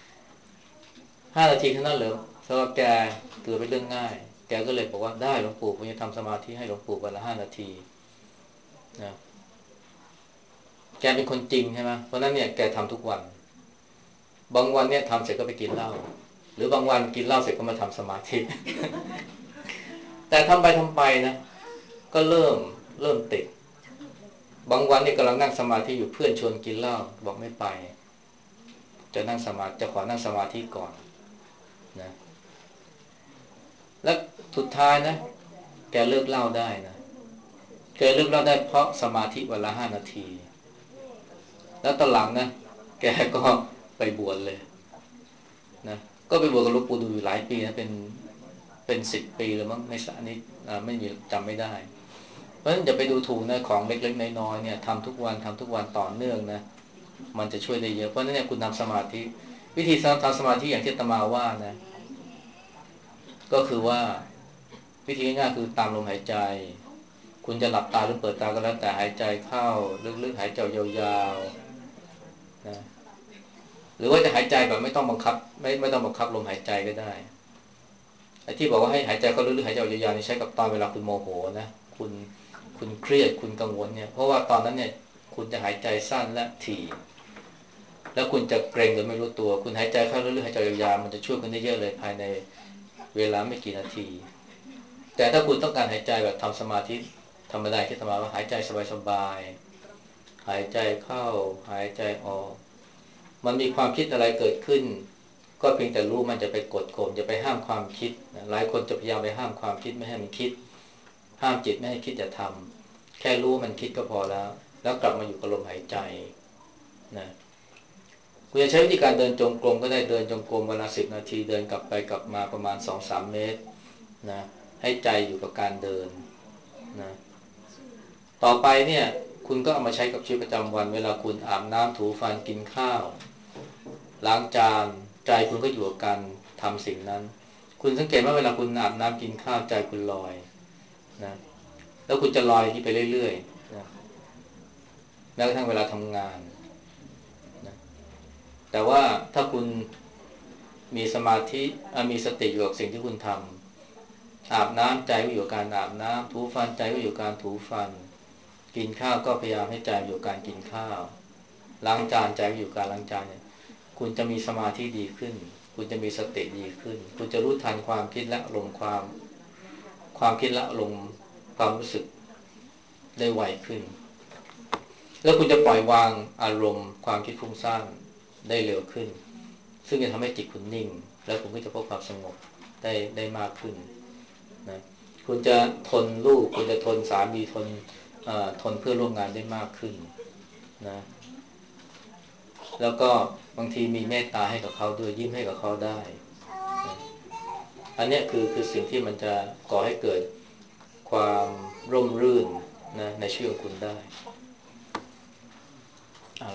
5 นาทีเท่านั้นเหรอสำหรับแกถือเป็นเรื่องง่ายแกก็เลยบอกว่าได้หลวงปู่ผมจะทำสมาธิให้หลวงปู่วันละ5 นาทีนะแกเป็นคนจริงใช่ไหมเพราะนั้นเนี่ยแกทำทุกวันบางวันเนี่ยทำเสร็จก็ไปกินเหล้าหรือบางวันกินเหล้าเสร็จก็มาทำสมาธิ แต่ทำไปนะก็เริ่มติดบางวันนี่กำลังนั่งสมาธิอยู่เพื่อนชวนกินเหล้าบอกไม่ไปจะขอนั่งสมาธิก่อนนะและสุดท้ายนะแกเลิกเหล้าได้นะแกเลิกเหล้าได้เพราะสมาธิวันละ5 นาทีแล้วตอนหลังนะแกก็ไปบวชเลยนะก็ไปบวชกับหลวงปู่ดูอยู่หลายปีนะเป็น10 ปีแล้วมั้งไม่สานี้ไม่มีจำไม่ได้เพราะฉะนั้นอย่าไปดูถูกนะของเล็กๆน้อยๆเนี่ยทำทุกวันต่อเนื่องนะมันจะช่วยได้เยอะเพราะฉะนั้นเนี่ยคุณทำสมาธิวิธีทำสมาธิอย่างที่อาตมาว่านะก็คือว่าวิธีง่ายๆคือตามลมหายใจคุณจะหลับตาหรือเปิดตาก็แล้วแต่หายใจเข้าลึกๆหายใจยาวๆนะหรือว่าจะหายใจแบบไม่ต้องบังคับไม่ต้องบังคับลมหายใจก็ได้ไอ้ที่บอกว่าให้หายใจเข้าลึกๆหายใจยาวๆนี่ใช้กับตอนเวลาคุณโมโหนะคุณเครียดคุณกังวลเนี่ยเพราะว่าตอนนั้นเนี่ยคุณจะหายใจสั้นและถี่แล้วคุณจะเกร็งโดยไม่รู้ตัวคุณหายใจเข้าลึกๆหายใจยาวๆมันจะช่วยคุณได้เยอะเลยภายในเวลาไม่กี่นาทีแต่ถ้าคุณต้องการหายใจแบบทำสมาธิธรรมดาที่ธรรมดาว่าหายใจสบายๆหายใจเข้าหายใจออกมันมีความคิดอะไรเกิดขึ้นก็เพียงแต่รู้มันจะไปกดข่มจะไปห้ามความคิดหลายคนจะพยายามไปห้ามความคิดไม่ให้มันคิดห้ามจิตไม่ให้คิดอย่าทำแค่รู้มันคิดก็พอแล้วกลับมาอยู่กับลมหายใจนะคุณจะใช้วิธีการเดินจงกรมก็ได้เดินจงกรมเวลา10 นาทีเดินกลับไปกลับมาประมาณ 2-3 เมตรนะให้ใจอยู่กับการเดินนะต่อไปเนี่ยคุณก็เอามาใช้กับชีวิตประจำวันเวลาคุณอาบน้ำถูฟันกินข้าวล้างจานใจคุณก็อยู่กับการทำสิ่งนั้นคุณสังเกตว่าเวลาคุณอาบน้ำกินข้าวใจคุณลอยนะแล้วคุณจะลอยอย่างนี้ไปเรื่อยๆนะแม้กระทั่งเวลาทำงานนะแต่ว่าถ้าคุณมีสมาธิมีสติอยู่กับสิ่งที่คุณทำอาบน้ำใจก็อยู่กับการอาบน้ำถูฟันใจก็อยู่กับการถูฟันกินข้าวก็พยายามให้ใจอยู่กับการกินข้าวล้างจานใจก็อยู่กับการล้างจานเนี่ยคุณจะมีสมาธิดีขึ้นคุณจะมีสติดีขึ้นคุณจะรู้ทันความคิดและอารมณ์ความคิดและอารมณ์ความรู้สึกได้ไวขึ้นแล้วคุณจะปล่อยวางอารมณ์ความคิดฟุ้งซ่านได้เร็วขึ้นซึ่งจะทำให้จิตคุณนิ่งแล้วคุณก็จะพบความสงบได้มากขึ้นนะคุณจะทนลูกคุณจะทนสามีทนเพื่อนร่วมงานได้มากขึ้นนะแล้วก็บางทีมีเมตตาให้กับเขาด้วยยิ้มให้กับเขาได้นะอันนี้คือสิ่งที่มันจะก่อให้เกิดความร่มรื่นนะในชีวิตของคุณได้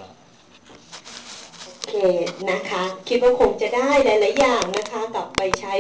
โอเคนะคะคิดว่าคงจะได้หลายๆอย่างนะคะกลับไปใช้